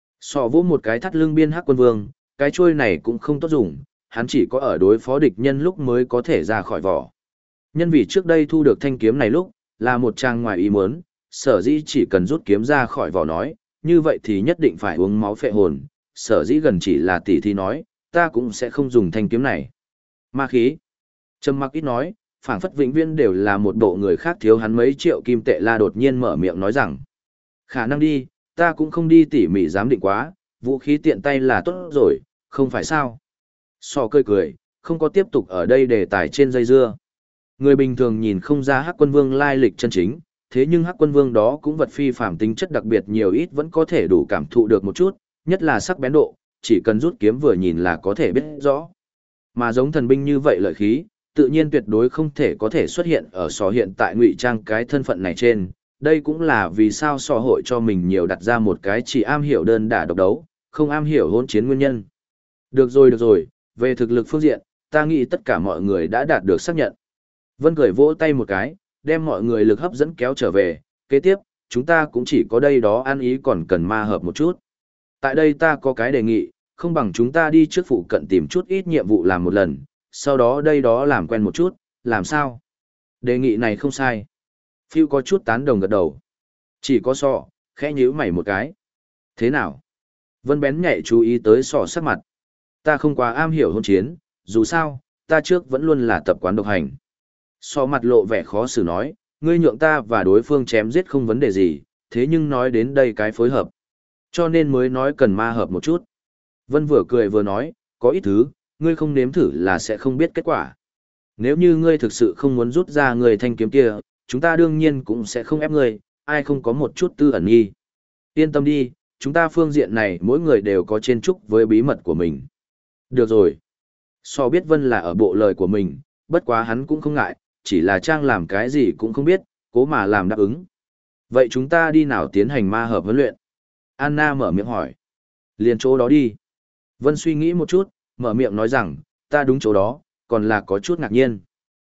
A: Sò vỗ một cái thắt lưng biên hắc quân vương, cái chuôi này cũng không tốt dùng, hắn chỉ có ở đối phó địch nhân lúc mới có thể ra khỏi vỏ. Nhân vì trước đây thu được thanh kiếm này lúc, là một trang ngoài ý muốn, sở dĩ chỉ cần rút kiếm ra khỏi vỏ nói, như vậy thì nhất định phải uống máu phệ hồn, sở dĩ gần chỉ là tỷ thi nói, ta cũng sẽ không dùng thanh kiếm này. Ma khí. Trầm mặc ít nói, phảng phất vĩnh viễn đều là một bộ người khác thiếu hắn mấy triệu kim tệ la đột nhiên mở miệng nói rằng. Khả năng đi, ta cũng không đi tỉ mỉ giám định quá, vũ khí tiện tay là tốt rồi, không phải sao. So cười cười, không có tiếp tục ở đây đề tài trên dây dưa. Người bình thường nhìn không ra Hắc Quân Vương lai lịch chân chính, thế nhưng Hắc Quân Vương đó cũng vật phi phàm tính chất đặc biệt nhiều ít vẫn có thể đủ cảm thụ được một chút, nhất là sắc bén độ, chỉ cần rút kiếm vừa nhìn là có thể biết rõ. Mà giống thần binh như vậy lợi khí, tự nhiên tuyệt đối không thể có thể xuất hiện ở sò hiện tại ngụy trang cái thân phận này trên. Đây cũng là vì sao sò hội cho mình nhiều đặt ra một cái chỉ am hiểu đơn đả độc đấu, không am hiểu hỗn chiến nguyên nhân. Được rồi, về thực lực phương diện, ta nghĩ tất cả mọi người đã đạt được xác nhận. Vân cười vỗ tay một cái, đem mọi người lực hấp dẫn kéo trở về, kế tiếp, chúng ta cũng chỉ có đây đó ăn ý còn cần ma hợp một chút. Tại đây ta có cái đề nghị, không bằng chúng ta đi trước phụ cận tìm chút ít nhiệm vụ làm một lần, sau đó đây đó làm quen một chút, làm sao? Đề nghị này không sai. Phiêu có chút tán đồng gật đầu. Chỉ có sọ, khẽ nhíu mày một cái. Thế nào? Vân bén nhạy chú ý tới sọ sắc mặt. Ta không quá am hiểu hôn chiến, dù sao, ta trước vẫn luôn là tập quán độc hành. Sọ mặt lộ vẻ khó xử nói, ngươi nhượng ta và đối phương chém giết không vấn đề gì, thế nhưng nói đến đây cái phối hợp. Cho nên mới nói cần ma hợp một chút. Vân vừa cười vừa nói, có ít thứ, ngươi không nếm thử là sẽ không biết kết quả. Nếu như ngươi thực sự không muốn rút ra người thanh kiếm kia, chúng ta đương nhiên cũng sẽ không ép ngươi, ai không có một chút tư ẩn nghi. Yên tâm đi, chúng ta phương diện này mỗi người đều có trên trúc với bí mật của mình. Được rồi. So biết Vân là ở bộ lời của mình, bất quá hắn cũng không ngại, chỉ là Trang làm cái gì cũng không biết, cố mà làm đáp ứng. Vậy chúng ta đi nào tiến hành ma hợp huấn luyện? Anna mở miệng hỏi. Liền chỗ đó đi. Vân suy nghĩ một chút, mở miệng nói rằng, ta đúng chỗ đó, còn là có chút ngạc nhiên.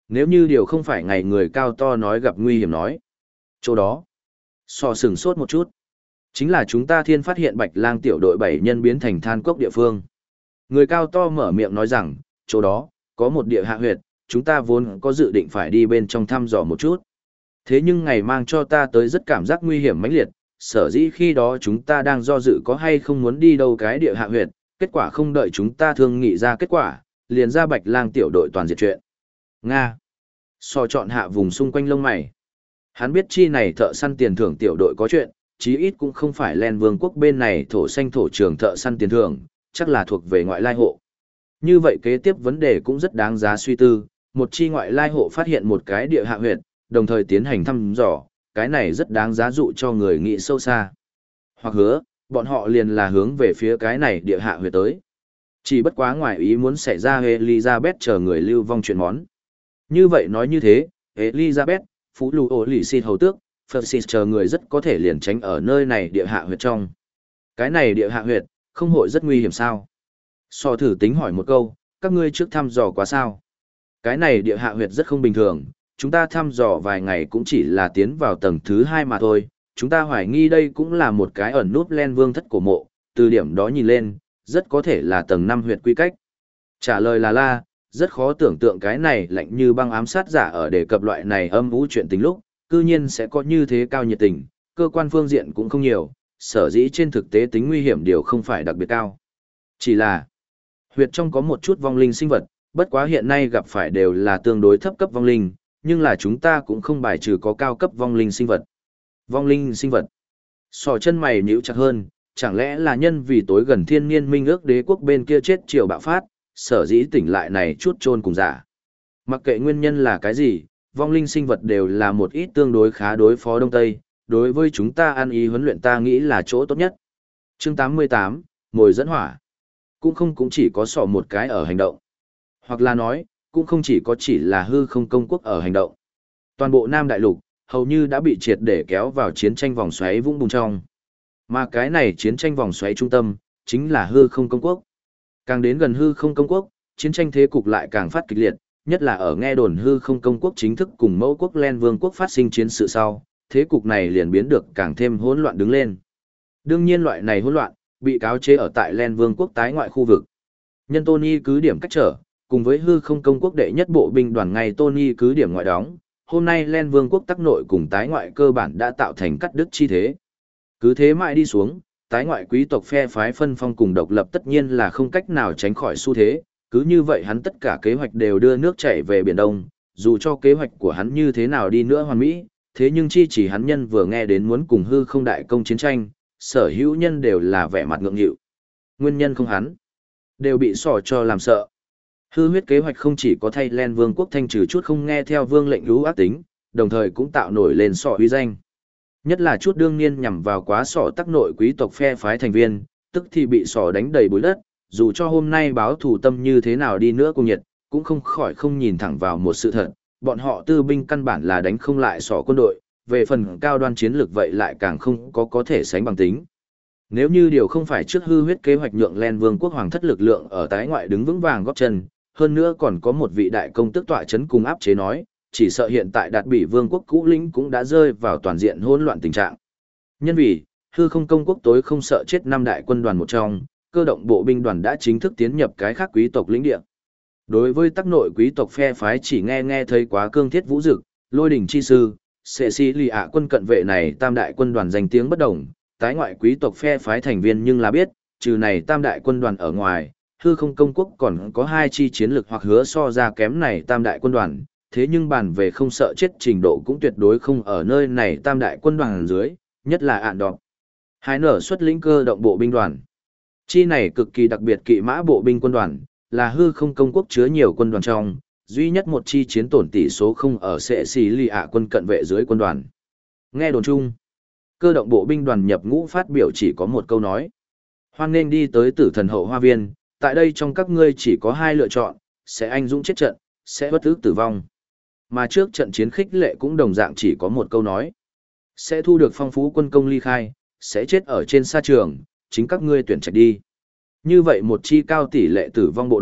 A: Nếu như điều không phải ngày người cao to nói gặp nguy hiểm nói. Chỗ đó, sò sừng sốt một chút. Chính là chúng ta thiên phát hiện Bạch Lang tiểu đội 7 nhân biến thành than cốc địa phương. Người cao to mở miệng nói rằng, chỗ đó, có một địa hạ huyệt, chúng ta vốn có dự định phải đi bên trong thăm dò một chút. Thế nhưng ngày mang cho ta tới rất cảm giác nguy hiểm mãnh liệt, sở dĩ khi đó chúng ta đang do dự có hay không muốn đi đâu cái địa hạ huyệt, kết quả không đợi chúng ta thương nghị ra kết quả, liền ra Bạch Lang tiểu đội toàn diệt chuyện. Nga. So chọn hạ vùng xung quanh lông mày. Hắn biết chi này thợ săn tiền thưởng tiểu đội có chuyện, chí ít cũng không phải Len Vương quốc bên này thổ xanh thổ trường thợ săn tiền thưởng, chắc là thuộc về ngoại lai hộ. Như vậy kế tiếp vấn đề cũng rất đáng giá suy tư, một chi ngoại lai hộ phát hiện một cái địa hạ huyệt, đồng thời tiến hành thăm dò, cái này rất đáng giá dụ cho người nghĩ sâu xa. Hoặc hứa, bọn họ liền là hướng về phía cái này địa hạ huyệt tới. Chỉ bất quá ngoài ý muốn xảy ra Elizabeth chờ người lưu vong chuyện món. Như vậy nói như thế, Elizabeth, Phú Lù Ổ Lì Xịt Hầu Tước, Francis chờ người rất có thể liền tránh ở nơi này địa hạ huyệt trong. Cái này địa hạ huyệt, không hội rất nguy hiểm sao? So thử tính hỏi một câu, các ngươi trước thăm dò quá sao? Cái này địa hạ huyệt rất không bình thường, chúng ta thăm dò vài ngày cũng chỉ là tiến vào tầng thứ 2 mà thôi. Chúng ta hoài nghi đây cũng là một cái ẩn núp Len Vương thất cổ mộ, từ điểm đó nhìn lên, rất có thể là tầng 5 huyệt quy cách. Trả lời là rất khó tưởng tượng cái này lạnh như băng ám sát giả ở đề cập loại này âm vũ chuyện tình lúc, cư nhiên sẽ có như thế cao nhiệt tình, cơ quan phương diện cũng không nhiều, sở dĩ trên thực tế tính nguy hiểm điều không phải đặc biệt cao. Chỉ là, huyệt trong có một chút vong linh sinh vật, bất quá hiện nay gặp phải đều là tương đối thấp cấp vong linh, nhưng là chúng ta cũng không bài trừ có cao cấp vong linh sinh vật. Vong linh sinh vật. Sò chân mày nhíu chặt hơn, chẳng lẽ là nhân vì tối gần thiên niên minh ước đế quốc bên kia chết triều bạo phát, sở dĩ tỉnh lại này chút chôn cùng giả. Mặc kệ nguyên nhân là cái gì, vong linh sinh vật đều là một ít tương đối khá đối phó Đông Tây, đối với chúng ta ăn ý huấn luyện ta nghĩ là chỗ tốt nhất. Chương 88, mồi dẫn hỏa. Cũng chỉ có sò một cái ở hành động. Hoặc là nói, cũng không chỉ là hư không công quốc ở hành động. Toàn bộ Nam Đại Lục, hầu như đã bị triệt để kéo vào chiến tranh vòng xoáy vũng bùn trong. Mà cái này chiến tranh vòng xoáy trung tâm, chính là hư không công quốc. Càng đến gần hư không công quốc, chiến tranh thế cục lại càng phát kịch liệt, nhất là ở nghe đồn hư không công quốc chính thức cùng mẫu quốc Len Vương quốc phát sinh chiến sự sau, thế cục này liền biến được càng thêm hỗn loạn đứng lên. Đương nhiên loại này hỗn loạn, bị cáo chế ở tại Len Vương quốc tái ngoại khu vực. Nhân Tony cứ điểm cách trở, cùng với hư không công quốc đệ nhất bộ binh đoàn ngày Tony cứ điểm ngoại đóng, hôm nay Len Vương quốc tắc nội cùng tái ngoại cơ bản đã tạo thành cắt đứt chi thế. Cứ thế mãi đi xuống, tái ngoại quý tộc phe phái phân phong cùng độc lập tất nhiên là không cách nào tránh khỏi xu thế, cứ như vậy hắn tất cả kế hoạch đều đưa nước chảy về Biển Đông, dù cho kế hoạch của hắn như thế nào đi nữa hoàn mỹ, thế nhưng chi chỉ hắn nhân vừa nghe đến muốn cùng hư không đại công chiến tranh, sở hữu nhân đều là vẻ mặt ngượng nghịu. Nguyên nhân không hắn, đều bị sỏ cho làm sợ. Hư huyết kế hoạch không chỉ có thay Len Vương quốc thanh trừ chút không nghe theo vương lệnh lũ ác tính, đồng thời cũng tạo nổi lên sỏ uy danh. Nhất là chút đương niên nhằm vào quá sỏ tắc nội quý tộc phe phái thành viên, tức thì bị sỏ đánh đầy bụi đất, dù cho hôm nay báo thù tâm như thế nào đi nữa cùng nhiệt, cũng không khỏi không nhìn thẳng vào một sự thật, bọn họ tư binh căn bản là đánh không lại sỏ quân đội, về phần cao đoan chiến lược vậy lại càng không có thể sánh bằng tính. Nếu như điều không phải trước hư huyết kế hoạch nhượng Len Vương quốc hoàng thất lực lượng ở tái ngoại đứng vững vàng góp chân, hơn nữa còn có một vị đại công tước tọa chấn cùng áp chế nói, chỉ sợ hiện tại Đạt Bỉ Vương quốc cũ lĩnh cũng đã rơi vào toàn diện hỗn loạn tình trạng. Nhân vì, hư không công quốc tối không sợ chết năm đại quân đoàn một trong, cơ động bộ binh đoàn đã chính thức tiến nhập cái khác quý tộc lĩnh địa. Đối với tắc nội quý tộc phe phái chỉ nghe thấy quá cương thiết vũ dực, lôi đỉnh chi sư, Cecilia quân cận vệ này tam đại quân đoàn danh tiếng bất đồng, tái ngoại quý tộc phe phái thành viên nhưng là biết, trừ này tam đại quân đoàn ở ngoài, hư không công quốc còn có hai chi chiến lược hoặc hứa so ra kém này tam đại quân đoàn, thế nhưng bàn về không sợ chết trình độ cũng tuyệt đối không ở nơi này tam đại quân đoàn dưới, nhất là ạn đọc. Hai nở xuất lĩnh cơ động bộ binh đoàn. Chi này cực kỳ đặc biệt kỵ mã bộ binh quân đoàn, là hư không công quốc chứa nhiều quân đoàn trong, duy nhất một chi chiến tổn tỷ số không ở sẽ xì lì ạ quân cận vệ dưới quân đoàn. Nghe đồn chung, cơ động bộ binh đoàn nhập ngũ phát biểu chỉ có một câu nói. Hoan nên đi tới tử thần hậu hoa viên, tại đây trong các ngươi chỉ có hai lựa chọn, sẽ anh dũng chết trận, sẽ bất ức tử vong. Mà trước trận chiến khích lệ cũng đồng dạng chỉ có một câu nói. Sẽ thu được phong phú quân công ly khai, sẽ chết ở trên sa trường, chính các ngươi tuyển trạch đi. Như vậy một chi cao tỷ lệ tử vong bộ đội,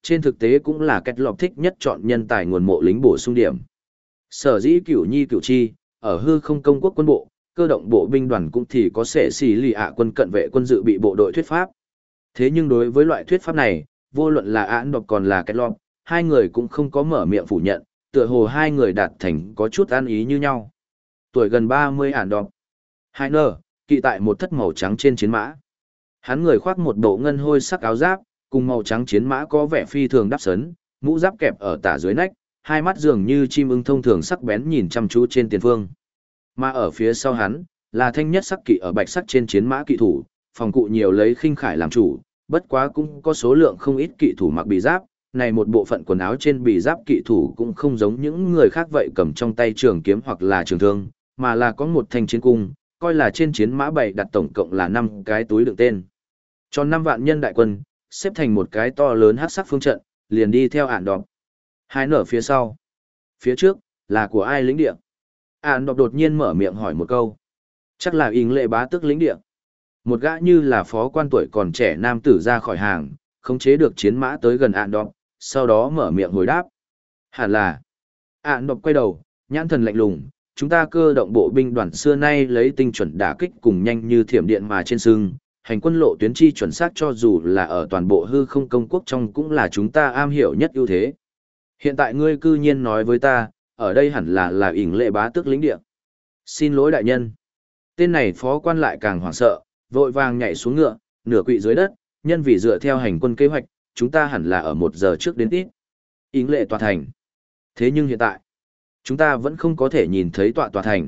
A: trên thực tế cũng là Kết Lọc thích nhất chọn nhân tài nguồn mộ lính bổ sung điểm. Sở dĩ cửu nhi cửu chi, ở hư không công quốc quân bộ, cơ động bộ binh đoàn cũng thì có sẽ xì lì ạ quân cận vệ quân dự bị bộ đội thuyết pháp. Thế nhưng đối với loại thuyết pháp này, vô luận là án độc còn là Kết Lọc, hai người cũng không có mở miệng phủ nhận, tựa hồ hai người đạt thành có chút an ý như nhau. Tuổi gần 30 án độc. Hai nơ, kỵ tại một thất màu trắng trên chiến mã. Hắn người khoác một bộ ngân hôi sắc áo giáp, cùng màu trắng chiến mã có vẻ phi thường đắp sấn, mũ giáp kẹp ở tả dưới nách, hai mắt dường như chim ưng thông thường sắc bén nhìn chăm chú trên tiền phương. Mà ở phía sau hắn, là thanh nhất sắc kỵ ở bạch sắc trên chiến mã kỵ thủ, phòng cụ nhiều lấy khinh khải làm chủ, bất quá cũng có số lượng không ít kỵ thủ mặc bì giáp, này một bộ phận quần áo trên bì giáp kỵ thủ cũng không giống những người khác vậy cầm trong tay trường kiếm hoặc là trường thương, mà là có một thanh chiến cung, coi là trên chiến mã bày đặt tổng cộng là 5 cái túi đựng tên. Cho 5 vạn nhân đại quân, xếp thành một cái to lớn hắc sắc phương trận, liền đi theo ản đọc. Hai nở phía sau. Phía trước, là của ai lĩnh địa? Ản đọc đột nhiên mở miệng hỏi một câu. Chắc là Ình Lệ bá tước lĩnh địa. Một gã như là phó quan tuổi còn trẻ nam tử ra khỏi hàng, khống chế được chiến mã tới gần ản đọc, sau đó mở miệng hồi đáp. Hẳn là. Ản đọc quay đầu, nhãn thần lạnh lùng. Chúng ta cơ động bộ binh đoàn xưa nay lấy tinh chuẩn đả kích cùng nhanh như thiểm điện mà trên sưng, hành quân lộ tuyến chi chuẩn xác cho dù là ở toàn bộ hư không công quốc trong cũng là chúng ta am hiểu nhất ưu thế. Hiện tại ngươi cư nhiên nói với ta, ở đây hẳn là Ình Lệ bá tước lĩnh địa. Xin lỗi đại nhân. Tên này phó quan lại càng hoảng sợ, vội vàng nhảy xuống ngựa, nửa quỵ dưới đất, nhân vì dựa theo hành quân kế hoạch, chúng ta hẳn là ở 1 giờ trước đến ít. Ình Lệ tòa thành. Thế nhưng hiện tại, chúng ta vẫn không có thể nhìn thấy tòa thành.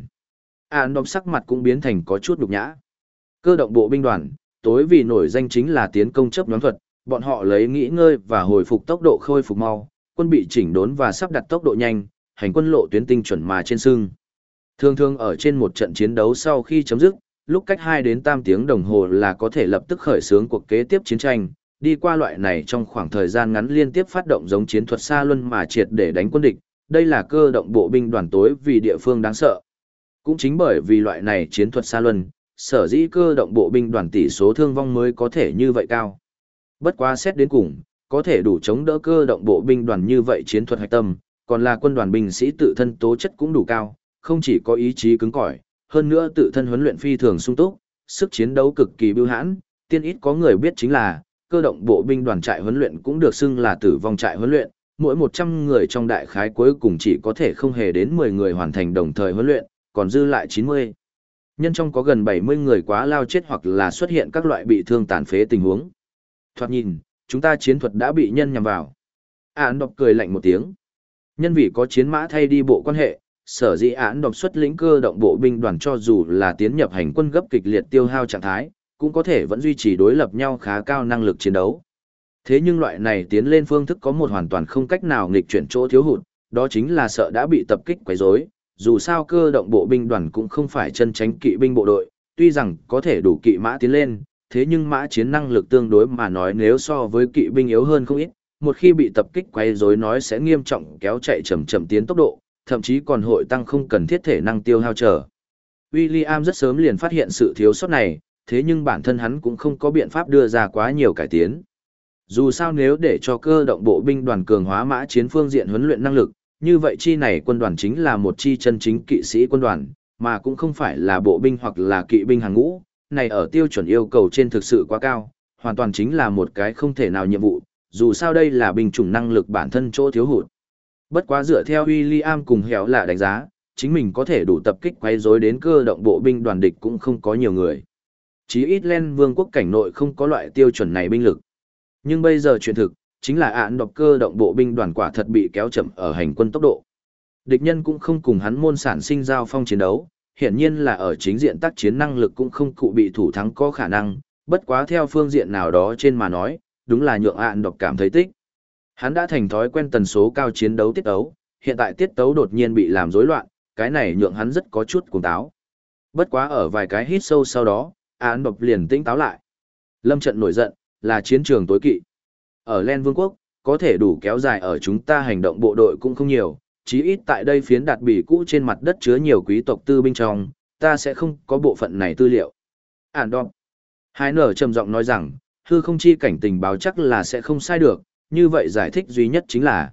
A: Án đọc sắc mặt cũng biến thành có chút nhục nhã. Cơ động bộ binh đoàn, tối vì nổi danh chính là tiến công chớp nhoáng thuật, bọn họ lấy nghỉ ngơi và hồi phục tốc độ khôi phục mau, quân bị chỉnh đốn và sắp đặt tốc độ nhanh, hành quân lộ tuyến tinh chuẩn mà trên sưng. Thường thường ở trên một trận chiến đấu sau khi chấm dứt, lúc cách 2 đến 3 tiếng đồng hồ là có thể lập tức khởi xướng cuộc kế tiếp chiến tranh, đi qua loại này trong khoảng thời gian ngắn liên tiếp phát động giống chiến thuật xa luân mà triệt để đánh quân địch, đây là cơ động bộ binh đoàn tối vì địa phương đáng sợ. Cũng chính bởi vì loại này chiến thuật xa luân, sở dĩ cơ động bộ binh đoàn tỷ số thương vong mới có thể như vậy cao. Bất quá xét đến cùng, có thể đủ chống đỡ cơ động bộ binh đoàn như vậy chiến thuật hạch tâm, còn là quân đoàn binh sĩ tự thân tố chất cũng đủ cao, không chỉ có ý chí cứng cỏi, hơn nữa tự thân huấn luyện phi thường sung túc, sức chiến đấu cực kỳ bưu hãn, tiên ít có người biết chính là, cơ động bộ binh đoàn trại huấn luyện cũng được xưng là tử vong trại huấn luyện, mỗi 100 người trong đại khái cuối cùng chỉ có thể không hề đến 10 người hoàn thành đồng thời huấn luyện, còn dư lại 90. Nhân trong có gần 70 người quá lao chết hoặc là xuất hiện các loại bị thương tàn phế tình huống. Thoạt nhìn, chúng ta chiến thuật đã bị nhân nhằm vào. Án đọc cười lạnh một tiếng. Nhân vì có chiến mã thay đi bộ quan hệ, sở dĩ án đọc xuất lĩnh cơ động bộ binh đoàn cho dù là tiến nhập hành quân gấp kịch liệt tiêu hao trạng thái, cũng có thể vẫn duy trì đối lập nhau khá cao năng lực chiến đấu. Thế nhưng loại này tiến lên phương thức có một hoàn toàn không cách nào nghịch chuyển chỗ thiếu hụt, đó chính là sợ đã bị tập kích quấy rối. Dù sao cơ động bộ binh đoàn cũng không phải chân tránh kỵ binh bộ đội, tuy rằng có thể đủ kỵ mã tiến lên, thế nhưng mã chiến năng lực tương đối mà nói nếu so với kỵ binh yếu hơn không ít, một khi bị tập kích quấy rối nói sẽ nghiêm trọng kéo chạy chậm chậm tiến tốc độ, thậm chí còn hội tăng không cần thiết thể năng tiêu hao trở. William rất sớm liền phát hiện sự thiếu sót này, thế nhưng bản thân hắn cũng không có biện pháp đưa ra quá nhiều cải tiến. Dù sao nếu để cho cơ động bộ binh đoàn cường hóa mã chiến phương diện huấn luyện năng lực, như vậy chi này quân đoàn chính là một chi chân chính kỵ sĩ quân đoàn, mà cũng không phải là bộ binh hoặc là kỵ binh hàng ngũ, này ở tiêu chuẩn yêu cầu trên thực sự quá cao, hoàn toàn chính là một cái không thể nào nhiệm vụ, dù sao đây là binh chủng năng lực bản thân chỗ thiếu hụt. Bất quá dựa theo William cùng Héo là đánh giá, chính mình có thể đủ tập kích quấy rối đến cơ động bộ binh đoàn địch cũng không có nhiều người. Chí ít Len Vương quốc cảnh nội không có loại tiêu chuẩn này binh lực. Nhưng bây giờ chuyện thực, chính là án độc cơ động bộ binh đoàn quả thật bị kéo chậm ở hành quân tốc độ. Địch nhân cũng không cùng hắn môn sản sinh giao phong chiến đấu, hiển nhiên là ở chính diện tác chiến năng lực cũng không cụ bị thủ thắng có khả năng, bất quá theo phương diện nào đó trên mà nói, đúng là nhượng án độc cảm thấy tích. Hắn đã thành thói quen tần số cao chiến đấu tiết tấu, hiện tại tiết tấu đột nhiên bị làm rối loạn, cái này nhượng hắn rất có chút cuồng táo. Bất quá ở vài cái hít sâu sau đó, án độc liền tỉnh táo lại. Lâm trận nổi giận, là chiến trường tối kỵ. Ở Len Vương quốc, có thể đủ kéo dài ở chúng ta hành động bộ đội cũng không nhiều, chí ít tại đây phiến đạt bỉ cũ trên mặt đất chứa nhiều quý tộc tư binh trong, ta sẽ không có bộ phận này tư liệu. Ản đọc. Hai nở trầm giọng nói rằng, hư không chi cảnh tình báo chắc là sẽ không sai được, như vậy giải thích duy nhất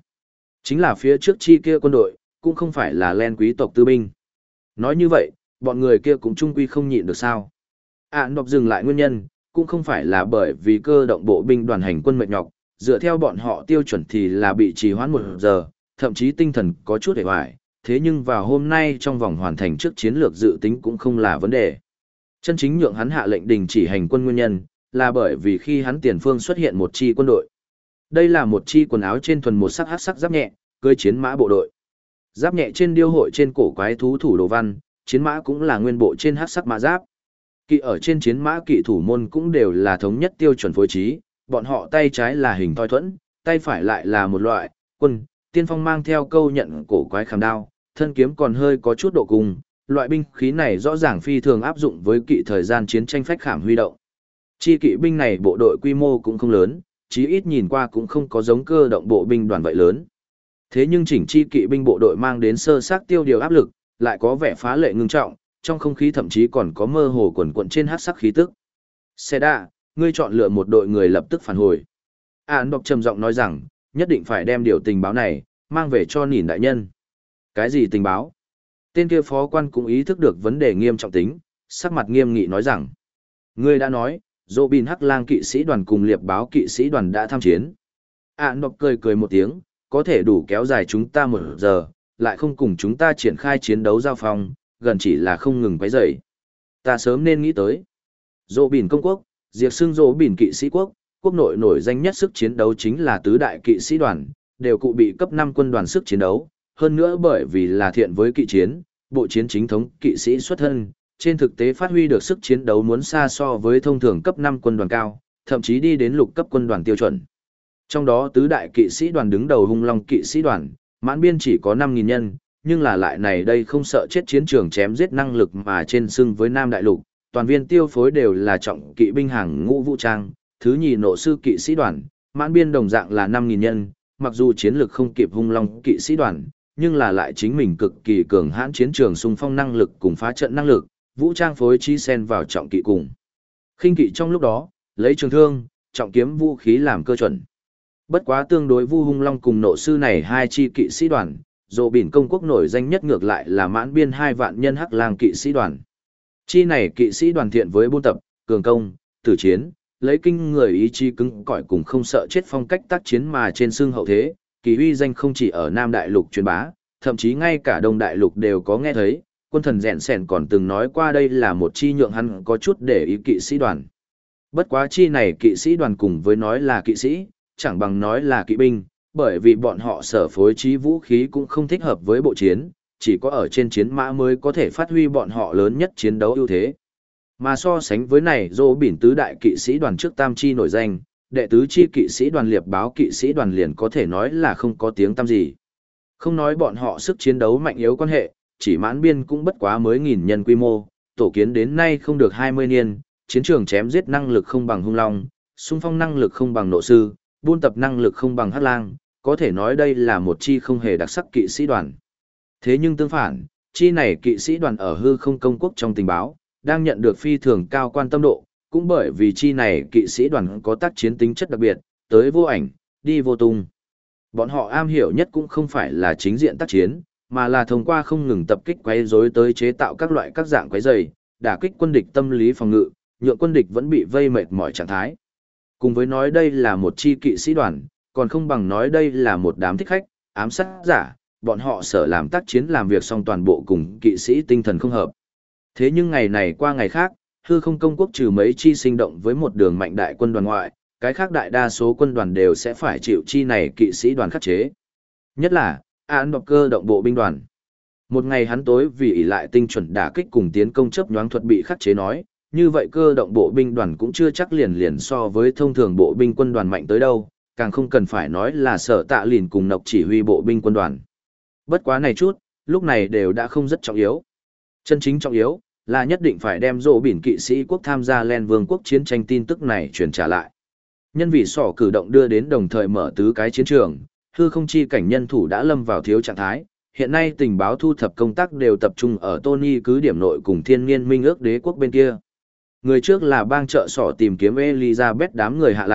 A: chính là phía trước chi kia quân đội, cũng không phải là len quý tộc tư binh. Nói như vậy, bọn người kia cũng trung quy không nhịn được sao. Đọc dừng lại nguyên nhân, cũng không phải là bởi vì cơ động bộ binh đoàn hành quân mệt nhọc, dựa theo bọn họ tiêu chuẩn thì là bị trì hoãn 1 giờ, thậm chí tinh thần có chút hề hoài, thế nhưng vào hôm nay trong vòng hoàn thành trước chiến lược dự tính cũng không là vấn đề. Chân chính nhượng hắn hạ lệnh đình chỉ hành quân nguyên nhân, là bởi vì khi hắn tiền phương xuất hiện một chi quân đội. Đây là một chi quần áo trên thuần một sắc hắc sắc giáp nhẹ, cưỡi chiến mã bộ đội. Giáp nhẹ trên điêu hội trên cổ quái thú thủ đồ văn, chiến mã cũng là nguyên bộ trên hắc sắc mã giáp. Kỵ ở trên chiến mã kỵ thủ môn cũng đều là thống nhất tiêu chuẩn phối trí, bọn họ tay trái là hình thoi thuẫn, tay phải lại là một loại quân, tiên phong mang theo câu nhận cổ quái khảm đao, thân kiếm còn hơi có chút độ cùng, loại binh khí này rõ ràng phi thường áp dụng với kỵ thời gian chiến tranh phách khảm huy động. Chi kỵ binh này bộ đội quy mô cũng không lớn, chí ít nhìn qua cũng không có giống cơ động bộ binh đoàn vậy lớn. Thế nhưng chỉnh chi kỵ binh bộ đội mang đến sơ xác tiêu điều áp lực, lại có vẻ phá lệ ngưng trọng, trong không khí thậm chí còn có mơ hồ quần quận trên hắc sắc khí tức. Xe đa, ngươi chọn lựa một đội người lập tức phản hồi. Đọc trầm giọng nói rằng, nhất định phải đem điều tình báo này, mang về cho Nhìn đại nhân. Cái gì tình báo? Tên kia phó quan cũng ý thức được vấn đề nghiêm trọng tính, sắc mặt nghiêm nghị nói rằng, ngươi đã nói, Dỗ Bin Hắc Lang kỵ sĩ đoàn cùng liệp báo kỵ sĩ đoàn đã tham chiến. Đọc cười cười một tiếng, có thể đủ kéo dài chúng ta 1 giờ, lại không cùng chúng ta triển khai chiến đấu giao phong, gần chỉ là không ngừng quấy rầy. Ta sớm nên nghĩ tới. Dỗ Bìn công quốc, diệt xưng Dỗ Bìn kỵ sĩ quốc, quốc nội nổi danh nhất sức chiến đấu chính là tứ đại kỵ sĩ đoàn, đều cụ bị cấp 5 quân đoàn sức chiến đấu, hơn nữa bởi vì là thiện với kỵ chiến, bộ chiến chính thống kỵ sĩ xuất thân, trên thực tế phát huy được sức chiến đấu muốn xa so với thông thường cấp 5 quân đoàn cao, thậm chí đi đến lục cấp quân đoàn tiêu chuẩn. Trong đó tứ đại kỵ sĩ đoàn đứng đầu Hung Long kỵ sĩ đoàn, mãn biên chỉ có 5.000 nhân, nhưng là lại này đây không sợ chết chiến trường chém giết năng lực mà trên xưng với Nam Đại Lục, toàn viên tiêu phối đều là trọng kỵ binh hàng ngũ vũ trang, thứ nhì nộ sư kỵ sĩ đoàn, mãn biên đồng dạng là 5.000 nhân, mặc dù chiến lực không kịp Hung Long kỵ sĩ đoàn, nhưng là lại chính mình cực kỳ cường hãn chiến trường xung phong năng lực cùng phá trận năng lực, vũ trang phối trí xen vào trọng kỵ cùng. Khinh kỵ trong lúc đó, lấy trường thương, trọng kiếm vũ khí làm cơ chuẩn. Bất quá tương đối Vu Hung Long cùng nộ sư này hai chi kỵ sĩ đoàn, Dỗ Bìn công quốc nổi danh nhất ngược lại là mãn biên 2 vạn nhân Hắc Lang kỵ sĩ đoàn. Chi này kỵ sĩ đoàn thiện với buôn tập, cường công, tử chiến, lấy kinh người ý chí cứng cỏi cùng không sợ chết phong cách tác chiến mà trên xương hậu thế, kỳ uy danh không chỉ ở Nam Đại Lục truyền bá, thậm chí ngay cả Đông Đại Lục đều có nghe thấy, quân thần rèn sèn còn từng nói qua đây là một chi nhượng hắn có chút để ý kỵ sĩ đoàn. Bất quá chi này kỵ sĩ đoàn cùng với nói là kỵ sĩ, chẳng bằng nói là kỵ binh, bởi vì bọn họ sở phối trí vũ khí cũng không thích hợp với bộ chiến, chỉ có ở trên chiến mã mới có thể phát huy bọn họ lớn nhất chiến đấu ưu thế. Mà so sánh với này, Dỗ Bìn tứ đại kỵ sĩ đoàn trước tam chi nổi danh, đệ tứ chi kỵ sĩ đoàn liệp báo kỵ sĩ đoàn liền có thể nói là không có tiếng tăm gì. Không nói bọn họ sức chiến đấu mạnh yếu quan hệ, chỉ mãn biên cũng bất quá mới 1.000 nhân quy mô, tổ kiến đến nay không được 20 niên, chiến trường chém giết năng lực không bằng Hung Long, xung phong năng lực không bằng nộ sư, buôn tập năng lực không bằng Hắc Lang, có thể nói đây là một chi không hề đặc sắc kỵ sĩ đoàn. Thế nhưng tương phản, chi này kỵ sĩ đoàn ở hư không công quốc trong tình báo, đang nhận được phi thường cao quan tâm độ, cũng bởi vì chi này kỵ sĩ đoàn có tác chiến tính chất đặc biệt, tới vô ảnh, đi vô tung. Bọn họ am hiểu nhất cũng không phải là chính diện tác chiến, mà là thông qua không ngừng tập kích quấy rối tới chế tạo các loại các dạng quấy rầy, đả kích quân địch tâm lý phòng ngự, nhượng quân địch vẫn bị vây mệt mỏi trạng thái. Cùng với nói đây là một chi kỵ sĩ đoàn, còn không bằng nói đây là một đám thích khách, ám sát giả, bọn họ sở làm tác chiến làm việc xong toàn bộ cùng kỵ sĩ tinh thần không hợp. Thế nhưng ngày này qua ngày khác, hư không công quốc trừ mấy chi sinh động với một đường mạnh đại quân đoàn ngoại, cái khác đại đa số quân đoàn đều sẽ phải chịu chi này kỵ sĩ đoàn khắc chế. Nhất là, án độc cơ động bộ binh đoàn. Một ngày hắn tối vì ỷ lại tinh chuẩn đả kích cùng tiến công chấp nhoáng thuật bị khắc chế nói, như vậy cơ động bộ binh đoàn cũng chưa chắc liền so với thông thường bộ binh quân đoàn mạnh tới đâu, càng không cần phải nói là Sở Tạ Lìn cùng Nộc chỉ huy bộ binh quân đoàn. Bất quá này chút, lúc này đều đã không rất trọng yếu. Chân chính trọng yếu là nhất định phải đem Dỗ Bìn kỵ sĩ quốc tham gia Len Vương quốc chiến tranh tin tức này truyền trả lại. Nhân vì sỏ cử động đưa đến đồng thời mở tứ cái chiến trường, hư không chi cảnh nhân thủ đã lâm vào thiếu trạng thái. Hiện nay tình báo thu thập công tác đều tập trung ở Tony cứ điểm nội cùng thiên niên minh ước đế quốc bên kia. Người trước là bang trợ sỏ tìm kiếm Elizabeth đám người hạ lạc,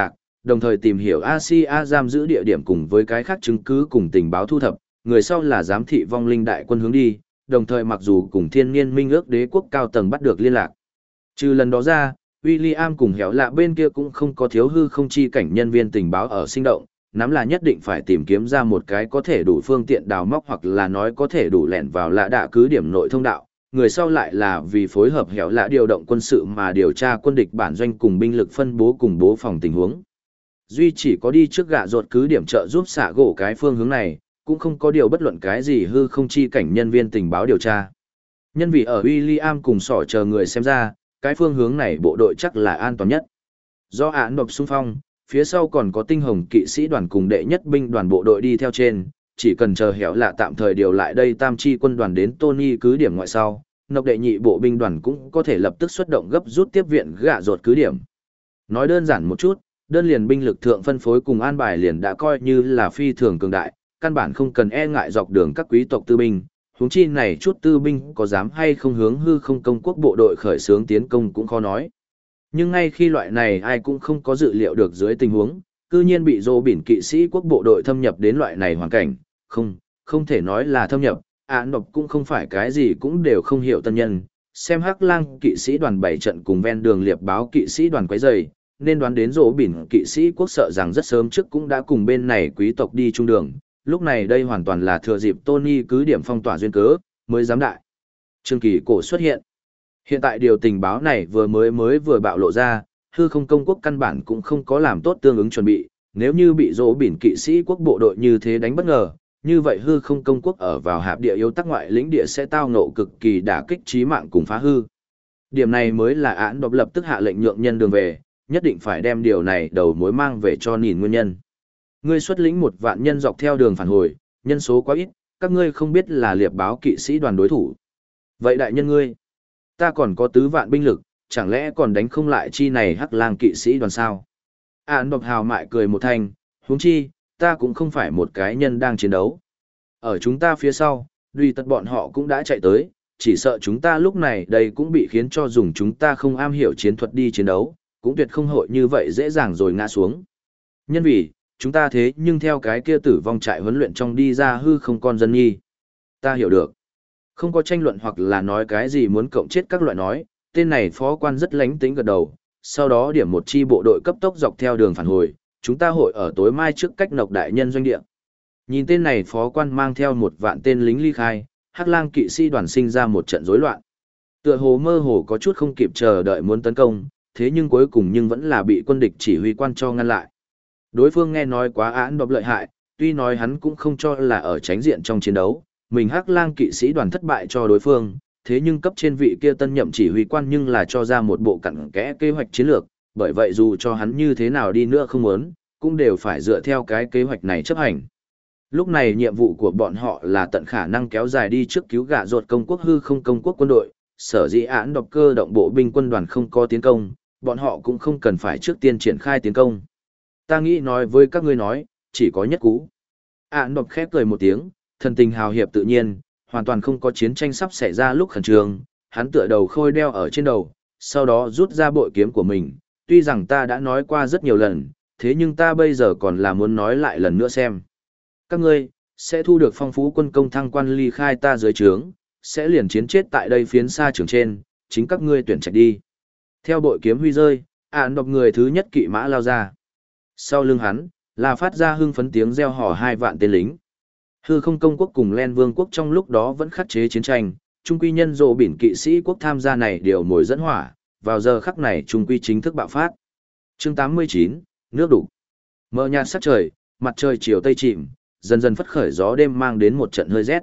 A: đồng thời tìm hiểu Asia giam giữ địa điểm cùng với cái khác chứng cứ cùng tình báo thu thập, người sau là giám thị vong linh đại quân hướng đi, đồng thời mặc dù cùng thiên niên minh ước đế quốc cao tầng bắt được liên lạc. Trừ lần đó ra, William cùng héo lạ bên kia cũng không có thiếu hư không chi cảnh nhân viên tình báo ở sinh động, nắm là nhất định phải tìm kiếm ra một cái có thể đủ phương tiện đào móc hoặc là nói có thể đủ lẻn vào lạ đạ cứ điểm nội thông đạo. Người sau lại là vì phối hợp héo lạ điều động quân sự mà điều tra quân địch bản doanh cùng binh lực phân bố cùng bố phòng tình huống. Duy chỉ có đi trước gạ ruột cứ điểm trợ giúp xạ gỗ cái phương hướng này, cũng không có điều bất luận cái gì hư không chi cảnh nhân viên tình báo điều tra. Nhân vì ở William cùng sỏ chờ người xem ra, cái phương hướng này bộ đội chắc là an toàn nhất. Do án độc xung phong, phía sau còn có tinh hồng kỵ sĩ đoàn cùng đệ nhất binh đoàn bộ đội đi theo trên, chỉ cần chờ héo lạ tạm thời điều lại đây tam chi quân đoàn đến Tony cứ điểm ngoại sau, nộc đệ nhị bộ binh đoàn cũng có thể lập tức xuất động gấp rút tiếp viện gạ ruột cứ điểm. Nói đơn giản một chút, đơn liền binh lực thượng phân phối cùng an bài liền đã coi như là phi thường cường đại, căn bản không cần e ngại dọc đường các quý tộc tư binh, huống chi này chút tư binh có dám hay không hướng hư không công quốc bộ đội khởi xướng tiến công cũng khó nói. Nhưng ngay khi loại này ai cũng không có dự liệu được dưới tình huống, cư nhiên bị Dô Bỉn kỵ sĩ quốc bộ đội thâm nhập đến loại này hoàn cảnh, không thể nói là thâm nhập, án độc cũng không phải cái gì cũng đều không hiểu tân nhân, xem Hắc Lang kỵ sĩ đoàn 7 trận cùng ven đường liệp báo kỵ sĩ đoàn quấy rầy, nên đoán đến Dô Bỉn kỵ sĩ quốc sợ rằng rất sớm trước cũng đã cùng bên này quý tộc đi chung đường, lúc này đây hoàn toàn là thừa dịp Tony cứ điểm phong tỏa duyên cớ, mới dám đại. Trương Kỳ Cổ xuất hiện. Hiện tại điều tình báo này vừa bạo lộ ra, hư không công quốc căn bản cũng không có làm tốt tương ứng chuẩn bị, nếu như bị Dỗ Bỉn kỵ sĩ quốc bộ đội như thế đánh bất ngờ, như vậy hư không công quốc ở vào hạp địa yếu tắc ngoại lĩnh địa sẽ tao ngộ cực kỳ đả kích chí mạng cùng phá hư. Điểm này mới là án độc lập tức hạ lệnh nhượng nhân đường về, nhất định phải đem điều này đầu mối mang về cho nhìn nguyên nhân. Ngươi xuất lĩnh 1 vạn nhân dọc theo đường phản hồi, nhân số quá ít, các ngươi không biết là liệp báo kỵ sĩ đoàn đối thủ. Vậy đại nhân ngươi, ta còn có 4 vạn binh lực, chẳng lẽ còn đánh không lại chi này Hắc Lang kỵ sĩ đoàn sao? Án độc hào mại cười một thanh, huống chi, ta cũng không phải một cái nhân đang chiến đấu. Ở chúng ta phía sau, duy tật bọn họ cũng đã chạy tới, chỉ sợ chúng ta lúc này đây cũng bị khiến cho dùng chúng ta không am hiểu chiến thuật đi chiến đấu, cũng tuyệt không hội như vậy dễ dàng rồi ngã xuống. Nhân vì, chúng ta thế nhưng theo cái kia tử vong trại huấn luyện trong đi ra hư không con dân nhi. Ta hiểu được. Không có tranh luận hoặc là nói cái gì muốn cộng chết các loại nói, tên này phó quan rất lánh tính gật đầu, sau đó điểm một chi bộ đội cấp tốc dọc theo đường phản hồi, chúng ta hội ở tối mai trước cách Nộc đại nhân doanh địa. Nhìn tên này phó quan mang theo 1 vạn tên lính ly khai, Hắc Lang kỵ sĩ đoàn sinh ra một trận rối loạn. Tựa hồ mơ hồ có chút không kịp chờ đợi muốn tấn công, thế nhưng cuối cùng nhưng vẫn là bị quân địch chỉ huy quan cho ngăn lại. Đối phương nghe nói quá án độc lợi hại, tuy nói hắn cũng không cho là ở tránh diện trong chiến đấu, mình Hắc Lang kỵ sĩ đoàn thất bại cho đối phương, thế nhưng cấp trên vị kia tân nhậm chỉ huy quan nhưng là cho ra một bộ cặn kẽ kế hoạch chiến lược, bởi vậy dù cho hắn như thế nào đi nữa không muốn, cũng đều phải dựa theo cái kế hoạch này chấp hành. Lúc này nhiệm vụ của bọn họ là tận khả năng kéo dài đi trước cứu gạ ruột công quốc hư không công quốc quân đội, sở dĩ án độc cơ động bộ binh quân đoàn không có tiến công, bọn họ cũng không cần phải trước tiên triển khai tiến công. Ta nghĩ nói với các ngươi nói, chỉ có nhất cú. Án độc khép cười một tiếng, thần tình hào hiệp tự nhiên, hoàn toàn không có chiến tranh sắp xảy ra lúc khẩn trương, hắn tựa đầu khôi đeo ở trên đầu, sau đó rút ra bội kiếm của mình, tuy rằng ta đã nói qua rất nhiều lần, thế nhưng ta bây giờ còn là muốn nói lại lần nữa xem. Các ngươi, sẽ thu được phong phú quân công thăng quan ly khai ta dưới trướng, sẽ liền chiến chết tại đây phiến xa trường trên, chính các ngươi tuyển trạch đi. Theo bội kiếm huy rơi, án độc người thứ nhất kỵ mã lao ra. Sau lưng hắn, là phát ra hưng phấn tiếng reo hò 2 vạn tên lính. Hư không công quốc cùng Len Vương quốc trong lúc đó vẫn khắc chế chiến tranh, trung quy nhân Dỗ Bỉn kỵ sĩ quốc tham gia này điều mồi dẫn hỏa, vào giờ khắc này trung quy chính thức bạo phát. Chương 89, nước đủ. Mờ nhạt sắc trời, mặt trời chiều tây chìm, dần dần phất khởi gió đêm mang đến một trận hơi rét.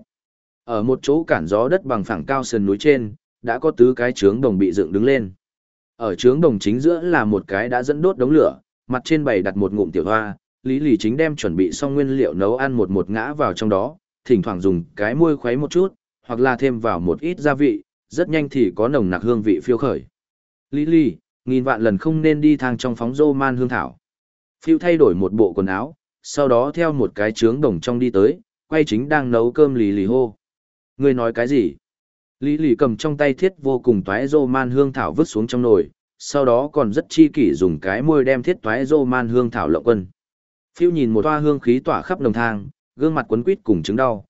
A: Ở một chỗ cản gió đất bằng phẳng cao sườn núi trên, đã có 4 cái trướng đồng bị dựng đứng lên. Ở trướng đồng chính giữa là một cái đã dẫn đốt đống lửa, mặt trên bày đặt một ngụm tiểu hoa, Lý Lì chính đem chuẩn bị xong nguyên liệu nấu ăn một ngã vào trong đó, thỉnh thoảng dùng cái muôi khuấy một chút, hoặc là thêm vào một ít gia vị, rất nhanh thì có nồng nặc hương vị phiêu khởi. Lý Lì, nghìn vạn lần không nên đi thang trong phóng rô man hương thảo. Phiêu thay đổi một bộ quần áo, sau đó theo một cái trướng đồng trong đi tới, quay chính đang nấu cơm Lý Lì hô. Ngươi nói cái gì? Lý Lì cầm trong tay thiết vô cùng toái rô man hương thảo vứt xuống trong nồi, sau đó còn rất chi kỷ dùng cái môi đem thiết toái rô man hương thảo lộng quân. Phiêu nhìn một toa hương khí tỏa khắp nồng thang, gương mặt quấn quýt cùng chứng đau,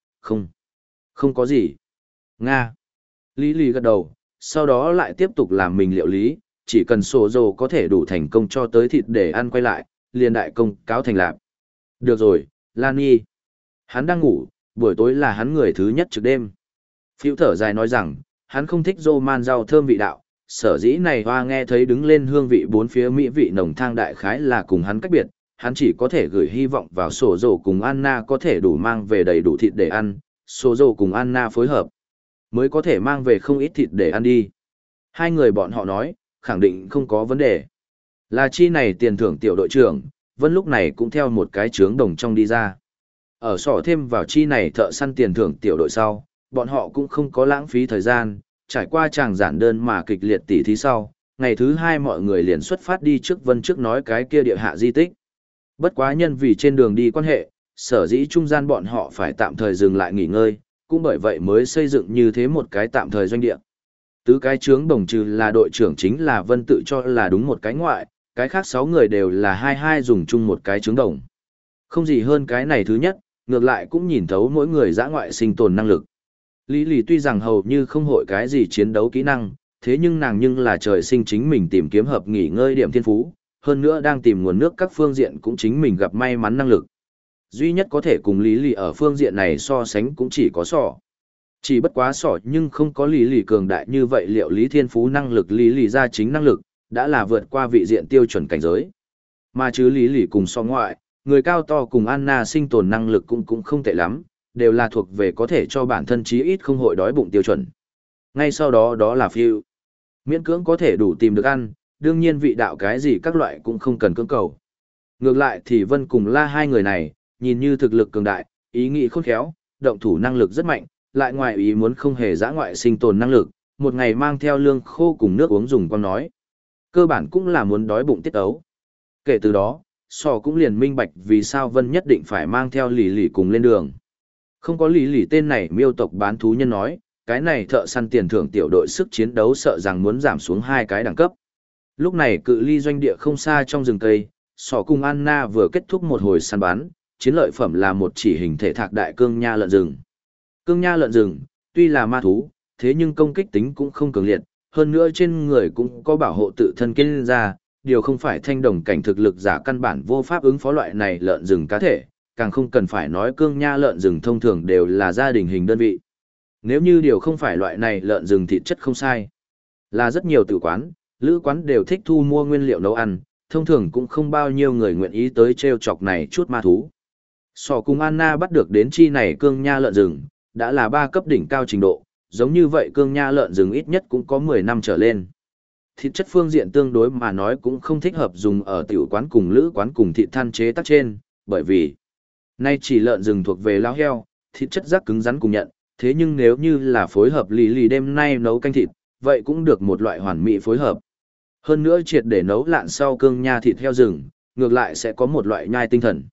A: không có gì. Nga. Lý lì gật đầu, sau đó lại tiếp tục làm mình liệu lý, chỉ cần sổ dồ có thể đủ thành công cho tới thịt để ăn quay lại, liền đại công cáo thành lạc. Được rồi, Lan Nhi. Hắn đang ngủ, buổi tối là hắn người thứ nhất trực đêm. Phiêu thở dài nói rằng, hắn không thích rô man rau thơm vị đạo, sở dĩ này hoa nghe thấy đứng lên hương vị bốn phía mỹ vị nồng thang đại khái là cùng hắn cách biệt, hắn chỉ có thể gửi hy vọng vào sổ dồ cùng Anna có thể đủ mang về đầy đủ thịt để ăn, sổ dồ cùng Anna phối hợp, mới có thể mang về không ít thịt để ăn đi. Hai người bọn họ nói, khẳng định không có vấn đề. Là chi này tiền thưởng tiểu đội trưởng, Vân lúc này cũng theo một cái trướng đồng trong đi ra. Ở sỏ thêm vào chi này thợ săn tiền thưởng tiểu đội sau, bọn họ cũng không có lãng phí thời gian, trải qua tràng giản đơn mà kịch liệt tỉ thí sau, ngày thứ hai mọi người liền xuất phát đi trước Vân trước nói cái kia địa hạ di tích. Bất quá nhân vì trên đường đi quan hệ, sở dĩ trung gian bọn họ phải tạm thời dừng lại nghỉ ngơi, cũng bởi vậy mới xây dựng như thế một cái tạm thời doanh địa. Tứ cái trướng đồng trừ là đội trưởng chính là Vân tự cho là đúng một cái ngoại, cái khác 6 người đều là hai dùng chung một cái trướng đồng. Không gì hơn cái này thứ nhất, ngược lại cũng nhìn thấu mỗi người dã ngoại sinh tồn năng lực. Lý lì tuy rằng hầu như không hội cái gì chiến đấu kỹ năng, thế nhưng nàng nhưng là trời sinh chính mình tìm kiếm hợp nghỉ ngơi điểm thiên phú, hơn nữa đang tìm nguồn nước các phương diện cũng chính mình gặp may mắn năng lực. Duy nhất có thể cùng Lý lì ở phương diện này so sánh cũng chỉ có sỏ. Chỉ bất quá sỏ nhưng không có Lý lì cường đại như vậy, liệu Lý thiên phú năng lực Lý lì ra chính năng lực, đã là vượt qua vị diện tiêu chuẩn cảnh giới. Mà chứ Lý lì cùng so ngoại, người cao to cùng Anna sinh tồn năng lực cũng không tệ lắm, đều là thuộc về có thể cho bản thân chí ít không hội đói bụng tiêu chuẩn. Ngay sau đó đó là phiêu. Miễn cưỡng có thể đủ tìm được ăn, đương nhiên vị đạo cái gì các loại cũng không cần cưỡng cầu. Ngược lại thì Vân cùng La hai người này, nhìn như thực lực cường đại, ý nghĩ khôn khéo, động thủ năng lực rất mạnh, lại ngoài ý muốn không hề dã ngoại sinh tồn năng lực, một ngày mang theo lương khô cùng nước uống dùng con nói. Cơ bản cũng là muốn đói bụng tiết ấu. Kể từ đó, Sò cũng liền minh bạch vì sao Vân nhất định phải mang theo lì lì cùng lên đường. Không có lì lì tên này miêu tộc bán thú nhân nói, cái này thợ săn tiền thưởng tiểu đội sức chiến đấu sợ rằng muốn giảm xuống 2 cái đẳng cấp. Lúc này cự ly doanh địa không xa trong rừng cây, Sò cùng Anna vừa kết thúc một hồi săn bắn, chiến lợi phẩm là một chỉ hình thể thạc đại cương nha lợn rừng. Cương nha lợn rừng, tuy là ma thú, thế nhưng công kích tính cũng không cường liệt, hơn nữa trên người cũng có bảo hộ tự thân kiên ra, điều không phải thanh đồng cảnh thực lực giả căn bản vô pháp ứng phó loại này lợn rừng cá thể, càng không cần phải nói cương nha lợn rừng thông thường đều là gia đình hình đơn vị. Nếu như điều không phải loại này lợn rừng thịt chất không sai, là rất nhiều tử quán, lữ quán đều thích thu mua nguyên liệu nấu ăn, thông thường cũng không bao nhiêu người nguyện ý tới treo chọc này chút ma thú. Sò cùng Anna bắt được đến chi này cương nha lợn rừng, đã là 3 cấp đỉnh cao trình độ, giống như vậy cương nha lợn rừng ít nhất cũng có 10 năm trở lên. Thịt chất phương diện tương đối mà nói cũng không thích hợp dùng ở tiểu quán cùng lữ quán cùng thịt than chế tác trên, bởi vì nay chỉ lợn rừng thuộc về lao heo, thịt chất rác cứng rắn cùng nhận, thế nhưng nếu như là phối hợp lì lì đêm nay nấu canh thịt, vậy cũng được một loại hoàn mỹ phối hợp. Hơn nữa triệt để nấu lạn sau cương nha thịt heo rừng, ngược lại sẽ có một loại nhai tinh thần.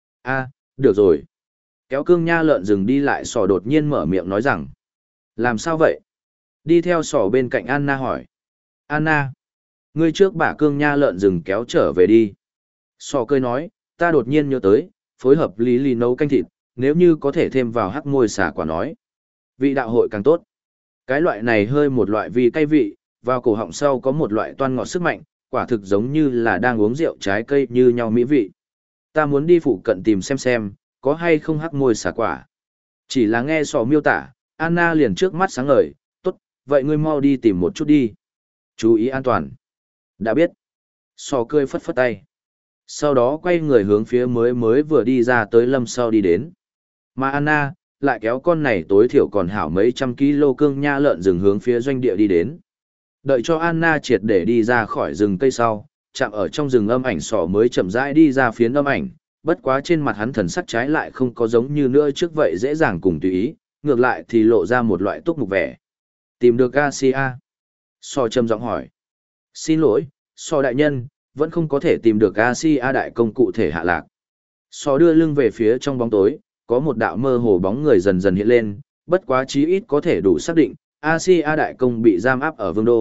A: Được rồi. Kéo cương nha lợn rừng đi lại sò đột nhiên mở miệng nói rằng. Làm sao vậy? Đi theo sò bên cạnh Anna hỏi. Anna, ngươi trước bả cương nha lợn rừng kéo trở về đi. Sò cười nói, ta đột nhiên nhớ tới, phối hợp lý lì nấu canh thịt, nếu như có thể thêm vào hắc môi xả quả nói. Vị đạo hội càng tốt. Cái loại này hơi một loại vị cay vị, vào cổ họng sau có một loại toan ngọt sức mạnh, quả thực giống như là đang uống rượu trái cây như nhau mỹ vị. Ta muốn đi phụ cận tìm xem, có hay không hắc môi xả quả. Chỉ là nghe sò miêu tả, Anna liền trước mắt sáng ngời, tốt, vậy ngươi mau đi tìm một chút đi. Chú ý an toàn. Đã biết. Sò cười phất phất tay. Sau đó quay người hướng phía mới vừa đi ra tới lâm sau đi đến. Mà Anna, lại kéo con này tối thiểu còn hảo mấy trăm kg cương nha lợn rừng hướng phía doanh địa đi đến. Đợi cho Anna triệt để đi ra khỏi rừng cây sau, chạm ở trong rừng âm ảnh sỏ mới chậm rãi đi ra phiến âm ảnh, bất quá trên mặt hắn thần sắc trái lại không có giống như nữa trước vậy dễ dàng cùng tùy ý, ngược lại thì lộ ra một loại túc mục vẻ. Tìm được Garcia? Sò trầm giọng hỏi. Xin lỗi, Sò đại nhân, vẫn không có thể tìm được Garcia đại công cụ thể hạ lạc. Sò đưa lưng về phía trong bóng tối, có một đạo mơ hồ bóng người dần dần hiện lên, bất quá chí ít có thể đủ xác định, Garcia đại công bị giam áp ở vương đô,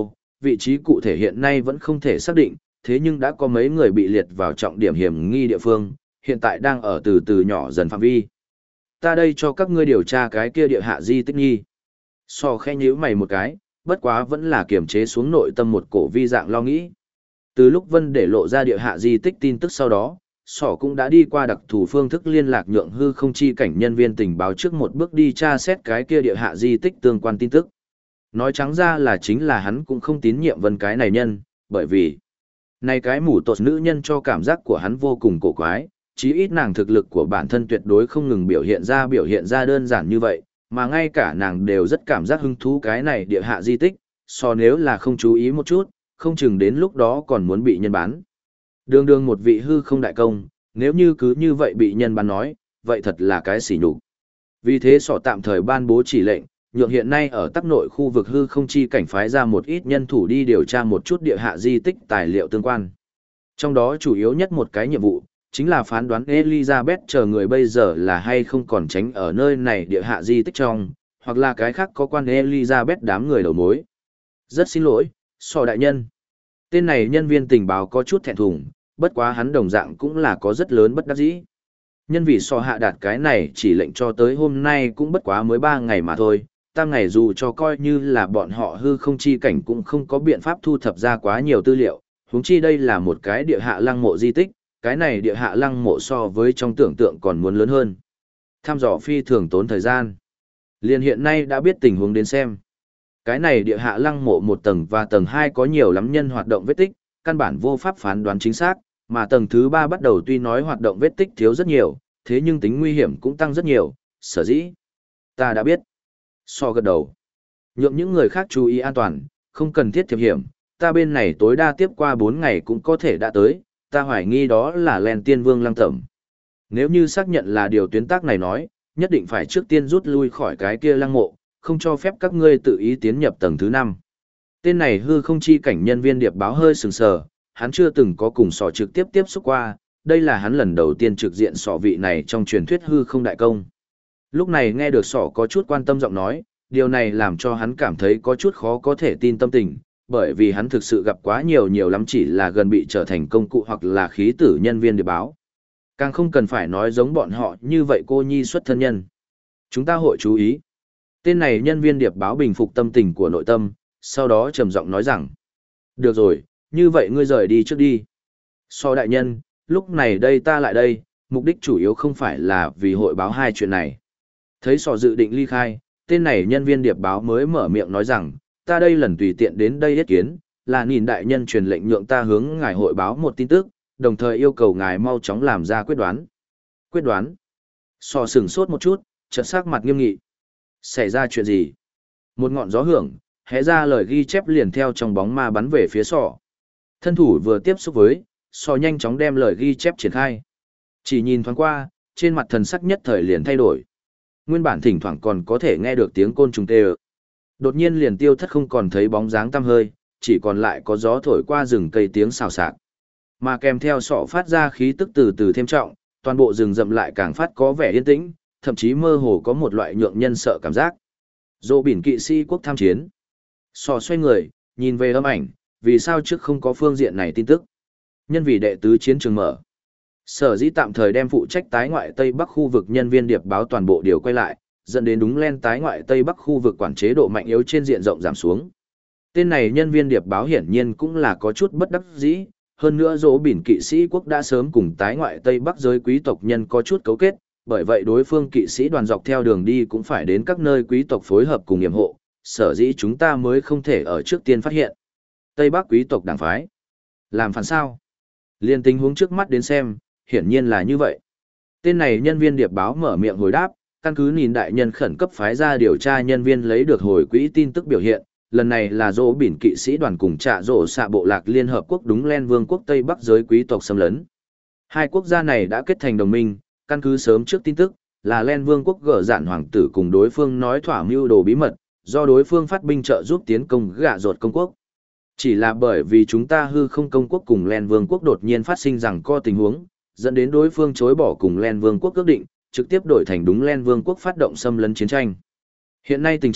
A: vị trí cụ thể hiện nay vẫn không thể xác định, thế nhưng đã có mấy người bị liệt vào trọng điểm hiểm nghi địa phương, hiện tại đang ở từ từ nhỏ dần phạm vi. Ta đây cho các ngươi điều tra cái kia địa hạ di tích nghi. So khẽ nhíu mày một cái, bất quá vẫn là kiềm chế xuống nội tâm một cổ vi dạng lo nghĩ. Từ lúc Vân để lộ ra địa hạ di tích tin tức sau đó, Sỏ cũng đã đi qua đặc thù phương thức liên lạc nhượng hư không chi cảnh nhân viên tình báo trước một bước đi tra xét cái kia địa hạ di tích tương quan tin tức. Nói trắng ra là chính là hắn cũng không tín nhiệm Vân cái này nhân, bởi vì này cái mủ tột nữ nhân cho cảm giác của hắn vô cùng cổ quái, chí ít nàng thực lực của bản thân tuyệt đối không ngừng biểu hiện ra đơn giản như vậy, mà ngay cả nàng đều rất cảm giác hứng thú cái này địa hạ di tích, so nếu là không chú ý một chút, không chừng đến lúc đó còn muốn bị nhân bán. Đường đường một vị hư không đại công, nếu như cứ như vậy bị nhân bán nói, vậy thật là cái sỉ nhục. Vì thế sọ tạm thời ban bố chỉ lệnh, nhượng hiện nay ở tắc nội khu vực hư không chi cảnh phái ra một ít nhân thủ đi điều tra một chút địa hạ di tích tài liệu tương quan. Trong đó chủ yếu nhất một cái nhiệm vụ, chính là phán đoán Elizabeth chờ người bây giờ là hay không còn tránh ở nơi này địa hạ di tích trong, hoặc là cái khác có quan Elizabeth đám người đầu mối. Rất xin lỗi, sọ đại nhân. Tên này nhân viên tình báo có chút thẹn thùng, bất quá hắn đồng dạng cũng là có rất lớn bất đắc dĩ. Nhân vì sọ hạ đạt cái này chỉ lệnh cho tới hôm nay cũng bất quá mới 3 ngày mà thôi, tam ngày dù cho coi như là bọn họ hư không chi cảnh cũng không có biện pháp thu thập ra quá nhiều tư liệu, huống chi đây là một cái địa hạ lăng mộ di tích, cái này địa hạ lăng mộ so với trong tưởng tượng còn muốn lớn hơn. Tham dò phi thường tốn thời gian. Liền hiện nay đã biết tình huống đến xem. Cái này địa hạ lăng mộ một tầng và tầng 2 có nhiều lắm nhân hoạt động vết tích, căn bản vô pháp phán đoán chính xác, mà tầng thứ 3 bắt đầu tuy nói hoạt động vết tích thiếu rất nhiều, thế nhưng tính nguy hiểm cũng tăng rất nhiều, sở dĩ. Ta đã biết. So gật đầu. Nhượng những người khác chú ý an toàn, không cần thiết thiệp hiểm, ta bên này tối đa tiếp qua 4 ngày cũng có thể đã tới, ta hoài nghi đó là Len Tiên Vương Lăng Tẩm. Nếu như xác nhận là điều tuyến tác này nói, nhất định phải trước tiên rút lui khỏi cái kia lăng mộ, không cho phép các ngươi tự ý tiến nhập tầng thứ 5. Tên này hư không chi cảnh nhân viên điệp báo hơi sừng sờ, hắn chưa từng có cùng sọ trực tiếp tiếp xúc qua, đây là hắn lần đầu tiên trực diện sọ vị này trong truyền thuyết hư không đại công. Lúc này nghe được sọ có chút quan tâm giọng nói, điều này làm cho hắn cảm thấy có chút khó có thể tin tâm tình, bởi vì hắn thực sự gặp quá nhiều lắm chỉ là gần bị trở thành công cụ hoặc là khí tử nhân viên điệp báo. Càng không cần phải nói giống bọn họ như vậy cô nhi xuất thân nhân. Chúng ta hội chú ý. Tên này nhân viên điệp báo bình phục tâm tình của nội tâm, sau đó trầm giọng nói rằng: được rồi, như vậy ngươi rời đi trước đi. So đại nhân, lúc này đây ta lại đây, mục đích chủ yếu không phải là vì hội báo hai chuyện này. Thấy sò dự định ly khai, tên này nhân viên điệp báo mới mở miệng nói rằng, ta đây lần tùy tiện đến đây yết kiến, là nhìn đại nhân truyền lệnh nhượng ta hướng ngài hội báo một tin tức, đồng thời yêu cầu ngài mau chóng làm ra quyết đoán. Quyết đoán? Sò sửng sốt một chút, chợt sắc mặt nghiêm nghị. Xảy ra chuyện gì? Một ngọn gió hưởng, hé ra lời ghi chép liền theo trong bóng ma bắn về phía sò. Thân thủ vừa tiếp xúc với, sò nhanh chóng đem lời ghi chép triển khai. Chỉ nhìn thoáng qua, trên mặt thần sắc nhất thời liền thay đổi. Nguyên bản thỉnh thoảng còn có thể nghe được tiếng côn trùng kêu. Đột nhiên liền tiêu thất không còn thấy bóng dáng tăm hơi, chỉ còn lại có gió thổi qua rừng cây tiếng xào xạc. Mà kèm theo sọ phát ra khí tức từ từ thêm trọng, toàn bộ rừng rậm lại càng phát có vẻ yên tĩnh, thậm chí mơ hồ có một loại nhượng nhân sợ cảm giác. Dỗ biển kỵ sĩ quốc tham chiến. Sọ xoay người, nhìn về âm ảnh, vì sao trước không có phương diện này tin tức. Nhân vì đệ tứ chiến trường mở. Sở dĩ tạm thời đem phụ trách tái ngoại Tây Bắc khu vực nhân viên điệp báo toàn bộ điều quay lại, dẫn đến đúng len tái ngoại Tây Bắc khu vực quản chế độ mạnh yếu trên diện rộng giảm xuống. Tên này nhân viên điệp báo hiển nhiên cũng là có chút bất đắc dĩ, hơn nữa dỗ biển kỵ sĩ quốc đã sớm cùng tái ngoại Tây Bắc giới quý tộc nhân có chút cấu kết, bởi vậy đối phương kỵ sĩ đoàn dọc theo đường đi cũng phải đến các nơi quý tộc phối hợp cùng yểm hộ, sở dĩ chúng ta mới không thể ở trước tiên phát hiện. Tây Bắc quý tộc đảng phái. Làm phản sao? Liên tình huống trước mắt đến xem, hiển nhiên là như vậy. Tên này nhân viên điệp báo mở miệng hồi đáp, căn cứ nhìn đại nhân khẩn cấp phái ra điều tra nhân viên lấy được hồi quỹ tin tức biểu hiện, lần này là dỗ biển kỵ sĩ đoàn cùng trạ rổ xạ bộ lạc Liên Hợp Quốc đúng len vương quốc Tây Bắc giới quý tộc xâm lấn. Hai quốc gia này đã kết thành đồng minh, căn cứ sớm trước tin tức, là len vương quốc gỡ dạn hoàng tử cùng đối phương nói thỏa mưu đồ bí mật, do đối phương phát binh trợ giúp tiến công gạ ruột công quốc. Chỉ là bởi vì chúng ta hư không công quốc cùng len vương quốc đột nhiên phát sinh rằng có tình huống, dẫn đến đối phương chối bỏ cùng len vương quốc ước định, trực tiếp đổi thành đúng len vương quốc phát động xâm lấn chiến tranh. Hiện nay tình trạng,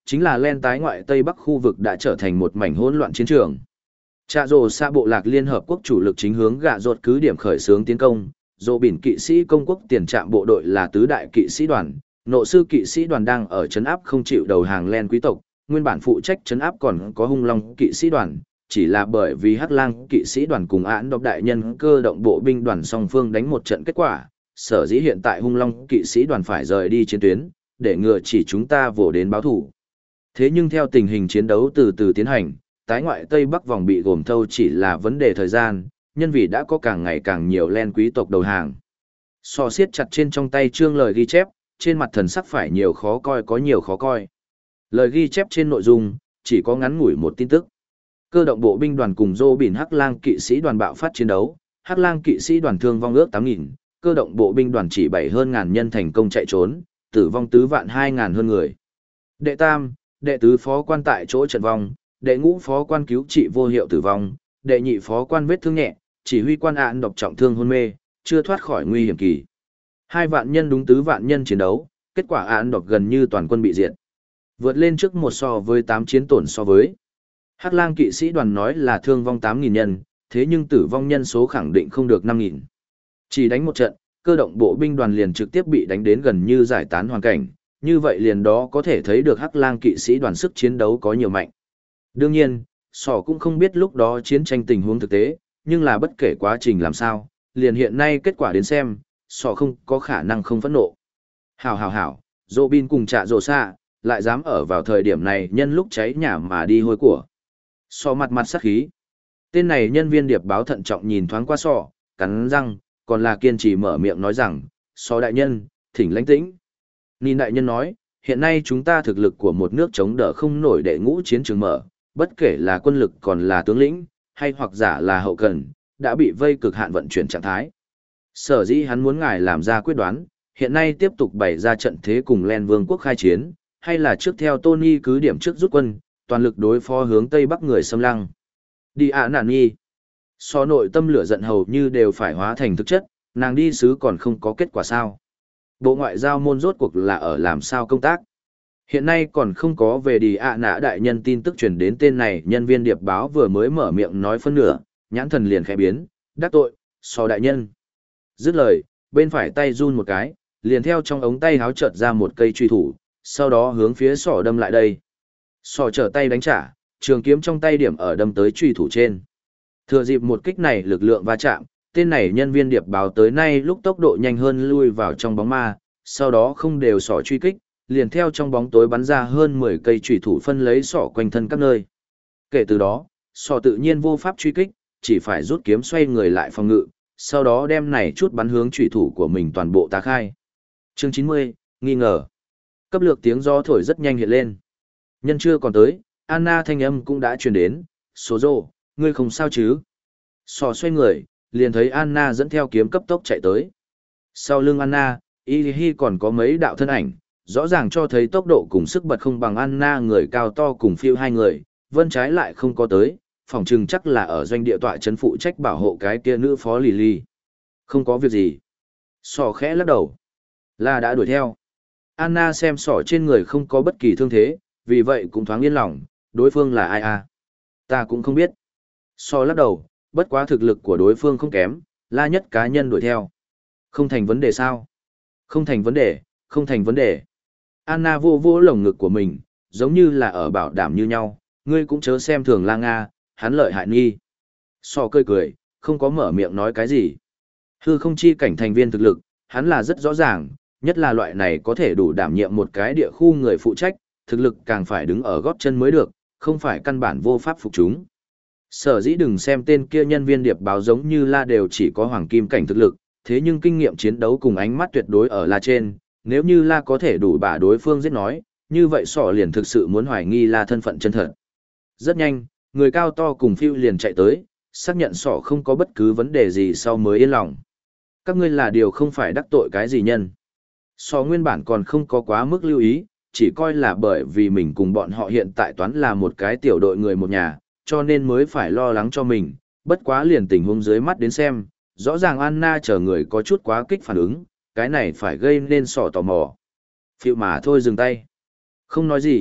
A: chính là len tái ngoại Tây Bắc khu vực đã trở thành một mảnh hỗn loạn chiến trường. Trạ rồ xa bộ lạc Liên Hợp Quốc chủ lực chính hướng gạ rột cứ điểm khởi xướng tiến công, dỗ bỉn kỵ sĩ công quốc tiền trạm bộ đội là tứ đại kỵ sĩ đoàn, nộ sư kỵ sĩ đoàn đang ở trấn áp không chịu đầu hàng len quý tộc, nguyên bản phụ trách trấn áp còn có hung long kỵ sĩ đoàn, chỉ là bởi vì hắc lang kỵ sĩ đoàn cùng án độc đại nhân cơ động bộ binh đoàn song phương đánh một trận kết quả, sở dĩ hiện tại hung long kỵ sĩ đoàn phải rời đi chiến tuyến, để ngừa chỉ chúng ta vồ đến báo thủ. Thế nhưng theo tình hình chiến đấu từ từ tiến hành, tái ngoại Tây Bắc vòng bị gồm thâu chỉ là vấn đề thời gian, nhân vì đã có càng ngày càng nhiều len quý tộc đầu hàng. So siết chặt trên trong tay chương lời ghi chép, trên mặt thần sắc phải nhiều khó coi có nhiều khó coi. Lời ghi chép trên nội dung, chỉ có ngắn ngủi một tin tức. Cơ động bộ binh đoàn cùng dô bỉn hắc lang kỵ sĩ đoàn bạo phát chiến đấu, hắc lang kỵ sĩ đoàn thương vong ước 8.000, cơ động bộ binh đoàn chỉ 7 hơn ngàn nhân thành công chạy trốn, tử vong tứ vạn 2.000 hơn người. Đệ tam, đệ tứ phó quan tại chỗ trận vong, đệ ngũ phó quan cứu trị vô hiệu tử vong, đệ nhị phó quan vết thương nhẹ, chỉ huy quan án độc trọng thương hôn mê, chưa thoát khỏi nguy hiểm kỳ. 2 vạn nhân đúng tứ vạn nhân chiến đấu, kết quả án độc gần như toàn quân bị diệt. Vượt lên trước một so với 8 chiến tổn so với. Hắc lang kỵ sĩ đoàn nói là thương vong 8.000 nhân, thế nhưng tử vong nhân số khẳng định không được 5.000. Chỉ đánh một trận, cơ động bộ binh đoàn liền trực tiếp bị đánh đến gần như giải tán hoàn cảnh, như vậy liền đó có thể thấy được hắc lang kỵ sĩ đoàn sức chiến đấu có nhiều mạnh. Đương nhiên, sỏ cũng không biết lúc đó chiến tranh tình huống thực tế, nhưng là bất kể quá trình làm sao, liền hiện nay kết quả đến xem, sỏ không có khả năng không phẫn nộ. Hảo, Robin cùng Trạ rồ xa, lại dám ở vào thời điểm này nhân lúc cháy nhà mà đi hôi của. Sỏ mặt mặt sắc khí. Tên này nhân viên điệp báo thận trọng nhìn thoáng qua sỏ, cắn răng, còn là kiên trì mở miệng nói rằng, sỏ đại nhân, thỉnh lãnh tĩnh. Nhìn đại nhân nói, hiện nay chúng ta thực lực của một nước chống đỡ không nổi đệ ngũ chiến trường mở, bất kể là quân lực còn là tướng lĩnh, hay hoặc giả là hậu cần, đã bị vây cực hạn vận chuyển trạng thái. Sở dĩ hắn muốn ngài làm ra quyết đoán, hiện nay tiếp tục bày ra trận thế cùng Len Vương quốc khai chiến, hay là trước theo Tony cứ điểm trước rút quân, toàn lực đối phó hướng Tây Bắc người xâm lăng. Đi ạ nản nhi. So nội tâm lửa giận hầu như đều phải hóa thành thực chất, nàng đi sứ còn không có kết quả sao. Bộ ngoại giao môn rốt cuộc là ở làm sao công tác. Hiện nay còn không có về đi ạ nã đại nhân tin tức truyền đến tên này nhân viên điệp báo vừa mới mở miệng nói phân nửa, nhãn thần liền khẽ biến, đắc tội, so đại nhân. Dứt lời, bên phải tay run một cái, liền theo trong ống tay háo chợt ra một cây truy thủ, sau đó hướng phía sỏ đâm lại đây. Sỏ trở tay đánh trả, trường kiếm trong tay điểm ở đâm tới truy thủ trên. Thừa dịp một kích này lực lượng va chạm, tên này nhân viên điệp báo tới nay lúc tốc độ nhanh hơn lui vào trong bóng ma, sau đó không đều sỏ truy kích, liền theo trong bóng tối bắn ra hơn 10 cây truy thủ phân lấy sỏ quanh thân các nơi. Kể từ đó, sỏ tự nhiên vô pháp truy kích, chỉ phải rút kiếm xoay người lại phòng ngự, sau đó đem này chút bắn hướng truy thủ của mình toàn bộ tá khai. Chương 90, nghi ngờ. Cấp lược tiếng gió thổi rất nhanh hiện lên. Nhân chưa còn tới, Anna thanh âm cũng đã truyền đến, số rồ, ngươi không sao chứ? Sỏ xoay người, liền thấy Anna dẫn theo kiếm cấp tốc chạy tới. Sau lưng Anna, Y còn có mấy đạo thân ảnh, rõ ràng cho thấy tốc độ cùng sức bật không bằng Anna người cao to cùng phiêu hai người, vân trái lại không có tới, phòng trừng chắc là ở doanh địa tọa trấn phụ trách bảo hộ cái kia nữ phó Lily. Không có việc gì. Sỏ khẽ lắc đầu. Là đã đuổi theo. Anna xem sỏ trên người không có bất kỳ thương thế, vì vậy cũng thoáng yên lòng, đối phương là ai à? Ta cũng không biết. Sỏ lắc đầu, bất quá thực lực của đối phương không kém, la nhất cá nhân đuổi theo. Không thành vấn đề sao? Không thành vấn đề, không thành vấn đề. Anna vô vô lồng ngực của mình, giống như là ở bảo đảm như nhau, ngươi cũng chớ xem thường La Nga, hắn lợi hại nghi. Sỏ cười cười, không có mở miệng nói cái gì. Hư không chi cảnh thành viên thực lực, hắn là rất rõ ràng, nhất là loại này có thể đủ đảm nhiệm một cái địa khu người phụ trách, thực lực càng phải đứng ở gót chân mới được, không phải căn bản vô pháp phục chúng. Sở dĩ đừng xem tên kia nhân viên điệp báo giống như La đều chỉ có hoàng kim cảnh thực lực, thế nhưng kinh nghiệm chiến đấu cùng ánh mắt tuyệt đối ở La trên, nếu như La có thể đủ bả đối phương giết nói, như vậy sỏ liền thực sự muốn hoài nghi La thân phận chân thật. Rất nhanh, người cao to cùng phiêu liền chạy tới, xác nhận sỏ không có bất cứ vấn đề gì sau mới yên lòng. Các ngươi là điều không phải đắc tội cái gì nhân. Sỏ nguyên bản còn không có quá mức lưu ý, chỉ coi là bởi vì mình cùng bọn họ hiện tại toán là một cái tiểu đội người một nhà, cho nên mới phải lo lắng cho mình, bất quá liền tình huống dưới mắt đến xem, rõ ràng Anna chờ người có chút quá kích phản ứng, cái này phải gây nên sỏ tò mò. Phiêu mà thôi dừng tay. Không nói gì,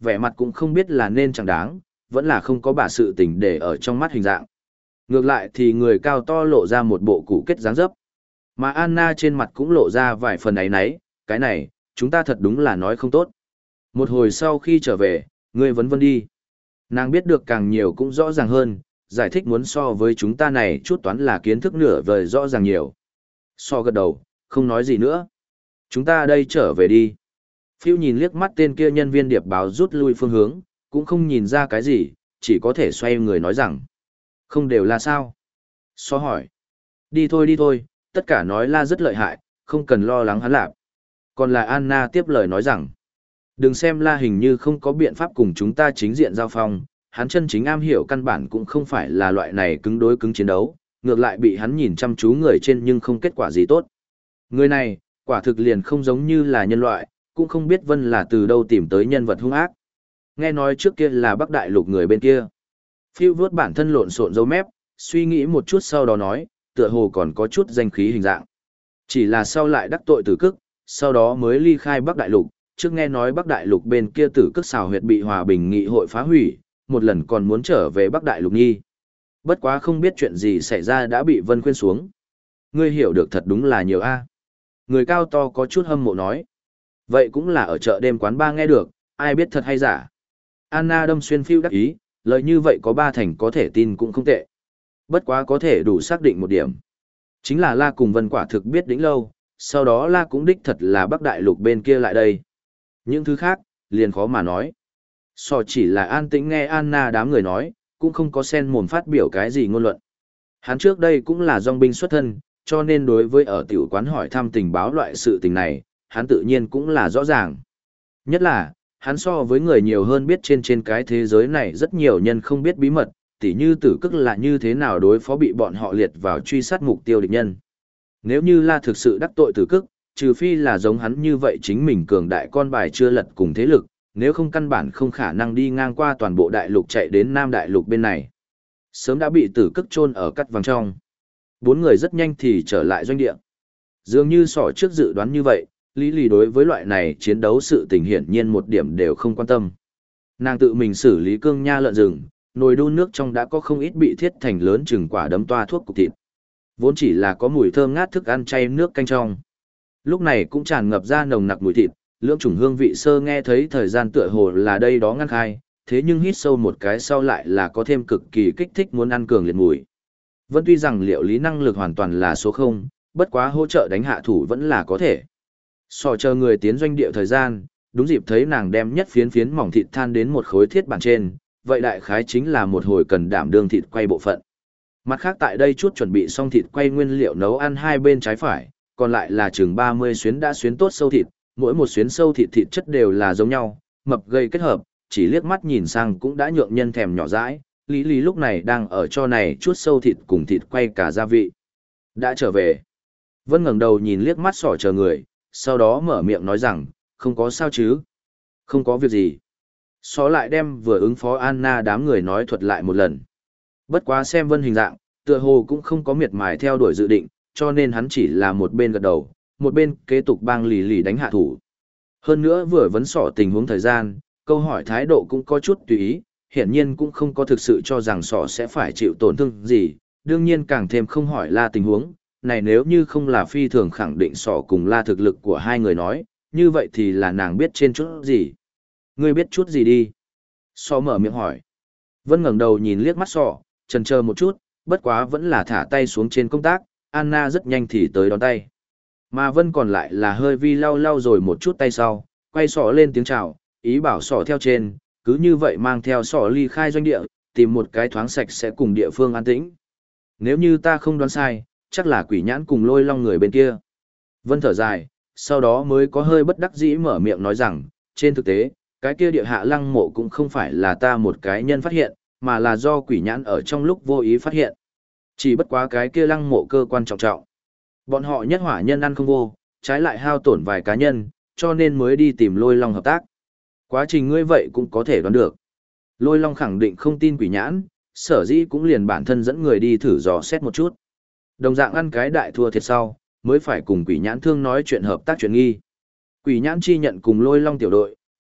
A: vẻ mặt cũng không biết là nên chẳng đáng, vẫn là không có bà sự tình để ở trong mắt hình dạng. Ngược lại thì người cao to lộ ra một bộ củ kết dáng dấp. Mà Anna trên mặt cũng lộ ra vài phần ấy nấy, cái này, chúng ta thật đúng là nói không tốt. Một hồi sau khi trở về, ngươi vấn vân đi. Nàng biết được càng nhiều cũng rõ ràng hơn, giải thích muốn so với chúng ta này chút toán là kiến thức nửa vời rõ ràng nhiều. So gật đầu, không nói gì nữa. Chúng ta đây trở về đi. Phiêu nhìn liếc mắt tên kia nhân viên điệp báo rút lui phương hướng, cũng không nhìn ra cái gì, chỉ có thể xoay người nói rằng. Không đều là sao? So hỏi. Đi thôi, tất cả nói La rất lợi hại, không cần lo lắng hắn lạp. Còn là Anna tiếp lời nói rằng. Đừng xem La hình như không có biện pháp cùng chúng ta chính diện giao phong, hắn chân chính am hiểu căn bản cũng không phải là loại này cứng đối cứng chiến đấu, ngược lại bị hắn nhìn chăm chú người trên nhưng không kết quả gì tốt. Người này, quả thực liền không giống như là nhân loại, cũng không biết Vân là từ đâu tìm tới nhân vật hung ác. Nghe nói trước kia là Bắc Đại Lục người bên kia. Phiêu vuốt bản thân lộn xộn dấu mép, suy nghĩ một chút sau đó nói, tựa hồ còn có chút danh khí hình dạng. Chỉ là sau lại đắc tội Tử Cức, sau đó mới ly khai Bắc Đại Lục, trước nghe nói Bắc Đại Lục bên kia Tử Cức xào huyệt bị Hòa Bình Nghị hội phá hủy, một lần còn muốn trở về Bắc Đại Lục nghi. Bất quá không biết chuyện gì xảy ra đã bị Vân khuyên xuống. Ngươi hiểu được thật đúng là nhiều a. Người cao to có chút hâm mộ nói. Vậy cũng là ở chợ đêm quán ba nghe được, ai biết thật hay giả. Anna đâm xuyên phiêu đắc ý, lời như vậy có 3 thành có thể tin cũng không tệ. Bất quá có thể đủ xác định một điểm. Chính là La cùng Vân quả thực biết đỉnh lâu, sau đó La cũng đích thật là Bắc Đại Lục bên kia lại đây. Những thứ khác, liền khó mà nói. Chỉ là an tĩnh nghe Anna đám người nói, cũng không có sen mồm phát biểu cái gì ngôn luận. Hắn trước đây cũng là dòng binh xuất thân, cho nên đối với ở tiểu quán hỏi thăm tình báo loại sự tình này, hắn tự nhiên cũng là rõ ràng. Nhất là, hắn so với người nhiều hơn biết trên cái thế giới này rất nhiều nhân không biết bí mật, tỉ như Tử Cức là như thế nào đối phó bị bọn họ liệt vào truy sát mục tiêu địch nhân. Nếu như La thực sự đắc tội Tử Cức, trừ phi là giống hắn như vậy chính mình cường đại con bài chưa lật cùng thế lực, nếu không căn bản không khả năng đi ngang qua toàn bộ đại lục chạy đến Nam Đại Lục bên này. Sớm đã bị Tử Cức chôn ở cắt vàng trong. 4 người rất nhanh thì trở lại doanh địa. Dường như trước dự đoán như vậy, Lý Lì đối với loại này chiến đấu sự tình hiển nhiên một điểm đều không quan tâm. Nàng tự mình xử lý cương nha lợn rừng, nồi đun nước trong đã có không ít bị thiết thành lớn chừng quả đấm toa thuốc cục thịt. Vốn chỉ là có mùi thơm ngát thức ăn chay nước canh trong. Lúc này cũng tràn ngập ra nồng nặc mùi thịt, lưỡng chủng hương vị sơ nghe thấy thời gian tựa hồ là đây đó ngăn khai, thế nhưng hít sâu một cái sau lại là có thêm cực kỳ kích thích muốn ăn cường liệt mùi. Vẫn tuy rằng liệu lý năng lực hoàn toàn là số 0, bất quá hỗ trợ đánh hạ thủ vẫn là có thể. Chờ người tiến doanh địa thời gian, đúng dịp thấy nàng đem nhất phiến phiến mỏng thịt than đến một khối thiết bản trên, vậy đại khái chính là một hồi cần đảm đương thịt quay bộ phận. Mặt khác tại đây chút chuẩn bị xong thịt quay nguyên liệu nấu ăn hai bên trái phải, còn lại là chừng 30 xuyến đã xuyến tốt sâu thịt, mỗi một xuyến sâu thịt thịt chất đều là giống nhau, mập gây kết hợp, chỉ liếc mắt nhìn sang cũng đã nhượng nhân thèm nhỏ dãi. Lý Lý lúc này đang ở cho này chút sâu thịt cùng thịt quay cả gia vị. Đã trở về. Vân ngẩng đầu nhìn liếc mắt chờ người, sau đó mở miệng nói rằng, không có sao chứ. Không có việc gì. Lại đem vừa ứng phó Anna đám người nói thuật lại một lần. Bất quá xem Vân hình dạng, tựa hồ cũng không có miệt mài theo đuổi dự định, cho nên hắn chỉ là một bên gật đầu, một bên kế tục bang Lì Lì đánh hạ thủ. Hơn nữa vừa vấn tình huống thời gian, câu hỏi thái độ cũng có chút tùy ý, hiển nhiên cũng không có thực sự cho rằng sẽ phải chịu tổn thương gì, đương nhiên càng thêm không hỏi La tình huống, này nếu như không là phi thường khẳng định cùng La thực lực của hai người nói, như vậy thì là nàng biết trên chút gì. Ngươi biết chút gì đi? Mở miệng hỏi. Vân ngẩng đầu nhìn liếc mắt chần chờ một chút, bất quá vẫn là thả tay xuống trên công tác, Anna rất nhanh thì tới đón tay. Mà Vân còn lại là hơi vi lau rồi một chút tay sau, quay lên tiếng chào, ý bảo theo trên, cứ như vậy mang theo ly khai doanh địa, tìm một cái thoáng sạch sẽ cùng địa phương an tĩnh. Nếu như ta không đoán sai, chắc là Quỷ Nhãn cùng Lôi Long người bên kia. Vân thở dài, sau đó mới có hơi bất đắc dĩ mở miệng nói rằng, trên thực tế, cái kia địa hạ lăng mộ cũng không phải là ta một cái nhân phát hiện, mà là do Quỷ Nhãn ở trong lúc vô ý phát hiện. Chỉ bất quá cái kia lăng mộ cơ quan trọng trọng. Bọn họ nhất hỏa nhân ăn không vô, trái lại hao tổn vài cá nhân, cho nên mới đi tìm Lôi Long hợp tác. Quá trình ngươi vậy cũng có thể đoán được. Lôi Long khẳng định không tin Quỷ Nhãn, sở dĩ cũng liền bản thân dẫn người đi thử dò xét một chút. Đồng dạng ăn cái đại thua thiệt sau, mới phải cùng Quỷ Nhãn thương nói chuyện hợp tác chuyện nghi. Quỷ Nhãn chi nhận cùng Lôi Long tiểu đội,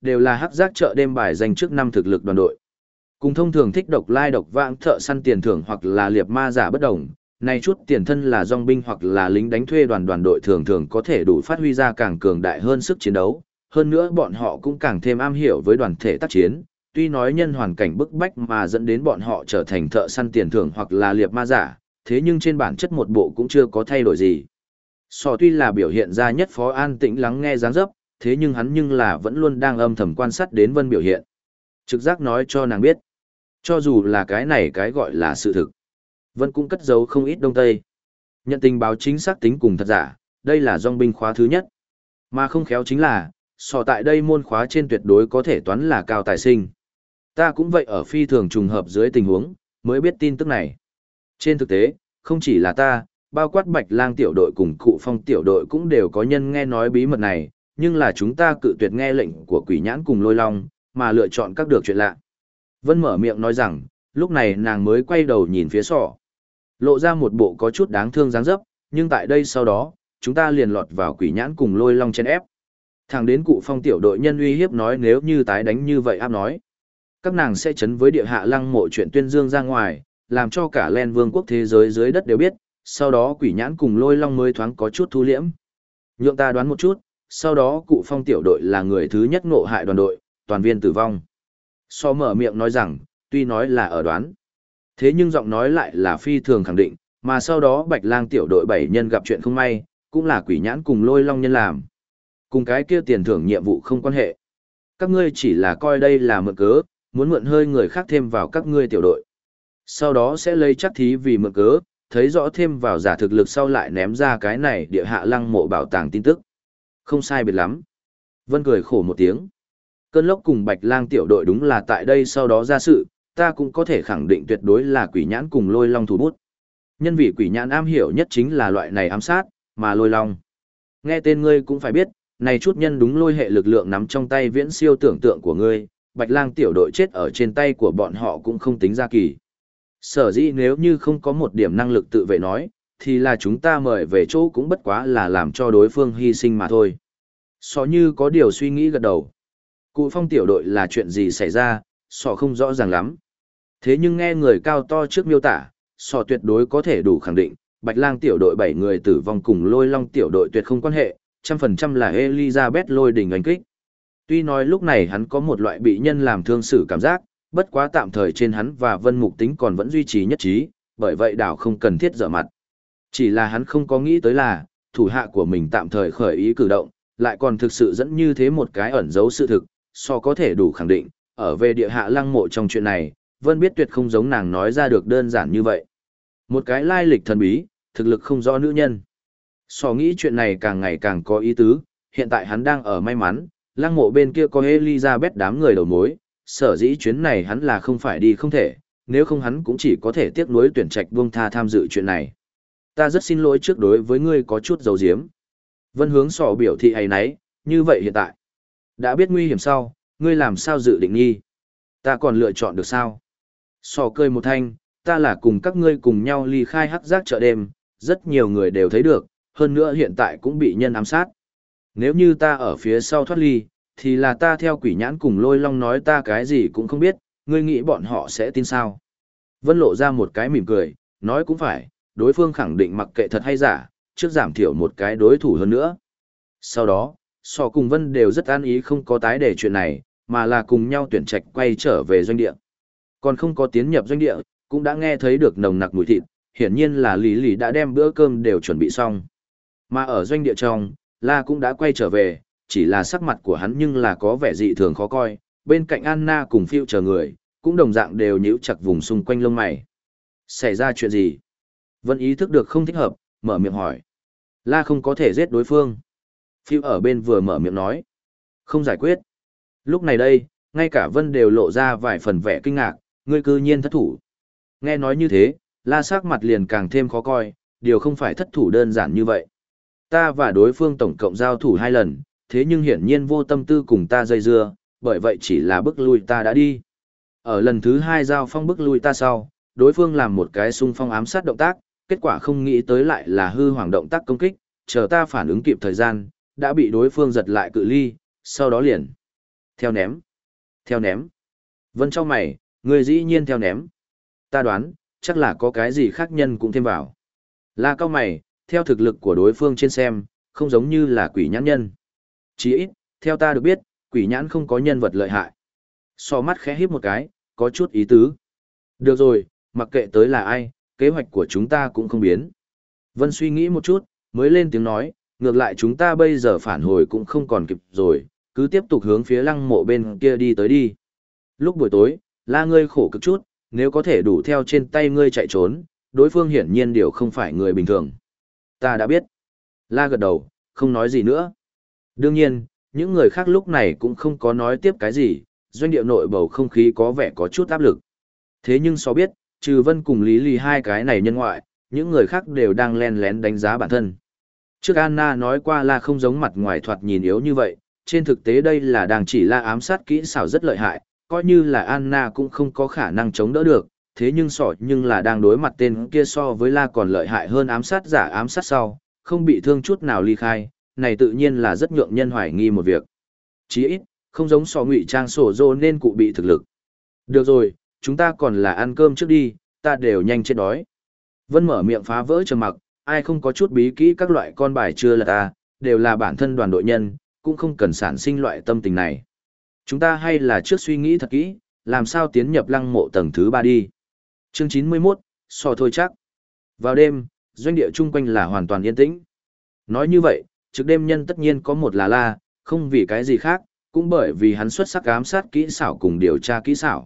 A: đều là hắc giác chợ đêm bài danh trước năm thực lực đoàn đội. Cùng thông thường thích độc lai độc vãng thợ săn tiền thưởng hoặc là liệp ma giả bất đồng, này chút tiền thân là dòng binh hoặc là lính đánh thuê đoàn đội thường thường có thể đủ phát huy ra càng cường đại hơn sức chiến đấu, hơn nữa bọn họ cũng càng thêm am hiểu với đoàn thể tác chiến, tuy nói nhân hoàn cảnh bức bách mà dẫn đến bọn họ trở thành thợ săn tiền thưởng hoặc là liệp ma giả, thế nhưng trên bản chất một bộ cũng chưa có thay đổi gì. Sò tuy là biểu hiện ra nhất phó an tĩnh lắng nghe dáng dấp, thế nhưng hắn nhưng là vẫn luôn đang âm thầm quan sát đến Vân biểu hiện. Trực giác nói cho nàng biết, cho dù là cái này cái gọi là sự thực, Vân cũng cất giấu không ít đông tây. Nhận tình báo chính xác tính cùng thật giả, đây là dòng binh khóa thứ nhất. Mà không khéo chính là, sò tại đây môn khóa trên tuyệt đối có thể toán là cao tài sinh. Ta cũng vậy ở phi thường trùng hợp dưới tình huống, mới biết tin tức này. Trên thực tế, không chỉ là ta, bao quát Bạch Lang tiểu đội cùng Cụ Phong tiểu đội cũng đều có nhân nghe nói bí mật này, nhưng là chúng ta cự tuyệt nghe lệnh của Quỷ Nhãn cùng Lôi Long, mà lựa chọn các được chuyện lạ. Vân mở miệng nói rằng, lúc này nàng mới quay đầu nhìn phía sọ. Lộ ra một bộ có chút đáng thương dáng dấp, nhưng tại đây sau đó, chúng ta liền lọt vào Quỷ Nhãn cùng Lôi Long chen ép. Thẳng đến Cụ Phong tiểu đội nhân uy hiếp nói nếu như tái đánh như vậy áp nói, các nàng sẽ chấn với địa hạ lăng mộ chuyện tuyên dương ra ngoài, làm cho cả Len Vương quốc thế giới dưới đất đều biết, sau đó Quỷ Nhãn cùng Lôi Long mới thoáng có chút thu liễm. Nhượng ta đoán một chút, sau đó Cụ Phong tiểu đội là người thứ nhất ngộ hại đoàn đội, toàn viên tử vong. So mở miệng nói rằng, tuy nói là ở đoán, thế nhưng giọng nói lại là phi thường khẳng định, mà sau đó Bạch Lang tiểu đội 7 nhân gặp chuyện không may, cũng là Quỷ Nhãn cùng Lôi Long nhân làm. Cùng cái kia tiền thưởng nhiệm vụ không quan hệ. Các ngươi chỉ là coi đây là mượn cớ, muốn mượn hơi người khác thêm vào các ngươi tiểu đội. Sau đó sẽ lấy chắc thí vì mượn cớ, thấy rõ thêm vào giả thực lực sau lại ném ra cái này địa hạ lăng mộ bảo tàng tin tức. Không sai biệt lắm. Vân cười khổ một tiếng. Cơn lốc cùng Bạch Lang tiểu đội đúng là tại đây sau đó ra sự, ta cũng có thể khẳng định tuyệt đối là Quỷ Nhãn cùng Lôi Long thủ bút. Nhân vì Quỷ Nhãn am hiểu nhất chính là loại này ám sát, mà Lôi Long. Nghe tên ngươi cũng phải biết, này chút nhân đúng lôi hệ lực lượng nắm trong tay viễn siêu tưởng tượng của ngươi, Bạch Lang tiểu đội chết ở trên tay của bọn họ cũng không tính ra kỳ. Sở dĩ nếu như không có một điểm năng lực tự vệ nói, thì là chúng ta mời về chỗ cũng bất quá là làm cho đối phương hy sinh mà thôi. Sọ như có điều suy nghĩ gật đầu. Cụ Phong tiểu đội là chuyện gì xảy ra, sọ không rõ ràng lắm. Thế nhưng nghe người cao to trước miêu tả, sọ tuyệt đối có thể đủ khẳng định, Bạch Lang tiểu đội 7 người tử vong cùng Lôi Long tiểu đội tuyệt không quan hệ, 100% là Elizabeth lôi đỉnh đánh kích. Tuy nói lúc này hắn có một loại bị nhân làm thương xử cảm giác, bất quá tạm thời trên hắn và Vân Mục tính còn vẫn duy trì nhất trí, bởi vậy đảo không cần thiết dở mặt. Chỉ là hắn không có nghĩ tới là, thủ hạ của mình tạm thời khởi ý cử động, lại còn thực sự dẫn như thế một cái ẩn giấu sự thực, so có thể đủ khẳng định, ở về địa hạ lăng mộ trong chuyện này, Vân biết tuyệt không giống nàng nói ra được đơn giản như vậy. Một cái lai lịch thần bí, thực lực không rõ nữ nhân. So nghĩ chuyện này càng ngày càng có ý tứ, hiện tại hắn đang ở may mắn, lăng mộ bên kia có Elizabeth đám người đầu mối, sở dĩ chuyến này hắn là không phải đi không thể, nếu không hắn cũng chỉ có thể tiếc nuối tuyển trạch buông tha tham dự chuyện này. Ta rất xin lỗi trước đối với ngươi có chút dầu diếm. Vân hướng sọ biểu thị ấy nấy, như vậy hiện tại. Đã biết nguy hiểm sau, ngươi làm sao dự định nghi? Ta còn lựa chọn được sao? Sọ cười một thanh, ta là cùng các ngươi cùng nhau ly khai hắc giác chợ đêm, rất nhiều người đều thấy được, hơn nữa hiện tại cũng bị nhân ám sát. Nếu như ta ở phía sau thoát ly, thì là ta theo Quỷ Nhãn cùng Lôi Long nói ta cái gì cũng không biết, ngươi nghĩ bọn họ sẽ tin sao? Vân lộ ra một cái mỉm cười, nói cũng phải, đối phương khẳng định mặc kệ thật hay giả, trước giảm thiểu một cái đối thủ hơn nữa. Sau đó, Sọ cùng Vân đều rất an ý không có tái để chuyện này, mà là cùng nhau tuyển trạch quay trở về doanh địa. Còn không có tiến nhập doanh địa, cũng đã nghe thấy được nồng nặc mùi thịt, hiển nhiên là Lý Lý đã đem bữa cơm đều chuẩn bị xong. Mà ở doanh địa trong, La cũng đã quay trở về, chỉ là sắc mặt của hắn nhưng là có vẻ dị thường khó coi, bên cạnh Anna cùng Phiêu chờ người, cũng đồng dạng đều nhíu chặt vùng xung quanh lông mày. Xảy ra chuyện gì? Vân ý thức được không thích hợp, mở miệng hỏi. La không có thể giết đối phương. Phiêu ở bên vừa mở miệng nói. Không giải quyết. Lúc này đây, ngay cả Vân đều lộ ra vài phần vẻ kinh ngạc, ngươi cư nhiên thất thủ. Nghe nói như thế, La sắc mặt liền càng thêm khó coi, điều không phải thất thủ đơn giản như vậy. Ta và đối phương tổng cộng giao thủ 2 lần, thế nhưng hiển nhiên vô tâm tư cùng ta dây dưa, bởi vậy chỉ là bức lui ta đã đi. Ở lần thứ 2 giao phong bức lui ta sau, đối phương làm một cái xung phong ám sát động tác, kết quả không nghĩ tới lại là hư hoàng động tác công kích, chờ ta phản ứng kịp thời gian, đã bị đối phương giật lại cự ly, sau đó liền. Theo ném. Theo ném. Vân trong mày, người dĩ nhiên theo ném. Ta đoán, chắc là có cái gì khác nhân cũng thêm vào. La cao mày, theo thực lực của đối phương trên xem, không giống như là quỷ nhãn nhân. Chỉ ít, theo ta được biết, quỷ nhãn không có nhân vật lợi hại. So mắt khẽ híp một cái, có chút ý tứ. Được rồi, mặc kệ tới là ai, kế hoạch của chúng ta cũng không biến. Vân suy nghĩ một chút, mới lên tiếng nói, ngược lại chúng ta bây giờ phản hồi cũng không còn kịp rồi, cứ tiếp tục hướng phía lăng mộ bên kia đi tới đi. Lúc buổi tối, La ngươi khổ cực chút, nếu có thể đủ theo trên tay ngươi chạy trốn, đối phương hiển nhiên điều không phải người bình thường. Ta đã biết. La gật đầu, không nói gì nữa. Đương nhiên, những người khác lúc này cũng không có nói tiếp cái gì, doanh địa nội bầu không khí có vẻ có chút áp lực. Thế nhưng so biết, trừ Vân cùng Lý Lì hai cái này nhân ngoại, những người khác đều đang len lén đánh giá bản thân. Trước Anna nói qua La không giống mặt ngoài thoạt nhìn yếu như vậy, trên thực tế đây là đang chỉ La ám sát kỹ xảo rất lợi hại, coi như là Anna cũng không có khả năng chống đỡ được, thế nhưng nhưng là đang đối mặt tên kia so với La còn lợi hại hơn ám sát giả ám sát sau, không bị thương chút nào ly khai, này tự nhiên là rất nhượng nhân hoài nghi một việc. Chí ít, không giống ngụy trang sổ dô nên cụ bị thực lực. Được rồi, chúng ta còn là ăn cơm trước đi, ta đều nhanh chết đói. Vân mở miệng phá vỡ trầm mặc, ai không có chút bí kỹ các loại con bài chưa là ta, đều là bản thân đoàn đội nhân, cũng không cần sản sinh loại tâm tình này. Chúng ta hay là trước suy nghĩ thật kỹ, làm sao tiến nhập lăng mộ tầng thứ 3 đi. Chương 91, thôi chắc. Vào đêm, doanh địa chung quanh là hoàn toàn yên tĩnh. Nói như vậy, trực đêm nhân tất nhiên có một là La, không vì cái gì khác, cũng bởi vì hắn xuất sắc ám sát kỹ xảo cùng điều tra kỹ xảo.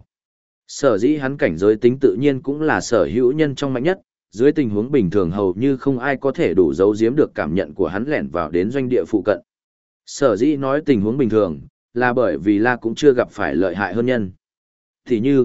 A: Sở dĩ hắn cảnh giới tính tự nhiên cũng là sở hữu nhân trong mạnh nhất, dưới tình huống bình thường hầu như không ai có thể đủ giấu giếm được cảm nhận của hắn lẻn vào đến doanh địa phụ cận. Sở dĩ nói tình huống bình thường, là bởi vì La cũng chưa gặp phải lợi hại hơn nhân. Thì như,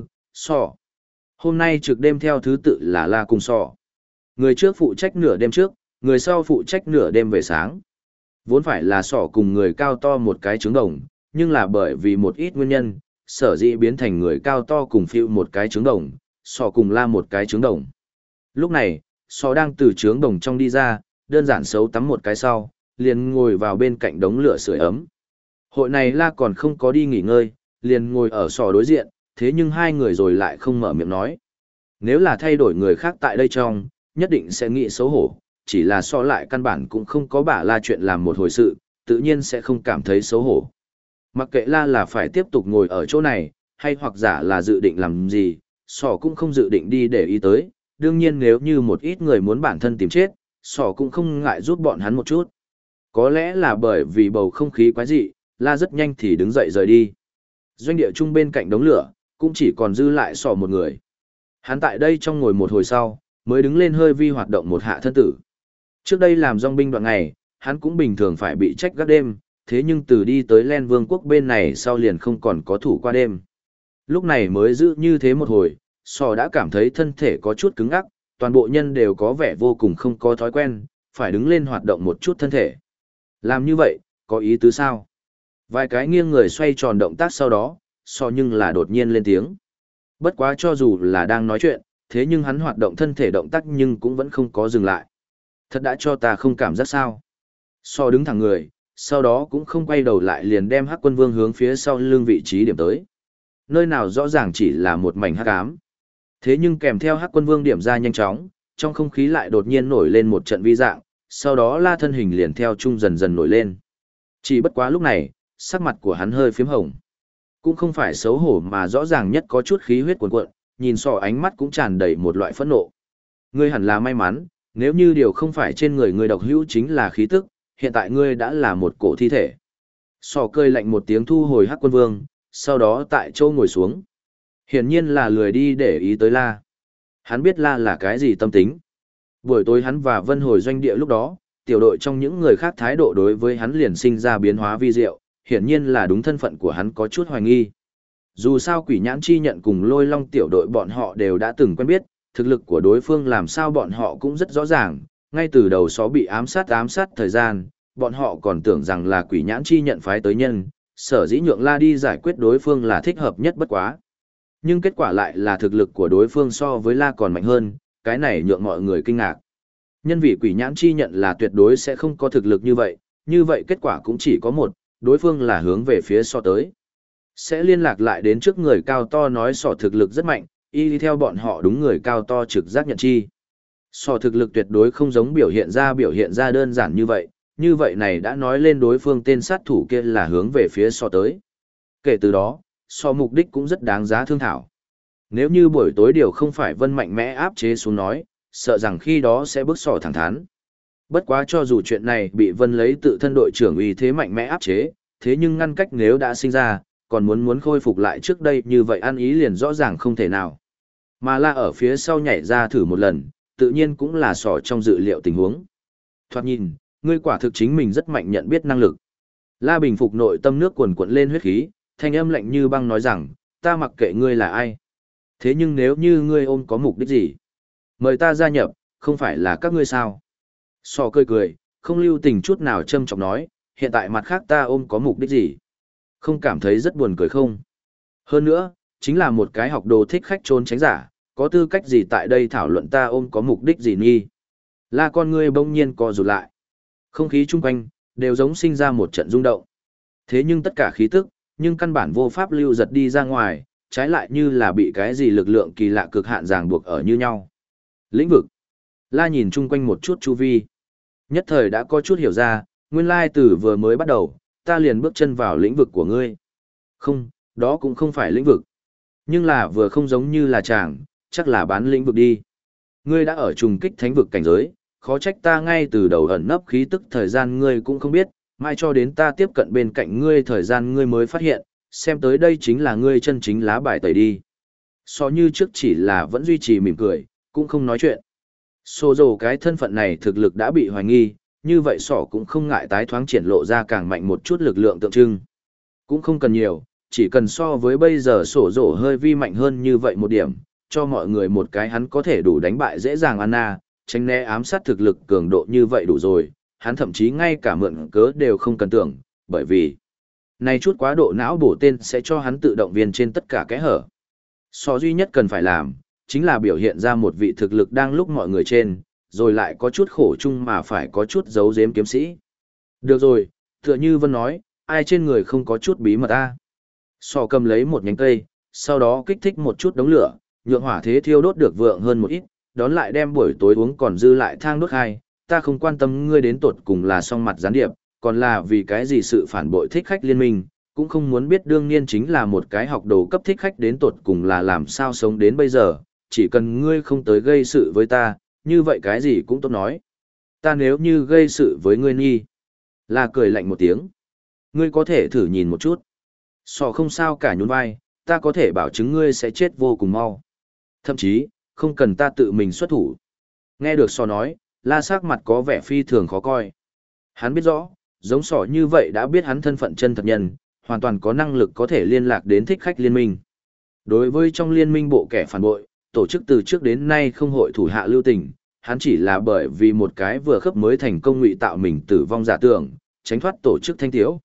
A: Hôm nay trực đêm theo thứ tự là La cùng Người trước phụ trách nửa đêm trước, người sau phụ trách nửa đêm về sáng. Vốn phải là cùng người cao to một cái trứng đồng, nhưng là bởi vì một ít nguyên nhân, sở dĩ biến thành người cao to cùng phiêu một cái trứng đồng, cùng La một cái trứng đồng. Lúc này, đang từ trứng đồng trong đi ra, đơn giản xấu tắm một cái sau, liền ngồi vào bên cạnh đống lửa sưởi ấm. Hội này La còn không có đi nghỉ ngơi, liền ngồi ở đối diện, thế nhưng hai người rồi lại không mở miệng nói. Nếu là thay đổi người khác tại đây trong, nhất định sẽ nghĩ xấu hổ, chỉ là lại căn bản cũng không có bả La chuyện làm một hồi sự, tự nhiên sẽ không cảm thấy xấu hổ. Mặc kệ La là phải tiếp tục ngồi ở chỗ này, hay hoặc giả là dự định làm gì, cũng không dự định đi để ý tới, đương nhiên nếu như một ít người muốn bản thân tìm chết, cũng không ngại giúp bọn hắn một chút. Có lẽ là bởi vì bầu không khí quái dị, La rất nhanh thì đứng dậy rời đi. Doanh địa chung bên cạnh đống lửa, cũng chỉ còn dư lại một người. Hắn tại đây trong ngồi một hồi sau, mới đứng lên hơi vi hoạt động một hạ thân tử. Trước đây làm dòng binh đoạn ngày, hắn cũng bình thường phải bị trách gác đêm, thế nhưng từ đi tới Len Vương quốc bên này sau liền không còn có thủ qua đêm. Lúc này mới giữ như thế một hồi, đã cảm thấy thân thể có chút cứng ngắc, toàn bộ nhân đều có vẻ vô cùng không có thói quen, phải đứng lên hoạt động một chút thân thể. Làm như vậy, có ý tứ sao? Vài cái nghiêng người xoay tròn động tác sau đó, nhưng là đột nhiên lên tiếng. Bất quá cho dù là đang nói chuyện, thế nhưng hắn hoạt động thân thể động tác nhưng cũng vẫn không có dừng lại. Thật đã cho ta không cảm giác sao? Đứng thẳng người, sau đó cũng không quay đầu lại liền đem Hắc Quân Vương hướng phía sau lưng vị trí điểm tới. Nơi nào rõ ràng chỉ là một mảnh hắc ám. Thế nhưng kèm theo Hắc Quân Vương điểm ra nhanh chóng, trong không khí lại đột nhiên nổi lên một trận vi dạng, sau đó La thân hình liền theo chung dần dần nổi lên. Chỉ bất quá lúc này, sắc mặt của hắn hơi phím hồng. Cũng không phải xấu hổ mà rõ ràng nhất có chút khí huyết cuồn cuộn, nhìn ánh mắt cũng tràn đầy một loại phẫn nộ. Ngươi hẳn là may mắn, nếu như điều không phải trên người ngươi độc hữu chính là khí tức, hiện tại ngươi đã là một cổ thi thể. Cười lạnh một tiếng thu hồi Hắc Quân Vương, sau đó tại chỗ ngồi xuống. Hiển nhiên là lười đi để ý tới La. Hắn biết La là cái gì tâm tính. Buổi tối hắn và Vân hồi doanh địa lúc đó, tiểu đội trong những người khác thái độ đối với hắn liền sinh ra biến hóa vi diệu, hiển nhiên là đúng thân phận của hắn có chút hoài nghi. Dù sao Quỷ Nhãn Chi Nhận cùng Lôi Long tiểu đội bọn họ đều đã từng quen biết, thực lực của đối phương làm sao bọn họ cũng rất rõ ràng, ngay từ đầu bị ám sát thời gian, bọn họ còn tưởng rằng là Quỷ Nhãn Chi Nhận phái tới nhân, sở dĩ nhượng La đi giải quyết đối phương là thích hợp nhất bất quá. Nhưng kết quả lại là thực lực của đối phương so với La còn mạnh hơn, cái này nhượng mọi người kinh ngạc. Nhân vì Quỷ Nhãn Chi Nhận là tuyệt đối sẽ không có thực lực như vậy kết quả cũng chỉ có một, đối phương là hướng về phía tới. Sẽ liên lạc lại đến trước người cao to nói sỏ thực lực rất mạnh, y theo bọn họ đúng người cao to trực giác nhận chi. Sỏ thực lực tuyệt đối không giống biểu hiện ra đơn giản như vậy này đã nói lên đối phương tên sát thủ kia là hướng về phía sỏ tới. Kể từ đó, sỏ mục đích cũng rất đáng giá thương thảo. Nếu như buổi tối điều không phải Vân mạnh mẽ áp chế xuống nói, sợ rằng khi đó sẽ bước sỏ thẳng thắn. Bất quá cho dù chuyện này bị Vân lấy tự thân đội trưởng uy thế mạnh mẽ áp chế, thế nhưng ngăn cách nếu đã sinh ra, còn muốn khôi phục lại trước đây như vậy ăn ý liền rõ ràng không thể nào. Mà là ở phía sau nhảy ra thử một lần, tự nhiên cũng là sỏ trong dự liệu tình huống. Thoạt nhìn, ngươi quả thực chính mình rất mạnh nhận biết năng lực. La bình phục nội tâm nước cuồn cuộn lên huyết khí, thanh âm lạnh như băng nói rằng, ta mặc kệ ngươi là ai. Thế nhưng nếu như ngươi ôm có mục đích gì, mời ta gia nhập, không phải là các ngươi sao. Sỏ cười cười, không lưu tình chút nào châm chọc nói, hiện tại mặt khác ta ôm có mục đích gì. Không cảm thấy rất buồn cười không? Hơn nữa, chính là một cái học đồ thích khách trốn tránh giả, có tư cách gì tại đây thảo luận ta ôm có mục đích gì nghi? Là con ngươi bỗng nhiên co rụt lại. Không khí chung quanh, đều giống sinh ra một trận rung động. Thế nhưng tất cả khí tức, nhưng căn bản vô pháp lưu giật đi ra ngoài, trái lại như là bị cái gì lực lượng kỳ lạ cực hạn ràng buộc ở như nhau. Lĩnh vực. La nhìn chung quanh một chút chu vi. Nhất thời đã có chút hiểu ra, nguyên lai từ vừa mới bắt đầu, ta liền bước chân vào lĩnh vực của ngươi. Không, đó cũng không phải lĩnh vực. Nhưng là vừa không giống như là chàng, chắc là bán lĩnh vực đi. Ngươi đã ở trùng kích thánh vực cảnh giới, khó trách ta ngay từ đầu ẩn nấp khí tức thời gian ngươi cũng không biết, mai cho đến ta tiếp cận bên cạnh ngươi thời gian ngươi mới phát hiện, xem tới đây chính là ngươi chân chính lá bài tẩy đi. So như trước chỉ là vẫn duy trì mỉm cười, cũng không nói chuyện. Sô dồ cái thân phận này thực lực đã bị hoài nghi, như vậy sỏ cũng không ngại tái thoáng triển lộ ra càng mạnh một chút lực lượng tượng trưng. Cũng không cần nhiều, chỉ cần so với bây giờ sổ dồ hơi vi mạnh hơn như vậy một điểm, cho mọi người một cái hắn có thể đủ đánh bại dễ dàng Anna, tránh né ám sát thực lực cường độ như vậy đủ rồi, hắn thậm chí ngay cả mượn cớ đều không cần tưởng, bởi vì này chút quá độ não bổ tên sẽ cho hắn tự động viên trên tất cả kẽ hở. So duy nhất cần phải làm, chính là biểu hiện ra một vị thực lực đang lúc mọi người trên, rồi lại có chút khổ chung mà phải có chút giấu giếm kiếm sĩ. Được rồi, tựa như Vân nói, ai trên người không có chút bí mật ta. So cầm lấy một nhánh cây, sau đó kích thích một chút đống lửa, nhượng hỏa thế thiêu đốt được vượng hơn một ít, đón lại đem buổi tối uống còn dư lại thang đốt hai, ta không quan tâm ngươi đến tột cùng là song mặt gián điệp, còn là vì cái gì sự phản bội thích khách liên minh, cũng không muốn biết đương nhiên chính là một cái học đồ cấp thích khách đến tột cùng là làm sao sống đến bây giờ, chỉ cần ngươi không tới gây sự với ta, như vậy cái gì cũng tốt nói. Ta nếu như gây sự với ngươi nhi, là cười lạnh một tiếng. Ngươi có thể thử nhìn một chút. Sọ không sao cả nhún vai, ta có thể bảo chứng ngươi sẽ chết vô cùng mau. Thậm chí, không cần ta tự mình xuất thủ. Nghe được sọ nói, la sắc mặt có vẻ phi thường khó coi. Hắn biết rõ, giống sọ như vậy đã biết hắn thân phận chân thật nhân, hoàn toàn có năng lực có thể liên lạc đến thích khách liên minh. Đối với trong liên minh bộ kẻ phản bội, tổ chức từ trước đến nay không hội thủ hạ lưu tình, hắn chỉ là bởi vì một cái vừa khớp mới thành công ngụy tạo mình tử vong giả tưởng, tránh thoát tổ chức thanh tiếu.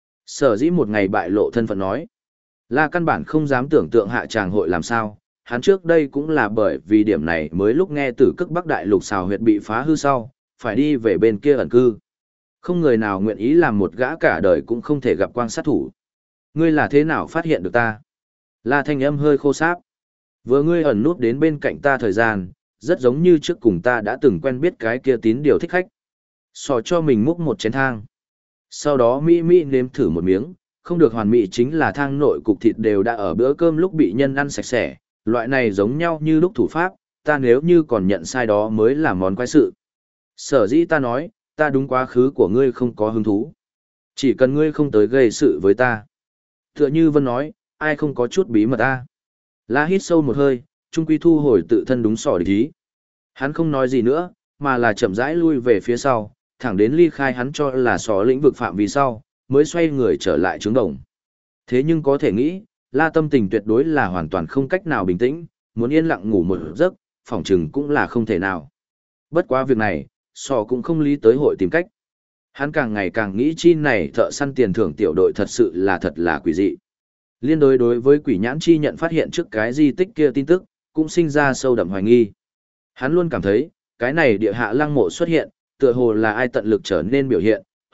A: Sở dĩ một ngày bại lộ thân phận nói, là căn bản không dám tưởng tượng hạ tràng hội làm sao, hắn trước đây cũng là bởi vì điểm này mới lúc nghe Tử Cức Bắc Đại Lục xào huyệt bị phá hư sau, phải đi về bên kia ẩn cư. Không người nào nguyện ý làm một gã cả đời cũng không thể gặp quang sát thủ. Ngươi là thế nào phát hiện được ta? La thanh âm hơi khô sáp. Vừa ngươi ẩn nút đến bên cạnh ta thời gian, rất giống như trước cùng ta đã từng quen biết cái kia tín điều thích khách. Sò cho mình múc một chén thang. Sau đó Mỹ nếm thử một miếng, không được hoàn mỹ chính là thang nội cục thịt đều đã ở bữa cơm lúc bị nhân ăn sạch sẽ, loại này giống nhau như lúc thủ pháp, ta nếu như còn nhận sai đó mới là món quái sự. Sở dĩ ta nói, ta đúng quá khứ của ngươi không có hứng thú. Chỉ cần ngươi không tới gây sự với ta. Tựa như Vân nói, ai không có chút bí mật ta. La hít sâu một hơi, trung quy thu hồi tự thân đúng sỏ địch ý. Hắn không nói gì nữa, mà là chậm rãi lui về phía sau, thẳng đến ly khai hắn cho là sỏ lĩnh vực phạm vi sau, mới xoay người trở lại trướng đồng. Thế nhưng có thể nghĩ, La tâm tình tuyệt đối là hoàn toàn không cách nào bình tĩnh, muốn yên lặng ngủ một giấc, phỏng chừng cũng là không thể nào. Bất quá việc này, sỏ cũng không lý tới hội tìm cách. Hắn càng ngày càng nghĩ chi này thợ săn tiền thưởng tiểu đội thật sự là thật là quỷ dị. Liên đối với quỷ nhãn chi nhận phát hiện trước cái di tích kia tin tức, cũng sinh ra sâu đậm hoài nghi. Hắn luôn cảm thấy, cái này địa hạ lăng mộ xuất hiện, tựa hồ là ai tận lực trở nên biểu hiện,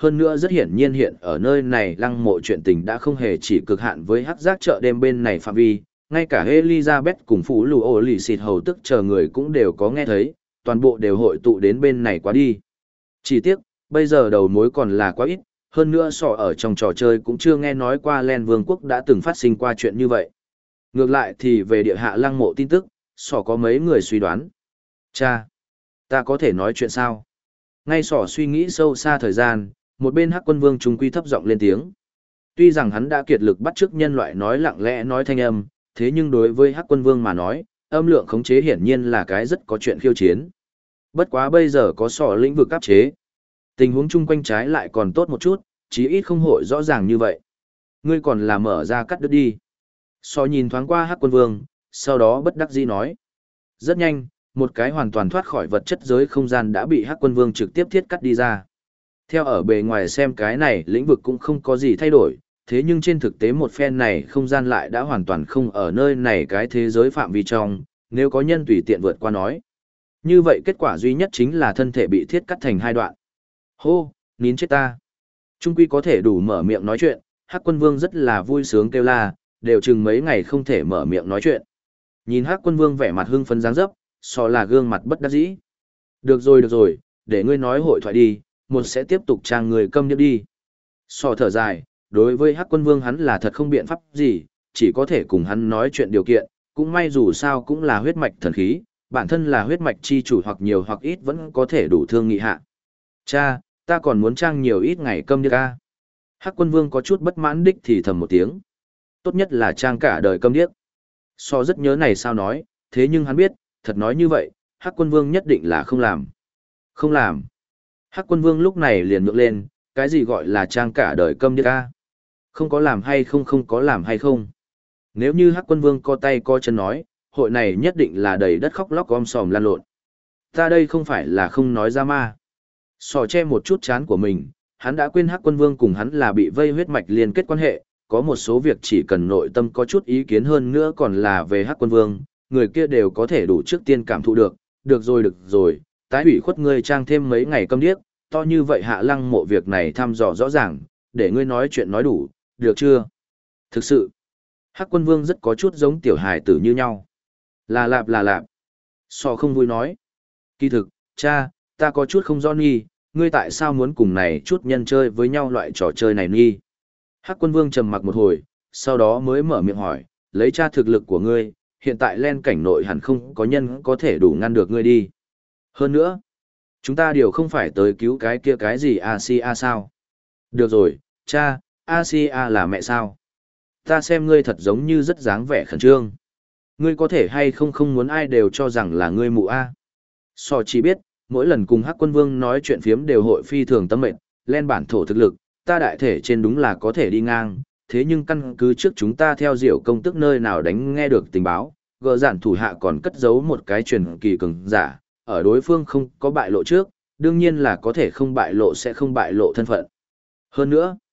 A: Hơn nữa rất hiển nhiên hiện ở nơi này lăng mộ chuyện tình đã không hề chỉ cực hạn với hắc giác chợ đêm bên này phạm vi, ngay cả Elizabeth cùng Phú Lù Ô Lì Xịt Hầu tức chờ người cũng đều có nghe thấy, toàn bộ đều hội tụ đến bên này quá đi. Chỉ tiếc, bây giờ đầu mối còn là quá ít, hơn nữa sọ ở trong trò chơi cũng chưa nghe nói qua Len Vương quốc đã từng phát sinh qua chuyện như vậy. Ngược lại thì về địa hạ lăng mộ tin tức, sọ có mấy người suy đoán. Cha, ta có thể nói chuyện sao? Ngay sọ suy nghĩ sâu xa thời gian, một bên Hắc Quân Vương trung quy thấp giọng lên tiếng. Tuy rằng hắn đã kiệt lực bắt chước nhân loại nói lặng lẽ nói thanh âm, thế nhưng đối với Hắc Quân Vương mà nói, âm lượng khống chế hiển nhiên là cái rất có chuyện khiêu chiến. Bất quá bây giờ có sọ lĩnh vực áp chế. Tình huống chung quanh trái lại còn tốt một chút, chí ít không hội rõ ràng như vậy. Ngươi còn là mở ra cắt đứt đi. Sọ nhìn thoáng qua Hắc Quân Vương, sau đó bất đắc dĩ nói. Rất nhanh, một cái hoàn toàn thoát khỏi vật chất giới không gian đã bị Hắc Quân Vương trực tiếp thiết cắt đi ra. Theo ở bề ngoài xem cái này lĩnh vực cũng không có gì thay đổi, thế nhưng trên thực tế một phen này không gian lại đã hoàn toàn không ở nơi này cái thế giới phạm vi trong, nếu có nhân tùy tiện vượt qua nói. Như vậy kết quả duy nhất chính là thân thể bị thiết cắt thành hai đoạn. Hô, nín chết ta. Trung quy có thể đủ mở miệng nói chuyện, Hắc Quân Vương rất là vui sướng kêu la, đều chừng mấy ngày không thể mở miệng nói chuyện. Nhìn Hắc Quân Vương vẻ mặt hưng phấn dáng dấp, so là gương mặt bất đắc dĩ. Được rồi, để ngươi nói hội thoại đi, một sẽ tiếp tục trang người câm điếc đi. So thở dài, đối với Hắc Quân Vương hắn là thật không biện pháp gì, chỉ có thể cùng hắn nói chuyện điều kiện, cũng may dù sao cũng là huyết mạch thần khí, bản thân là huyết mạch chi chủ hoặc nhiều hoặc ít vẫn có thể đủ thương nghị hạ. Cha, ta còn muốn trang nhiều ít ngày câm điếc a. Hắc Quân Vương có chút bất mãn đích thì thầm một tiếng. Tốt nhất là trang cả đời câm điếc. So rất nhớ này sao nói, thế nhưng hắn biết, thật nói như vậy, Hắc Quân Vương nhất định là không làm. Không làm. Hắc Quân Vương lúc này liền ngượng lên, cái gì gọi là trang cả đời câm điếc a? Không có làm hay không có làm hay không. Nếu như Hắc Quân Vương co tay co chân nói, hội này nhất định là đầy đất khóc lóc om sòm lan lộn. Ta đây không phải là không nói ra ma. Sò che một chút chán của mình, hắn đã quên Hắc Quân Vương cùng hắn là bị vây huyết mạch liên kết quan hệ, có một số việc chỉ cần nội tâm có chút ý kiến hơn nữa còn là về Hắc Quân Vương, người kia đều có thể đủ trước tiên cảm thụ được, được rồi, tái ủy khuất ngươi trang thêm mấy ngày câm điếc, to như vậy hạ lăng mộ việc này thăm dò rõ ràng, để ngươi nói chuyện nói đủ, được chưa? Thực sự, Hắc Quân Vương rất có chút giống tiểu hài tử như nhau. Là lạp. Sò không vui nói. Kỳ thực, cha, ta có chút không rõ nghi, ngươi tại sao muốn cùng này chút nhân chơi với nhau loại trò chơi này nghi? Hắc Quân Vương trầm mặc một hồi, sau đó mới mở miệng hỏi, lấy cha thực lực của ngươi, hiện tại len cảnh nội hẳn không có nhân có thể đủ ngăn được ngươi đi. Hơn nữa, chúng ta đều không phải tới cứu cái kia cái gì Asia sao? Được rồi, cha, Asia là mẹ sao? Ta xem ngươi thật giống như rất dáng vẻ khẩn trương. Ngươi có thể hay không muốn ai đều cho rằng là ngươi mụ A. So chỉ biết, mỗi lần cùng Hắc Quân Vương nói chuyện phiếm đều hội phi thường tâm mệnh, len bản thổ thực lực, ta đại thể trên đúng là có thể đi ngang, thế nhưng căn cứ trước chúng ta theo diệu công tức nơi nào đánh nghe được tình báo, gỡ giản thủ hạ còn cất giấu một cái truyền kỳ cường giả, ở đối phương không có bại lộ trước, đương nhiên là có thể không bại lộ sẽ không bại lộ thân phận. Hơn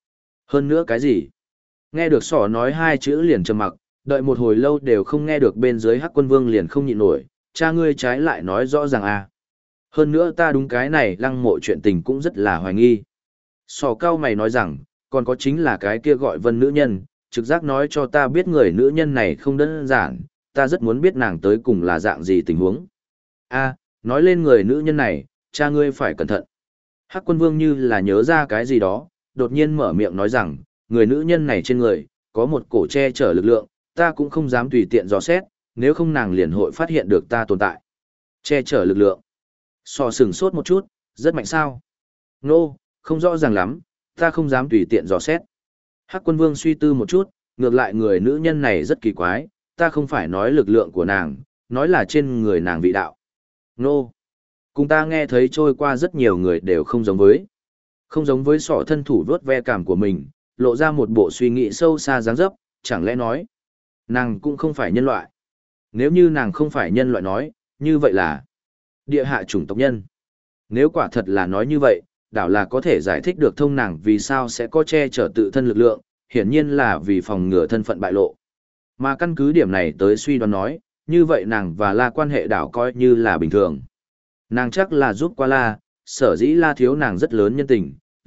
A: nữa cái gì? Nghe được sỏ nói hai chữ liền trầm mặc, đợi một hồi lâu đều không nghe được bên dưới Hắc Quân Vương liền không nhịn nổi, cha ngươi trái lại nói rõ ràng à. Hơn nữa ta đúng cái này lăng mộ chuyện tình cũng rất là hoài nghi. Sỏ cao mày nói rằng, còn có chính là cái kia gọi Vân nữ nhân, trực giác nói cho ta biết người nữ nhân này không đơn giản, ta rất muốn biết nàng tới cùng là dạng gì tình huống. A, nói lên người nữ nhân này, cha ngươi phải cẩn thận. Hắc Quân Vương như là nhớ ra cái gì đó, đột nhiên mở miệng nói rằng, người nữ nhân này trên người, có một cổ che chở lực lượng, ta cũng không dám tùy tiện dò xét, nếu không nàng liền hội phát hiện được ta tồn tại. Che chở lực lượng. So sừng sốt một chút, rất mạnh sao? Nô, không rõ ràng lắm, ta không dám tùy tiện dò xét. Hắc Quân Vương suy tư một chút, ngược lại người nữ nhân này rất kỳ quái, ta không phải nói lực lượng của nàng, nói là trên người nàng vị đạo. Nô, cùng ta nghe thấy trôi qua rất nhiều người đều không giống với. Không giống với sọ thân thủ vớt ve cảm của mình, lộ ra một bộ suy nghĩ sâu xa dáng dấp, chẳng lẽ nói, nàng cũng không phải nhân loại. Nếu như nàng không phải nhân loại nói, như vậy là địa hạ chủng tộc nhân. Nếu quả thật là nói như vậy, đảo là có thể giải thích được thông nàng vì sao sẽ có che chở tự thân lực lượng, hiển nhiên là vì phòng ngừa thân phận bại lộ. Mà căn cứ điểm này tới suy đoán nói, như vậy nàng và La quan hệ đảo coi như là bình thường. Nàng chắc là giúp qua La, sở dĩ La thiếu nàng rất lớn nhân tình,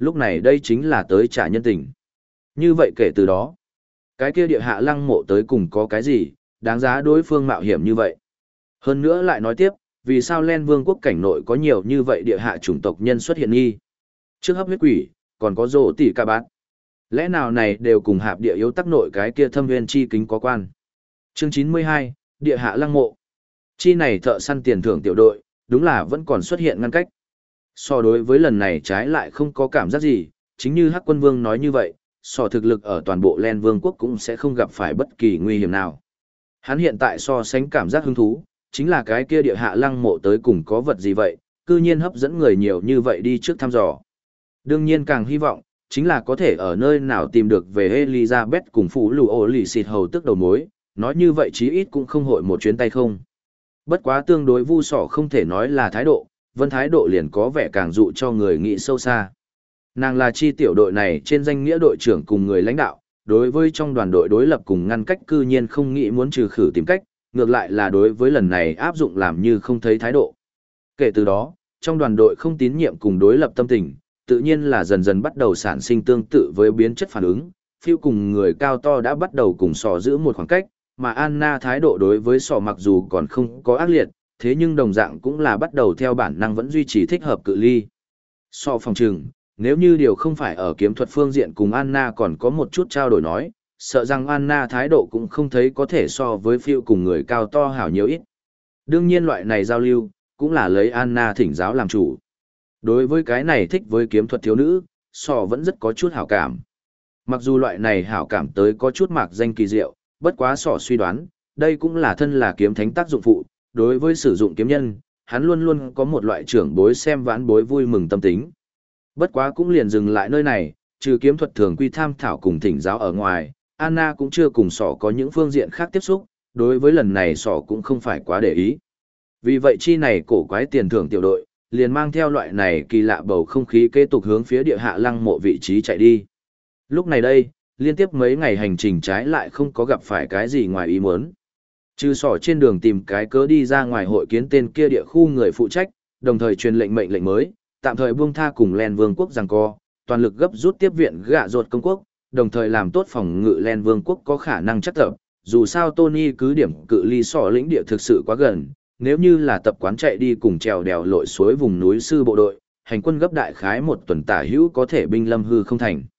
A: lúc này đây chính là tới trả nhân tình. Như vậy kể từ đó, cái kia địa hạ lăng mộ tới cùng có cái gì, đáng giá đối phương mạo hiểm như vậy. Hơn nữa lại nói tiếp, vì sao Len Vương quốc cảnh nội có nhiều như vậy địa hạ chủng tộc nhân xuất hiện nghi. Trước hấp huyết quỷ, còn có rổ tỷ ca bát. Lẽ nào này đều cùng hạp địa yếu tắc nội cái kia thâm viên chi kính có quan. Chương 92, địa hạ lăng mộ. Chi này thợ săn tiền thưởng tiểu đội, đúng là vẫn còn xuất hiện ngăn cách. So đối với lần này trái lại không có cảm giác gì, chính như Hắc Quân Vương nói như vậy, so thực lực ở toàn bộ Len Vương quốc cũng sẽ không gặp phải bất kỳ nguy hiểm nào. Hắn hiện tại so sánh cảm giác hứng thú, chính là cái kia địa hạ lăng mộ tới cùng có vật gì vậy, cư nhiên hấp dẫn người nhiều như vậy đi trước thăm dò. Đương nhiên càng hy vọng, chính là có thể ở nơi nào tìm được về Elizabeth cùng phụ lù ổ lì xịt hầu tức đầu mối, nói như vậy chí ít cũng không hội một chuyến tay không. Bất quá tương đối vu sỏ không thể nói là thái độ, vân thái độ liền có vẻ càng dụ cho người nghĩ sâu xa. Nàng là chi tiểu đội này trên danh nghĩa đội trưởng cùng người lãnh đạo, đối với trong đoàn đội đối lập cùng ngăn cách cư nhiên không nghĩ muốn trừ khử tìm cách, ngược lại là đối với lần này áp dụng làm như không thấy thái độ. Kể từ đó, trong đoàn đội không tín nhiệm cùng đối lập tâm tình, tự nhiên là dần dần bắt đầu sản sinh tương tự với biến chất phản ứng, phiêu cùng người cao to đã bắt đầu cùng sò giữ một khoảng cách, mà Anna thái độ đối với sò mặc dù còn không có ác liệt, thế nhưng đồng dạng cũng là bắt đầu theo bản năng vẫn duy trì thích hợp cự ly. Sò phòng trừng, nếu như điều không phải ở kiếm thuật phương diện cùng Anna còn có một chút trao đổi nói, sợ rằng Anna thái độ cũng không thấy có thể so với phiêu cùng người cao to hảo nhiều ít. Đương nhiên loại này giao lưu, cũng là lấy Anna thỉnh giáo làm chủ. Đối với cái này thích với kiếm thuật thiếu nữ, sò vẫn rất có chút hảo cảm. Mặc dù loại này hảo cảm tới có chút mạc danh kỳ diệu, bất quá sò suy đoán, đây cũng là thân là kiếm thánh tác dụng phụ, đối với sử dụng kiếm nhân, hắn luôn luôn có một loại trưởng bối xem vãn bối vui mừng tâm tính. Bất quá cũng liền dừng lại nơi này, trừ kiếm thuật thường quy tham thảo cùng thỉnh giáo ở ngoài, Anna cũng chưa cùng sò có những phương diện khác tiếp xúc, đối với lần này sò cũng không phải quá để ý. Vì vậy chi này cổ quái tiền thưởng tiểu đội, liền mang theo loại này kỳ lạ bầu không khí kế tục hướng phía địa hạ lăng mộ vị trí chạy đi. Lúc này đây, liên tiếp mấy ngày hành trình trái lại không có gặp phải cái gì ngoài ý muốn. Trừ sỏ trên đường tìm cái cớ đi ra ngoài hội kiến tên kia địa khu người phụ trách, đồng thời truyền mệnh lệnh mới, tạm thời buông tha cùng Len Vương quốc giằng co, toàn lực gấp rút tiếp viện gạ ruột công quốc, đồng thời làm tốt phòng ngự Len Vương quốc có khả năng chắc tập. Dù sao Tony cứ điểm cự ly sỏ lĩnh địa thực sự quá gần, nếu như là tập quán chạy đi cùng trèo đèo lội suối vùng núi sư bộ đội, hành quân gấp đại khái một tuần tả hữu có thể binh lâm hư không thành.